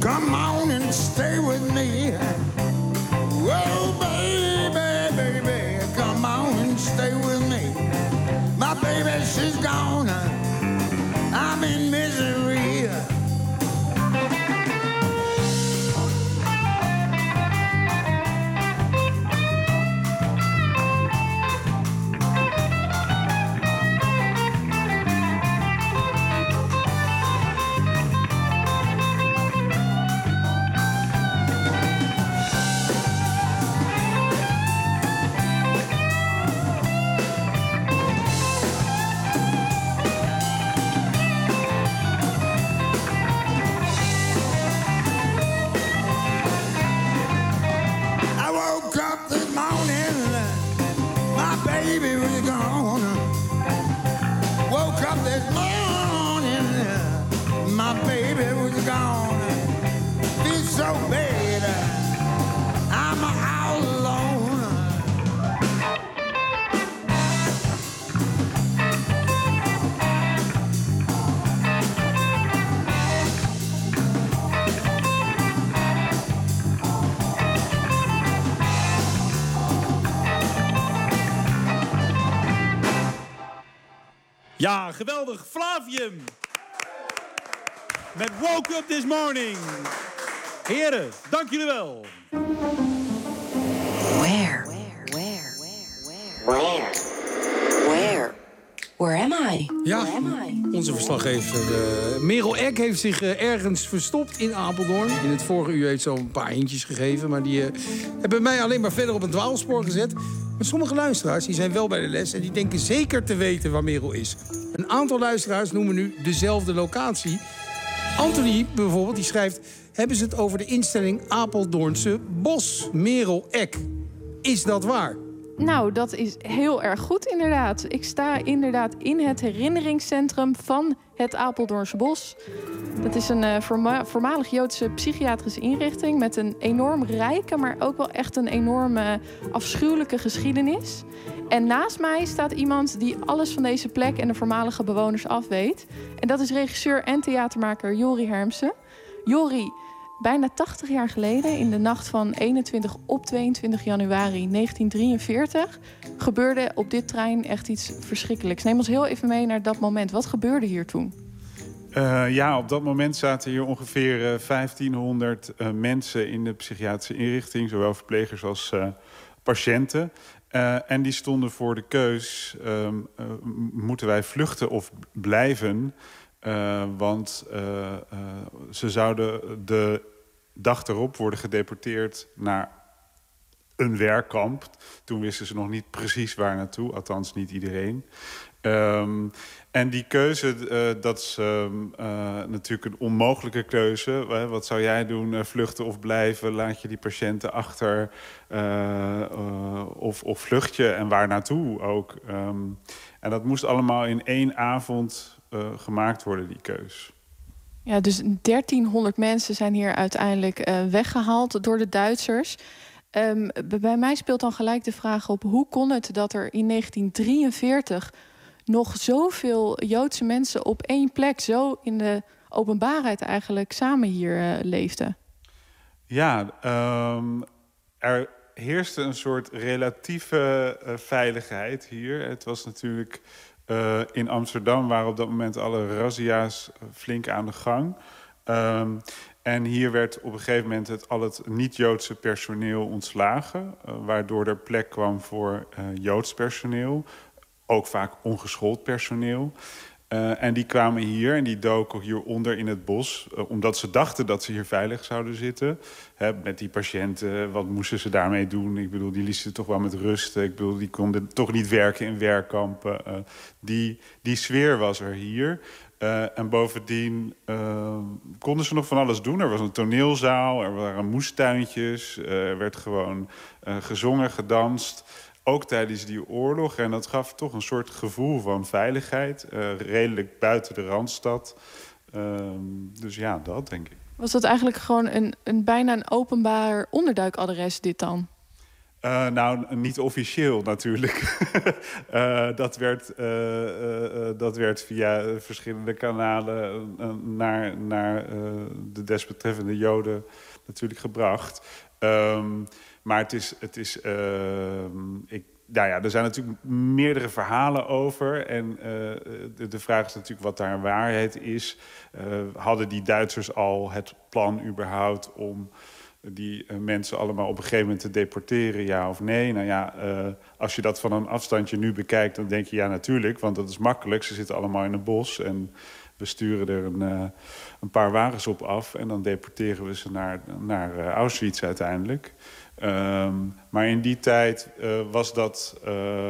come on and stay with me. Oh, baby, baby, come on and stay with me. My baby, she's gone. I'm in misery. Baby was gone. Woke up this morning, my baby was gone. Feel so bad, I'm all alone. Ja, geweldig. Flavium. Met Woke Up This Morning. Heren, dank jullie wel. Where am I? Ja, onze verslaggever Merel Eck heeft zich ergens verstopt in Apeldoorn. In het vorige uur heeft ze al een paar hintjes gegeven, maar die hebben mij alleen maar verder op een dwaalspoor gezet. Maar sommige luisteraars die zijn wel bij de les en die denken zeker te weten waar Merel is. Een aantal luisteraars noemen nu dezelfde locatie. Anthony bijvoorbeeld, die schrijft: hebben ze het over de instelling Apeldoornse Bos? Merel Eck. Is dat waar? Nou, dat is heel erg goed inderdaad. Ik sta inderdaad in het herinneringscentrum van het Apeldoornse Bos. Dat is een voormalig Joodse psychiatrische inrichting met een enorm rijke, maar ook wel echt een enorme afschuwelijke geschiedenis. En naast mij staat iemand die alles van deze plek en de voormalige bewoners afweet. En dat is regisseur en theatermaker Jori Hermsen. Jori, bijna 80 jaar geleden, in de nacht van 21 op 22 januari 1943... gebeurde op dit trein echt iets verschrikkelijks. Neem ons heel even mee naar dat moment. Wat gebeurde hier toen? Ja, op dat moment zaten hier ongeveer 1500 mensen in de psychiatrische inrichting. Zowel verplegers als patiënten. En die stonden voor de keus, moeten wij vluchten of blijven? Want ze zouden de dag erop worden gedeporteerd naar een werkkamp. Toen wisten ze nog niet precies waar naartoe, althans niet iedereen. En die keuze, dat is natuurlijk een onmogelijke keuze. Wat zou jij doen? Vluchten of blijven? Laat je die patiënten achter? Of vlucht je? En waar naartoe ook? En dat moest allemaal in één avond gemaakt worden, die keus. Ja, dus 1300 mensen zijn hier uiteindelijk weggehaald door de Duitsers. Bij mij speelt dan gelijk de vraag op: hoe kon het dat er in 1943 nog zoveel Joodse mensen op één plek, zo in de openbaarheid eigenlijk, samen hier leefden? Ja, er heerste een soort relatieve veiligheid hier. Het was natuurlijk in Amsterdam waren op dat moment alle razzia's flink aan de gang. En hier werd op een gegeven moment al het niet-Joodse personeel ontslagen, waardoor er plek kwam voor Joods personeel. Ook vaak ongeschoold personeel. En die kwamen hier en die doken hieronder in het bos, omdat ze dachten dat ze hier veilig zouden zitten. Met die patiënten, wat moesten ze daarmee doen? Ik bedoel, die lieten ze toch wel met rust. Ik bedoel, die konden toch niet werken in werkkampen. Die sfeer was er hier. En bovendien konden ze nog van alles doen. Er was een toneelzaal, er waren moestuintjes, er werd gewoon gezongen, gedanst. Ook tijdens die oorlog. En dat gaf toch een soort gevoel van veiligheid. Redelijk buiten de Randstad. Dus ja, dat denk ik. Was dat eigenlijk gewoon bijna een openbaar onderduikadres dit dan? Nou, niet officieel natuurlijk. Dat werd via verschillende kanalen naar de desbetreffende Joden natuurlijk gebracht. Maar er zijn natuurlijk meerdere verhalen over. En de vraag is natuurlijk wat daar waarheid is. Hadden die Duitsers al het plan überhaupt om die mensen allemaal op een gegeven moment te deporteren, ja of nee? Nou ja, als je dat van een afstandje nu bekijkt, dan denk je ja natuurlijk, want dat is makkelijk. Ze zitten allemaal in een bos en we sturen er een paar wagens op af en dan deporteren we ze naar Auschwitz uiteindelijk. Maar in die tijd was dat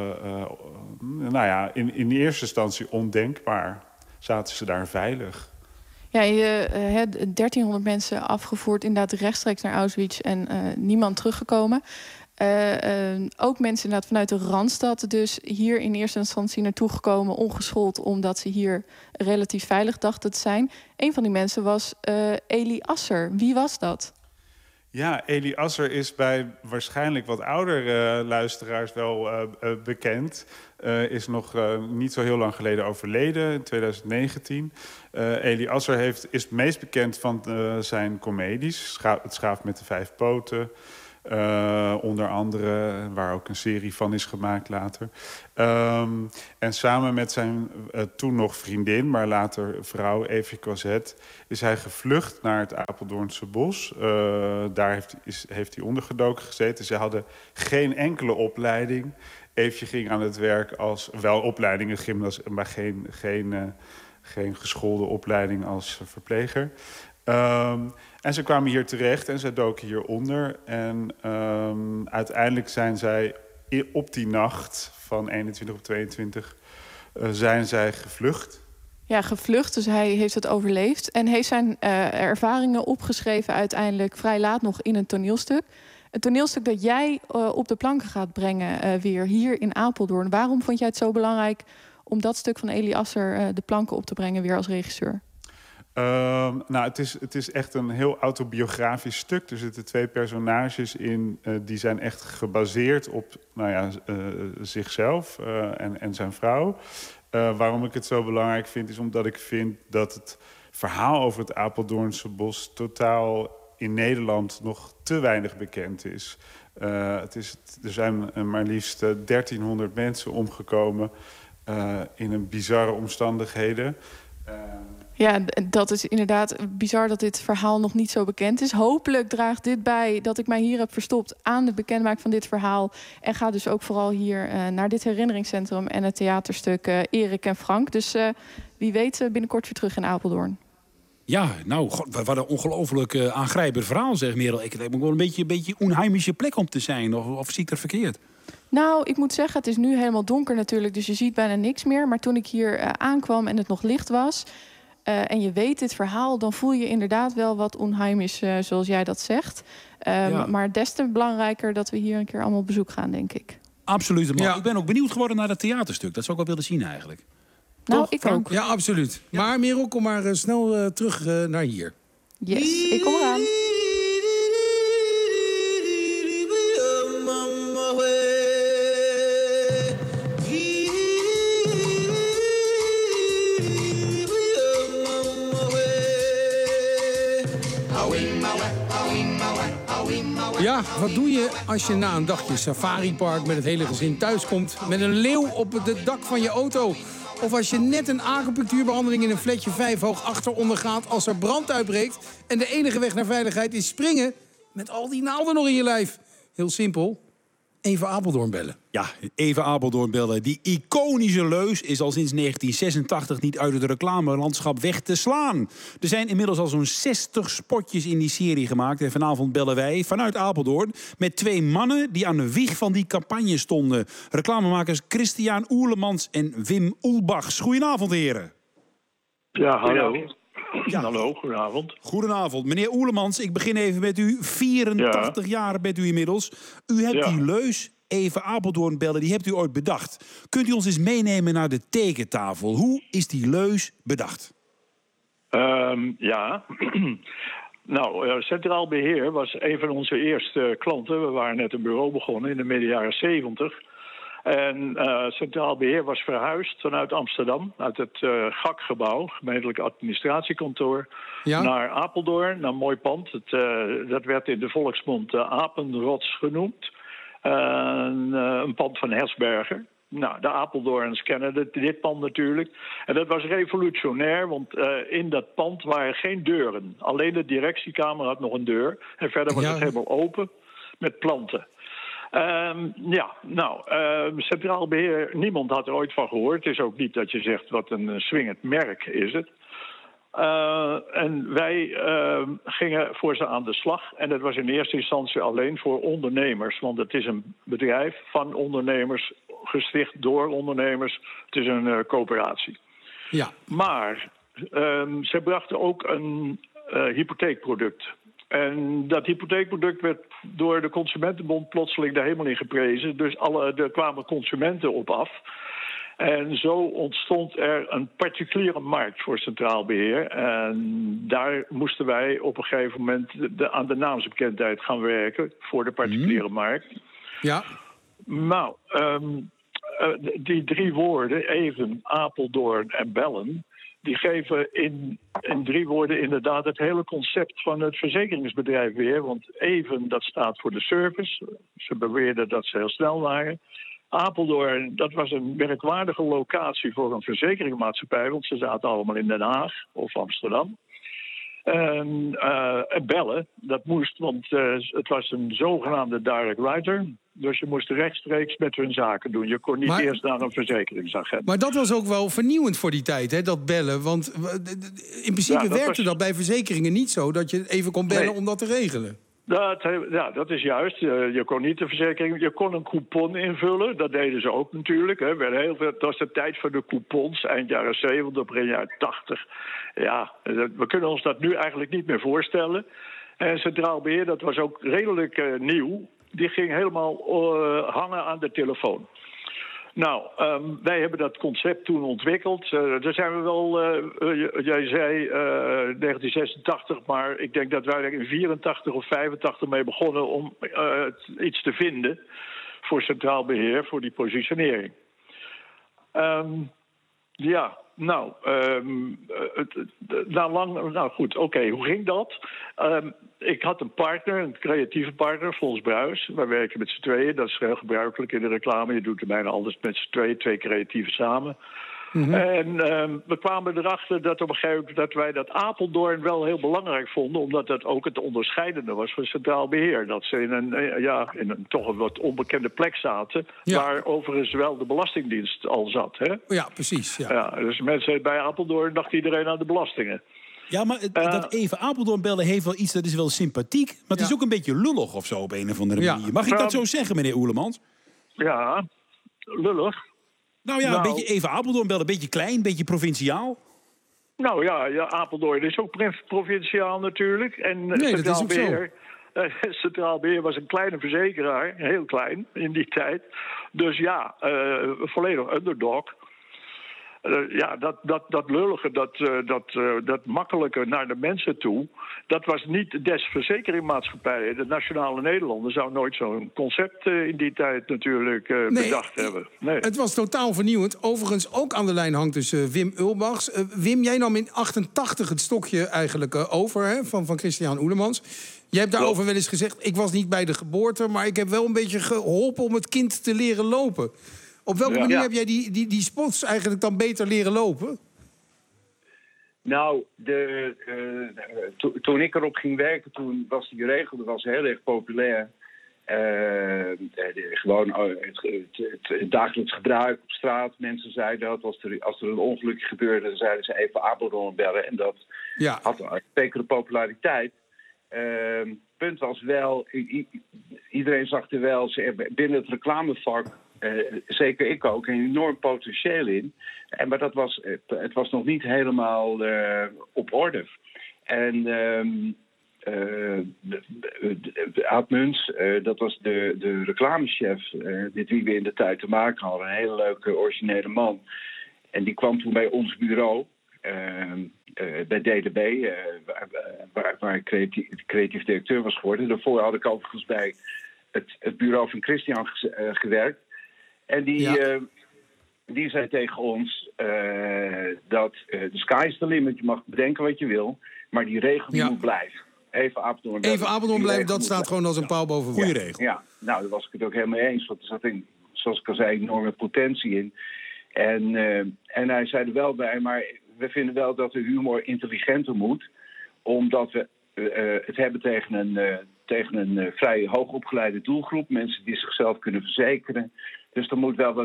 in eerste instantie ondenkbaar. Zaten ze daar veilig. Ja, 1300 mensen afgevoerd, inderdaad rechtstreeks naar Auschwitz en niemand teruggekomen. Ook mensen inderdaad vanuit de Randstad dus hier in eerste instantie naartoe gekomen, ongeschoold, omdat ze hier relatief veilig dachten te zijn. Een van die mensen was Eli Asser. Wie was dat? Ja, Eli Asser is bij waarschijnlijk wat oudere luisteraars wel bekend. Is nog niet zo heel lang geleden overleden, in 2019. Eli Asser is het meest bekend van zijn comedies. Het Schaap met de 5 poten. Onder andere, waar ook een serie van is gemaakt later. En samen met zijn toen nog vriendin, maar later vrouw Eefje Cosette, is hij gevlucht naar het Apeldoornse bos. Daar heeft hij ondergedoken gezeten. Ze hadden geen enkele opleiding. Eefje ging aan het werk als, wel opleidingen, gymnas, maar geen geschoolde opleiding als verpleger. En ze kwamen hier terecht en ze doken hieronder. En uiteindelijk zijn zij op die nacht van 21 op 22 zijn zij gevlucht. Ja, gevlucht, dus hij heeft het overleefd. En heeft zijn ervaringen opgeschreven uiteindelijk vrij laat nog in een toneelstuk. Een toneelstuk dat jij op de planken gaat brengen weer hier in Apeldoorn. Waarom vond jij het zo belangrijk om dat stuk van Eli Asser de planken op te brengen weer als regisseur? Het is echt een heel autobiografisch stuk. Er zitten 2 personages in die zijn echt gebaseerd op zichzelf en zijn vrouw. Waarom ik het zo belangrijk vind, is omdat ik vind dat het verhaal over het Apeldoornse bos totaal in Nederland nog te weinig bekend is. Er zijn maar liefst 1300 mensen omgekomen in een bizarre omstandigheden. Ja, dat is inderdaad bizar dat dit verhaal nog niet zo bekend is. Hopelijk draagt dit bij dat ik mij hier heb verstopt aan de bekendmaking van dit verhaal. En ga dus ook vooral hier naar dit herinneringscentrum en het theaterstuk Erik en Frank. Dus wie weet binnenkort weer terug in Apeldoorn. Ja, nou, god, wat een ongelooflijk aangrijpend verhaal, zeg Merel. Ik heb ook wel een beetje onheimische plek om te zijn. Of zie ik dat verkeerd? Nou, ik moet zeggen, het is nu helemaal donker natuurlijk, dus je ziet bijna niks meer. Maar toen ik hier aankwam en het nog licht was en je weet dit verhaal, dan voel je inderdaad wel wat onheimisch, zoals jij dat zegt. Maar des te belangrijker dat we hier een keer allemaal op bezoek gaan, denk ik. Absoluut. Maar ik ben ook benieuwd geworden naar het theaterstuk. Dat zou ik wel willen zien eigenlijk. Nou, ik ook. Ja, absoluut. Ja. Maar Merel, kom maar snel terug naar hier. Yes, ik kom eraan. Ja, wat doe je als je na een dagje safaripark met het hele gezin thuiskomt met een leeuw op het dak van je auto? Of als je net een acupunctuurbehandeling in een flatje 5 hoog achter ondergaat als er brand uitbreekt en de enige weg naar veiligheid is springen met al die naalden nog in je lijf. Heel simpel. Even Apeldoorn bellen. Ja, even Apeldoorn bellen. Die iconische leus is al sinds 1986 niet uit het reclamelandschap weg te slaan. Er zijn inmiddels al zo'n 60 spotjes in die serie gemaakt. En vanavond bellen wij vanuit Apeldoorn met 2 mannen die aan de wieg van die campagne stonden. Reclamemakers Christian Oerlemans en Wim Oelbachs. Goedenavond, heren. Ja, hallo. Ja. Hallo, goedenavond. Goedenavond. Meneer Oerlemans, ik begin even met u. 84 jaar bent u inmiddels. U hebt die leus even Apeldoorn bellen, die hebt u ooit bedacht. Kunt u ons eens meenemen naar de tekentafel? Hoe is die leus bedacht? Nou, Centraal Beheer was een van onze eerste klanten. We waren net een bureau begonnen in de midden jaren 70. En Centraal Beheer was verhuisd vanuit Amsterdam, uit het GAK-gebouw, gemeentelijk administratiekantoor, naar Apeldoorn, naar een mooi pand. Dat werd in de volksmond Apenrots genoemd. Een pand van Hersberger. Nou, de Apeldoorns kennen dit pand natuurlijk. En dat was revolutionair, want in dat pand waren geen deuren. Alleen de directiekamer had nog een deur. En verder was het helemaal open met planten. Centraal Beheer, niemand had er ooit van gehoord. Het is ook niet dat je zegt wat een swingend merk is het. En wij gingen voor ze aan de slag. En dat was in eerste instantie alleen voor ondernemers. Want het is een bedrijf van ondernemers, gesticht door ondernemers. Het is een coöperatie. Ja. Maar ze brachten ook een hypotheekproduct. En dat hypotheekproduct werd door de Consumentenbond plotseling de hemel in geprezen. Dus er kwamen consumenten op af. En zo ontstond er een particuliere markt voor Centraal Beheer. En daar moesten wij op een gegeven moment aan de naamsbekendheid gaan werken voor de particuliere markt. Ja. Nou, die 3 woorden, Even, Apeldoorn en Bellen, die geven in 3 woorden inderdaad het hele concept van het verzekeringsbedrijf weer. Want Even, dat staat voor de service. Ze beweerden dat ze heel snel waren. Apeldoorn, dat was een merkwaardige locatie voor een verzekeringsmaatschappij, want ze zaten allemaal in Den Haag of Amsterdam. En Bellen, dat moest, want het was een zogenaamde direct writer. Dus je moest rechtstreeks met hun zaken doen. Je kon niet eerst naar een verzekeringsagent. Maar dat was ook wel vernieuwend voor die tijd, hè, dat bellen. Want in principe werkte dat bij verzekeringen niet zo, dat je even kon bellen om dat te regelen. Dat is juist. Je kon niet de verzekering. Je kon een coupon invullen. Dat deden ze ook natuurlijk. Hè. Dat was de tijd van de coupons, eind jaren 70, begin jaren 80. Ja, we kunnen ons dat nu eigenlijk niet meer voorstellen. En Centraal Beheer, dat was ook redelijk nieuw. Die ging helemaal hangen aan de telefoon. Nou, wij hebben dat concept toen ontwikkeld. Daar zijn we wel, jij zei 1986, maar ik denk dat wij er in 84 of 85 mee begonnen om iets te vinden voor Centraal Beheer, voor die positionering. Hoe ging dat? Ik had een partner, een creatieve partner, Fons Bruis. Wij werken met z'n tweeën, dat is heel gebruikelijk in de reclame. Je doet er bijna alles met z'n tweeën, 2 creatieven samen. Mm-hmm. En we kwamen erachter dat op een gegeven moment dat wij dat Apeldoorn wel heel belangrijk vonden, omdat dat ook het onderscheidende was van Centraal Beheer. Dat ze in een toch een wat onbekende plek zaten, waar overigens wel de Belastingdienst al zat. Hè? Ja, precies. Ja. Dus mensen bij Apeldoorn dacht iedereen aan de belastingen. Ja, maar dat even Apeldoorn bellen heeft wel iets, dat is wel sympathiek. Maar het is ook een beetje lullig of zo op een of andere manier. Mag ik dat zo zeggen, meneer Oerlemans? Ja, lullig. Nou ja, een beetje even Apeldoorn bellen, een beetje klein, een beetje provinciaal. Nou ja, Apeldoorn is ook provinciaal natuurlijk. En Centraal Beheer, Centraal Beheer was een kleine verzekeraar, heel klein in die tijd. Dus ja, volledig underdog. Dat lullige, dat makkelijke naar de mensen toe, dat was niet des verzekeringmaatschappijen. De Nationale Nederlanden zou nooit zo'n concept in die tijd natuurlijk bedacht hebben. Nee. Het was totaal vernieuwend. Overigens ook aan de lijn hangt dus Wim Ulbachs. Wim, jij nam in 88 het stokje eigenlijk over, hè, van Christian Oerlemans. Jij hebt daarover wel eens gezegd, ik was niet bij de geboorte, maar ik heb wel een beetje geholpen om het kind te leren lopen. Op welke manier heb jij die spots eigenlijk dan beter leren lopen? Nou, toen ik erop ging werken, toen was die regel heel erg populair. Gewoon het dagelijks gebruik op straat. Mensen zeiden dat als er een ongelukje gebeurde, dan zeiden ze even Apeldoorn bellen. En dat had een zekere populariteit. Punt was wel, iedereen zag er wel binnen het reclamevak, zeker ik ook, een enorm potentieel in. Maar het was nog niet helemaal op orde. En Aad Muns, dat was de reclamechef met wie we in de tijd te maken hadden. Een hele leuke, originele man. En die kwam toen bij ons bureau. bij DDB, waar ik creatief directeur was geworden. Daarvoor had ik overigens bij het bureau van Christian gewerkt. En die zei tegen ons dat de sky is the limit. Je mag bedenken wat je wil, maar die regel die moet blijven. Even Apeldoorn blijven, dat staat gewoon als een paal boven water. Goeie regel. Ja, nou, daar was ik het ook helemaal mee eens. Want er zat, zoals ik al zei, enorme potentie in. En hij zei er wel bij, maar we vinden wel dat de humor intelligenter moet. Omdat we het hebben tegen een vrij hoogopgeleide doelgroep. Mensen die zichzelf kunnen verzekeren. Dus er moet wel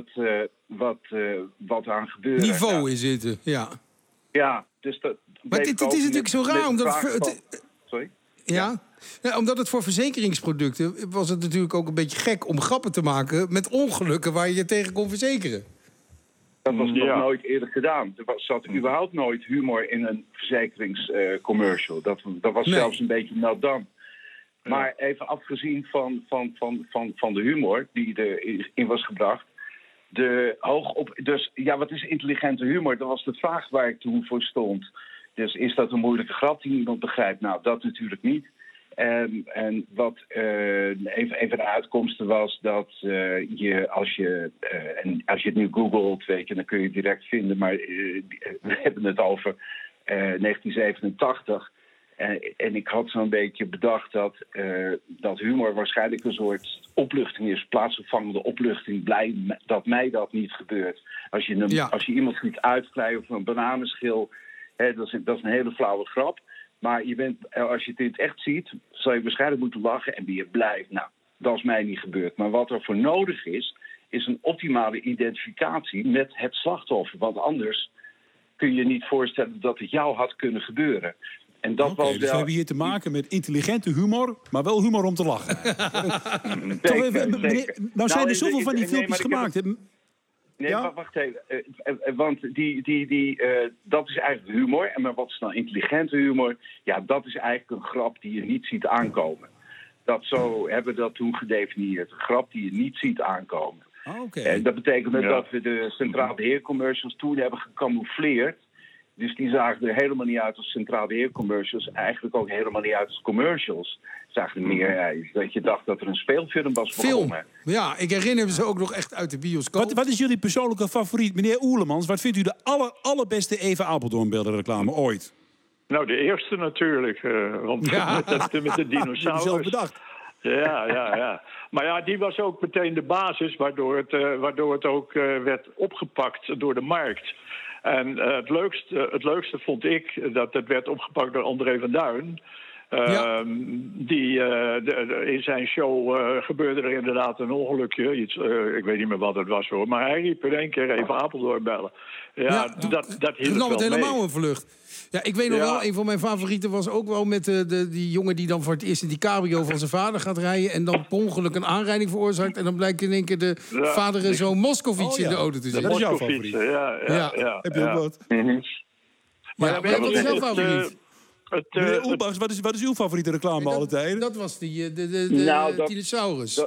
wat aan gebeuren. Niveau in zitten, ja. Ja, dus dat... Maar het is natuurlijk zo raar, omdat... Sorry? Ja? Ja, omdat het voor verzekeringsproducten was het natuurlijk ook een beetje gek om grappen te maken met ongelukken waar je tegen kon verzekeren. Dat was nog nooit eerder gedaan. Er zat überhaupt nooit humor in een verzekeringscommercial. Dat was zelfs een beetje nat dan. Maar even afgezien van de humor die erin was gebracht. Dus ja, wat is intelligente humor? Dat was de vraag waar ik toen voor stond. Dus is dat een moeilijke grap die niemand begrijpt? Nou, dat natuurlijk niet. En wat even de uitkomsten was dat als je het nu googelt, weet je, dan kun je het direct vinden. Maar we hebben het over 1987. En ik had zo'n beetje bedacht dat humor waarschijnlijk een soort opluchting is. Plaatsvervangende opluchting. Blij dat mij dat niet gebeurt. Als je iemand ziet uitglijden of een bananenschil, dat is een hele flauwe grap. Maar als je het in het echt ziet, zal je waarschijnlijk moeten lachen en ben je blij. Nou, dat is mij niet gebeurd. Maar wat er voor nodig is een optimale identificatie met het slachtoffer. Want anders kun je niet voorstellen dat het jou had kunnen gebeuren. En dat was dus we hebben hier te maken met intelligente humor, maar wel humor om te lachen. Nou zijn er zoveel van die filmpjes gemaakt. Nee, ja? Wacht even. Want dat is eigenlijk humor. Maar wat is dan intelligente humor? Ja, dat is eigenlijk een grap die je niet ziet aankomen. Zo hebben we dat toen gedefinieerd. Een grap die je niet ziet aankomen. En dat betekent dat we de centraal beheercommercials toen hebben gecamoufleerd. Dus die zagen er helemaal niet uit als centraal beheercommercials. Eigenlijk ook helemaal niet uit als commercials. Zagen meer dat je dacht dat er een speelfilm was begonnen. Ja, ik herinner me ze ook nog echt uit de bioscoop. Wat is jullie persoonlijke favoriet? Meneer Oerlemans, wat vindt u de allerbeste Eva Apeldoorn beeldenreclame ooit? Nou, de eerste natuurlijk. Want met de dinosaurus. Zelf bedacht. Ja. Maar ja, die was ook meteen de basis waardoor het ook werd opgepakt door de markt. En het leukste vond ik dat het werd opgepakt door André van Duin. Die in zijn show gebeurde er inderdaad een ongelukje. Ik weet niet meer wat het was hoor. Maar hij riep in één keer even Apeldoorn bellen. Dat hield nam het wel helemaal mee. een vlucht. Ja, ik weet nog wel, een van mijn favorieten was ook wel met die jongen die dan voor het eerst in die cabrio van zijn vader gaat rijden en dan per ongeluk een aanrijding veroorzaakt. En dan blijkt in één keer de vader en zo'n Moskovits in de auto te zitten. Dat is jouw favoriet. Ja. Heb je ook wat? Maar wat is jouw favoriet? Meneer Oelbachs, wat is uw favoriete reclame alle tijden? Dat was die dinosaurus.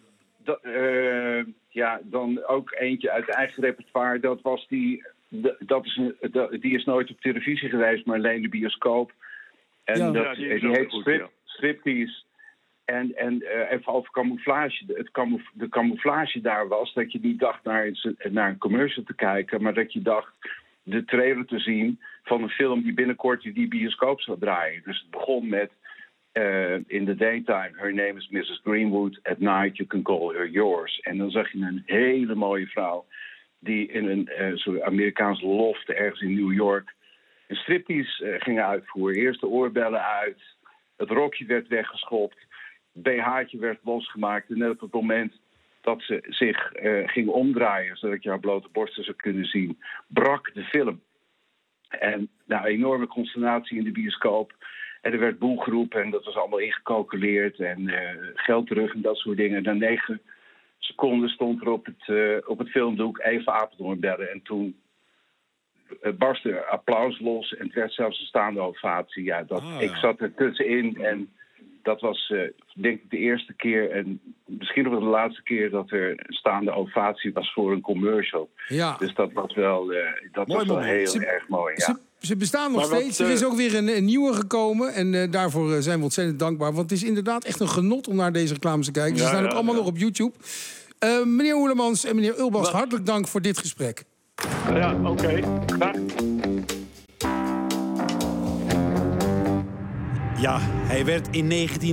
Dan ook eentje uit eigen repertoire. Dat was die is nooit op televisie geweest, maar alleen de bioscoop. En die heet Striptease. En even over camouflage. De camouflage daar was dat je niet dacht naar een commercial te kijken, maar dat je dacht de trailer te zien van een film die binnenkort in die bioscoop zou draaien. Dus het begon met in the daytime, her name is Mrs. Greenwood. At night you can call her yours. En dan zag je een hele mooie vrouw die in een soort Amerikaanse loft ergens in New York een striptease ging uitvoeren. Eerst de oorbellen uit, het rokje werd weggeschopt, het BH'tje werd losgemaakt. En net op het moment dat ze zich ging omdraaien, zodat je haar blote borsten zou kunnen zien, brak de film. En enorme consternatie in de bioscoop. En er werd boel geroepen en dat was allemaal ingecalculeerd en geld terug en dat soort dingen. Na 9 seconden stond er op het filmdoek Eva Apeldoorn bellen. En toen barstte er applaus los en het werd zelfs een staande ovatie. Ik zat er tussenin en dat was denk ik de eerste keer en misschien nog wel de laatste keer dat er een staande ovatie was voor een commercial. Ja. Dus dat was wel, heel erg mooi. Ja. Ze bestaan nog Maar steeds. Er is ook weer een nieuwe gekomen. En daarvoor zijn we ontzettend dankbaar. Want het is inderdaad echt een genot om naar deze reclames te kijken. Ze staan ook allemaal nog op YouTube. Meneer Oerlemans en meneer Ulbas, hartelijk dank voor dit gesprek. Ja, oké. Ja, hij werd in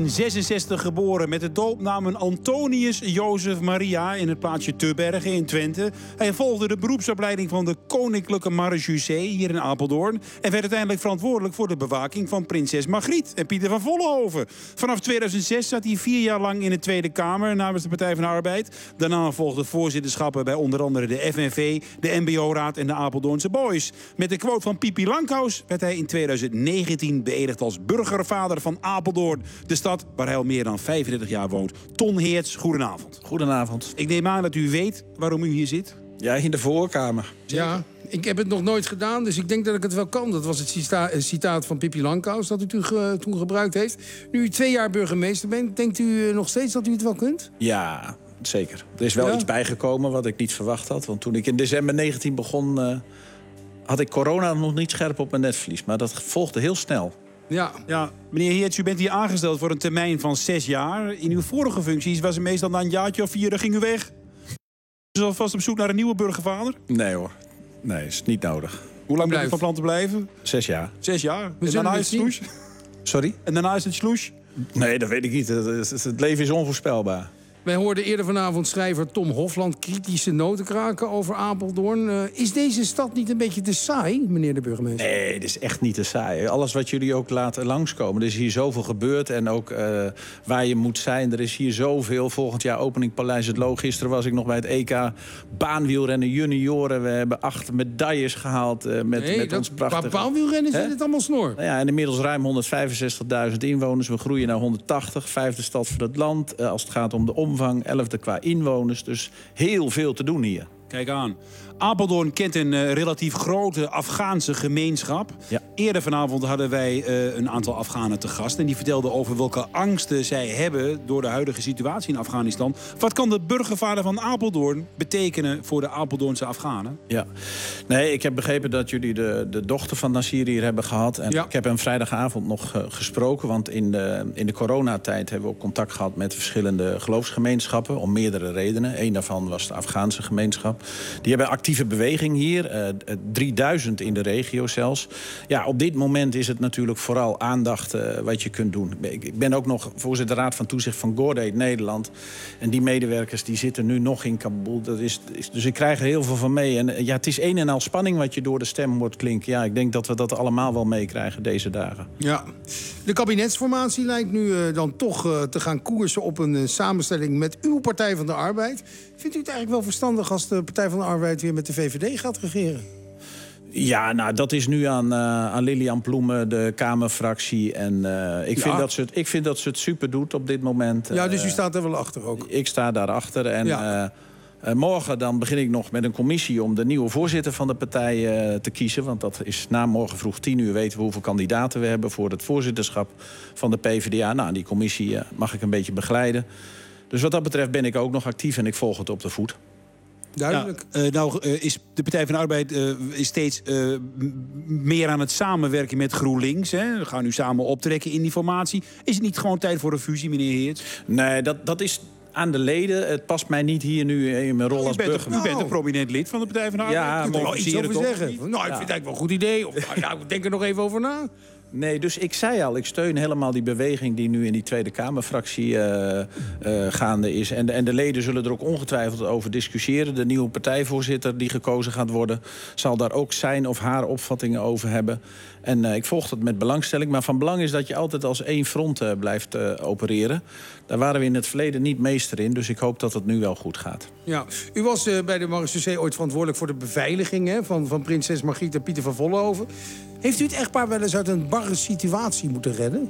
1966 geboren met de doopnamen Antonius Jozef Maria in het plaatsje Tubbergen in Twente. Hij volgde de beroepsopleiding van de Koninklijke Marechaussee hier in Apeldoorn en werd uiteindelijk verantwoordelijk voor de bewaking van prinses Margriet en Pieter van Vollenhoven. Vanaf 2006 zat hij 4 jaar lang in de Tweede Kamer namens de Partij van de Arbeid. Daarna volgden voorzitterschappen bij onder andere de FNV, de MBO-raad en de Apeldoornse Boys. Met de quote van Pipi Langkous werd hij in 2019 beëdigd als burgervader van Apeldoorn, de stad waar hij al meer dan 35 jaar woont. Ton Heerts, goedenavond. Goedenavond. Ik neem aan dat u weet waarom u hier zit. Ja, in de voorkamer. Ja, ik heb het nog nooit gedaan, dus ik denk dat ik het wel kan. Dat was het citaat van Pipi Langkous dat u toen gebruikt heeft. Nu u 2 jaar burgemeester bent, denkt u nog steeds dat u het wel kunt? Ja, zeker. Er is wel iets bijgekomen wat ik niet verwacht had. Want toen ik in december 19 begon, had ik corona nog niet scherp op mijn netvlies. Maar dat volgde heel snel. Ja, meneer Heerts, u bent hier aangesteld voor een termijn van 6 jaar. In uw vorige functies was het meestal na een jaartje of 4, dan ging u weg. Dus alvast op zoek naar een nieuwe burgervader? Nee hoor, nee, is niet nodig. Hoe lang bent u van plan te blijven? 6 jaar. 6 jaar? En daarna is het sloes? Sorry? En daarna is het sloes? Nee, dat weet ik niet. Het leven is onvoorspelbaar. Wij hoorden eerder vanavond schrijver Tom Hofland kritische noten kraken over Apeldoorn. Is deze stad niet een beetje te saai, meneer de burgemeester? Nee, het is echt niet te saai. Alles wat jullie ook laten langskomen. Er is hier zoveel gebeurd en ook waar je moet zijn. Er is hier zoveel. Volgend jaar opening Paleis het Loo. Gisteren was ik nog bij het EK baanwielrennen junioren. We hebben 8 medailles gehaald met ons prachtige... Qua baanwielrennen zit het allemaal snor. Nou ja, en inmiddels ruim 165.000 inwoners. We groeien naar 180, 5e stad van het land. Als het gaat om de omvang, 11e qua inwoners. Dus heel veel te doen hier. Kijk aan. Apeldoorn kent een relatief grote Afghaanse gemeenschap. Ja. Eerder vanavond hadden wij een aantal Afghanen te gast. En die vertelden over welke angsten zij hebben door de huidige situatie in Afghanistan. Wat kan de burgervader van Apeldoorn betekenen voor de Apeldoornse Afghanen? Ja, nee, ik heb begrepen dat jullie de dochter van Nasir hier hebben gehad. En ik heb hem vrijdagavond nog gesproken. Want in de coronatijd hebben we ook contact gehad met verschillende geloofsgemeenschappen. Om meerdere redenen. Eén daarvan was de Afghaanse gemeenschap. Die hebben actieve beweging hier. 3000 in de regio zelfs. Ja, op dit moment is het natuurlijk vooral aandacht wat je kunt doen. Ik ben ook nog voorzitter Raad van Toezicht van GoRaid Nederland. En die medewerkers die zitten nu nog in Kabul. Dus ik krijg er heel veel van mee. En ja, het is een en al spanning wat je door de stem hoort klinken. Ja, ik denk dat we dat allemaal wel meekrijgen deze dagen. Ja. De kabinetsformatie lijkt nu dan toch te gaan koersen op een samenstelling met uw Partij van de Arbeid. Vindt u het eigenlijk wel verstandig als de Partij van de Arbeid weer met de VVD gaat regeren? Ja, nou, dat is nu aan Lilian Ploemen, de Kamerfractie. En ik vind dat ze het super doet op dit moment. Ja, dus u staat er wel achter ook? Ik sta daarachter. En morgen dan begin ik nog met een commissie om de nieuwe voorzitter van de partij te kiezen. Want dat is na morgen vroeg 10 uur weten we hoeveel kandidaten we hebben voor het voorzitterschap van de PvdA. Nou, die commissie mag ik een beetje begeleiden. Dus wat dat betreft ben ik ook nog actief en ik volg het op de voet. Duidelijk. Is de Partij van de Arbeid is steeds meer aan het samenwerken met GroenLinks. Hè? We gaan nu samen optrekken in die formatie. Is het niet gewoon tijd voor een fusie, meneer Heerts? Nee, dat is aan de leden. Het past mij niet hier nu in mijn rol als burgemeester. U bent een prominent lid van de Partij van de Arbeid. Ja, moet er iets over zeggen. Nou, ik vind het eigenlijk wel een goed idee. Of, ik denk er nog even over na. Nee, dus ik zei al, ik steun helemaal die beweging die nu in die Tweede Kamerfractie gaande is. En de leden zullen er ook ongetwijfeld over discussiëren. De nieuwe partijvoorzitter die gekozen gaat worden zal daar ook zijn of haar opvattingen over hebben. En ik volg dat met belangstelling. Maar van belang is dat je altijd als één front blijft opereren. Daar waren we in het verleden niet meester in. Dus ik hoop dat het nu wel goed gaat. Ja, u was bij de Marechaussee ooit verantwoordelijk voor de beveiliging van prinses Margriet en Pieter van Vollenhoven. Heeft u het echtpaar wel eens uit een barre situatie moeten redden?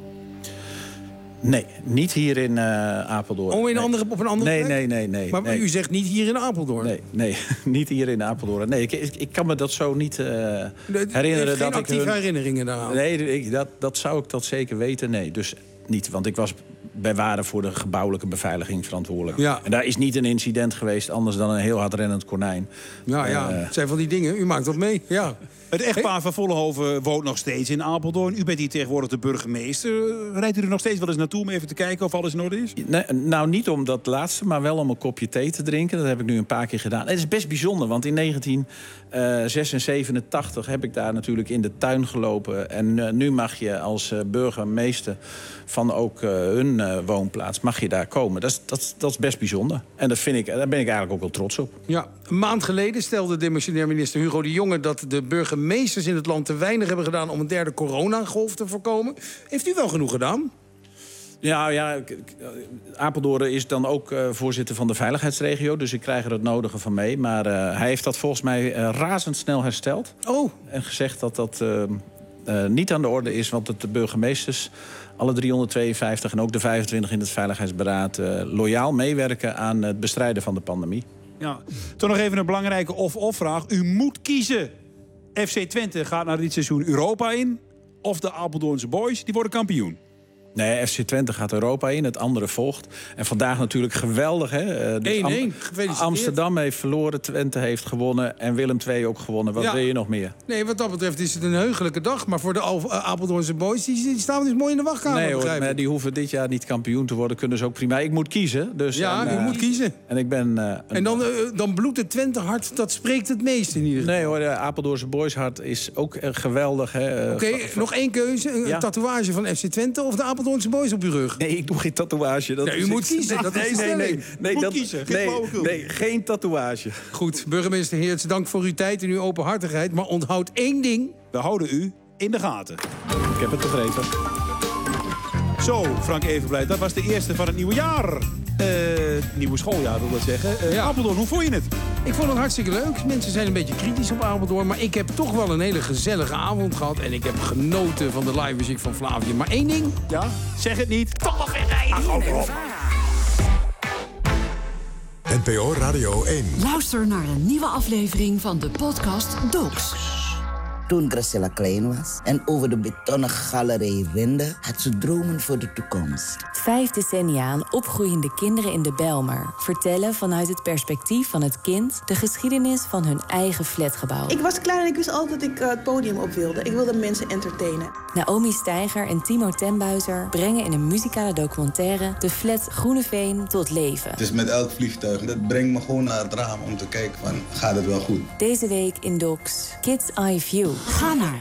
Nee, niet hier in Apeldoorn. Oh, op een andere plek? Nee. Maar u zegt niet hier in Apeldoorn? Nee, niet hier in Apeldoorn. Nee, ik kan me dat zo niet herinneren. Geen actieve herinneringen daaraan? Nee, dat zou ik dat zeker weten. Nee, dus niet. Want wij waren voor de gebouwelijke beveiliging verantwoordelijk. Ja. En daar is niet een incident geweest anders dan een heel hard rennend konijn. Ja, het zijn van die dingen. U maakt dat mee, ja. Het echtpaar van Vollenhoven woont nog steeds in Apeldoorn. U bent hier tegenwoordig de burgemeester. Rijdt u er nog steeds wel eens naartoe om even te kijken of alles in orde is? Nee, nou, niet om dat laatste, maar wel om een kopje thee te drinken. Dat heb ik nu een paar keer gedaan. Het is best bijzonder, want in 1987 heb ik daar natuurlijk in de tuin gelopen. En nu mag je als burgemeester van ook hun woonplaats, mag je daar komen. Dat is best bijzonder. En daar ben ik eigenlijk ook wel trots op. Ja, een maand geleden stelde demissionair minister Hugo de Jonge dat de burgemeesters in het land te weinig hebben gedaan om een derde coronagolf te voorkomen. Heeft u wel genoeg gedaan? Ja, Apeldoorn is dan ook voorzitter van de veiligheidsregio. Dus ik krijg er het nodige van mee. Maar hij heeft dat volgens mij razendsnel hersteld. Oh. En gezegd dat dat niet aan de orde is. Want dat de burgemeesters, alle 352 en ook de 25 in het Veiligheidsberaad, loyaal meewerken aan het bestrijden van de pandemie. Ja, toch nog even een belangrijke of-of-vraag. U moet kiezen. FC Twente gaat naar dit seizoen Europa in. Of de Apeldoornse Boys, die worden kampioen. Nee, FC Twente gaat Europa in, het andere volgt. En vandaag natuurlijk geweldig, hè? 1-1, gefeliciteerd. Amsterdam heeft verloren, Twente heeft gewonnen en Willem II ook gewonnen. Wat wil je nog meer? Nee, wat dat betreft is het een heugelijke dag. Maar voor de Apeldoornse Boys, die staan dus mooi in de wachtkamer. Nee hoor, maar die hoeven dit jaar niet kampioen te worden. Kunnen ze ook prima. Ik moet kiezen. Dus, ja, u moet kiezen. En ik ben... en dan bloedt het Twente-hart, dat spreekt het meest in ieder geval. Nee hoor, de Apeldoornse Boys hart is ook geweldig. Oké, nog één keuze. Een tatoeage van FC Twente of de Apeldoornse Boys op uw rug? Nee, ik doe geen tatoeage. U moet kiezen. Dat is nee, geen tatoeage. Goed, burgemeester Heerts, dank voor uw tijd en uw openhartigheid. Maar onthoud één ding. We houden u in de gaten. Ik heb het begrepen. Zo, Frank Evenblij, dat was de eerste van het nieuwe jaar. Nieuwe schooljaar, wil dat zeggen. Apeldoorn, hoe vond je het? Ik vond het hartstikke leuk. Mensen zijn een beetje kritisch op Apeldoorn. Maar ik heb toch wel een hele gezellige avond gehad. En ik heb genoten van de live muziek van Flavien. Maar één ding. Ja, zeg het niet. Toch weer rijden. NPO Radio 1. Luister naar een nieuwe aflevering van de podcast Docs. Toen Graciela klein was en over de betonnen galerij winde, had ze dromen voor de toekomst. 5 decennia aan opgroeiende kinderen in de Bijlmer vertellen vanuit het perspectief van het kind de geschiedenis van hun eigen flatgebouw. Ik was klein en ik wist altijd dat ik het podium op wilde. Ik wilde mensen entertainen. Naomi Steiger en Timo Tenbuizer brengen in een muzikale documentaire de flat Groeneveen tot leven. Het is met elk vliegtuig. Dat brengt me gewoon naar het raam om te kijken van, gaat het wel goed? Deze week in Docs Kids Eye View. Ga naar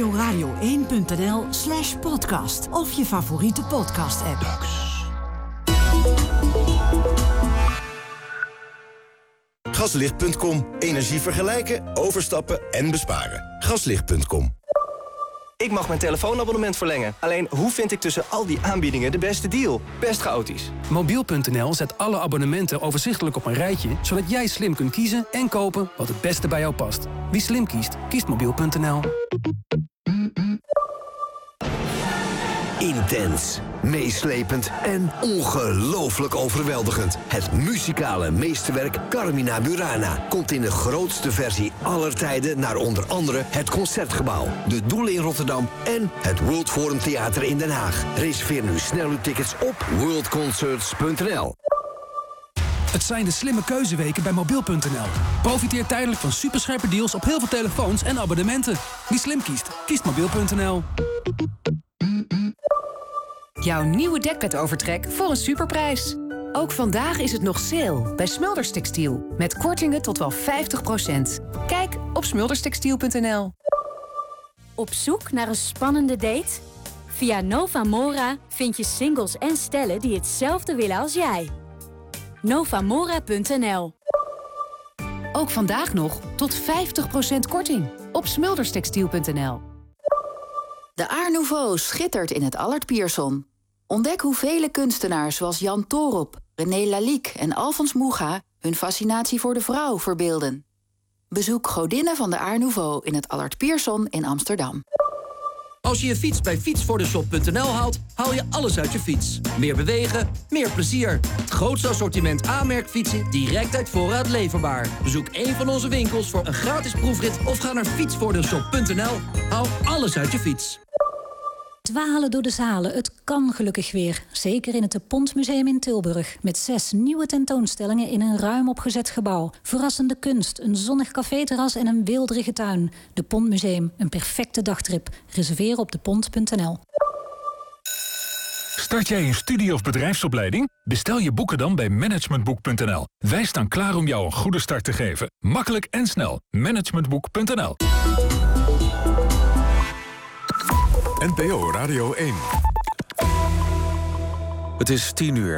nporadio1.nl/podcast of je favoriete podcast-app. Gaslicht.com. Energie vergelijken, overstappen en besparen. Gaslicht.com. Ik mag mijn telefoonabonnement verlengen. Alleen, hoe vind ik tussen al die aanbiedingen de beste deal? Best chaotisch. Mobiel.nl zet alle abonnementen overzichtelijk op een rijtje, zodat jij slim kunt kiezen en kopen wat het beste bij jou past. Wie slim kiest, kiest Mobiel.nl. Intens, meeslepend en ongelooflijk overweldigend. Het muzikale meesterwerk Carmina Burana komt in de grootste versie aller tijden naar onder andere het Concertgebouw, de Doelen in Rotterdam en het World Forum Theater in Den Haag. Reserveer nu snel uw tickets op worldconcerts.nl. Het zijn de slimme keuzeweken bij Mobiel.nl. Profiteer tijdelijk van superscherpe deals op heel veel telefoons en abonnementen. Wie slim kiest, kiest Mobiel.nl. Jouw nieuwe dekbedovertrek voor een superprijs. Ook vandaag is het nog sale bij Smulders Textiel. Met kortingen tot wel 50%. Kijk op smulderstextiel.nl. Op zoek naar een spannende date? Via Novamora vind je singles en stellen die hetzelfde willen als jij. Novamora.nl. Ook vandaag nog tot 50% korting op smulderstextiel.nl. De Art Nouveau schittert in het Allard Pierson. Ontdek hoe vele kunstenaars zoals Jan Toorop, René Lalique en Alfons Mucha hun fascinatie voor de vrouw verbeelden. Bezoek Godinnen van de Art Nouveau in het Allard Pierson in Amsterdam. Als je je fiets bij fietsvoordeshop.nl haalt, haal je alles uit je fiets. Meer bewegen, meer plezier. Het grootste assortiment aanmerkfietsen direct uit voorraad leverbaar. Bezoek een van onze winkels voor een gratis proefrit of ga naar fietsvoordeshop.nl. Haal alles uit je fiets. Dwalen door de zalen, het kan gelukkig weer. Zeker in het De Pont Museum in Tilburg. Met 6 nieuwe tentoonstellingen in een ruim opgezet gebouw. Verrassende kunst, een zonnig caféterras en een weelderige tuin. De Pont Museum, een perfecte dagtrip. Reserveer op depont.nl. Start jij een studie- of bedrijfsopleiding? Bestel je boeken dan bij managementboek.nl. Wij staan klaar om jou een goede start te geven. Makkelijk en snel. Managementboek.nl. NPO Radio 1. Het is 10 uur.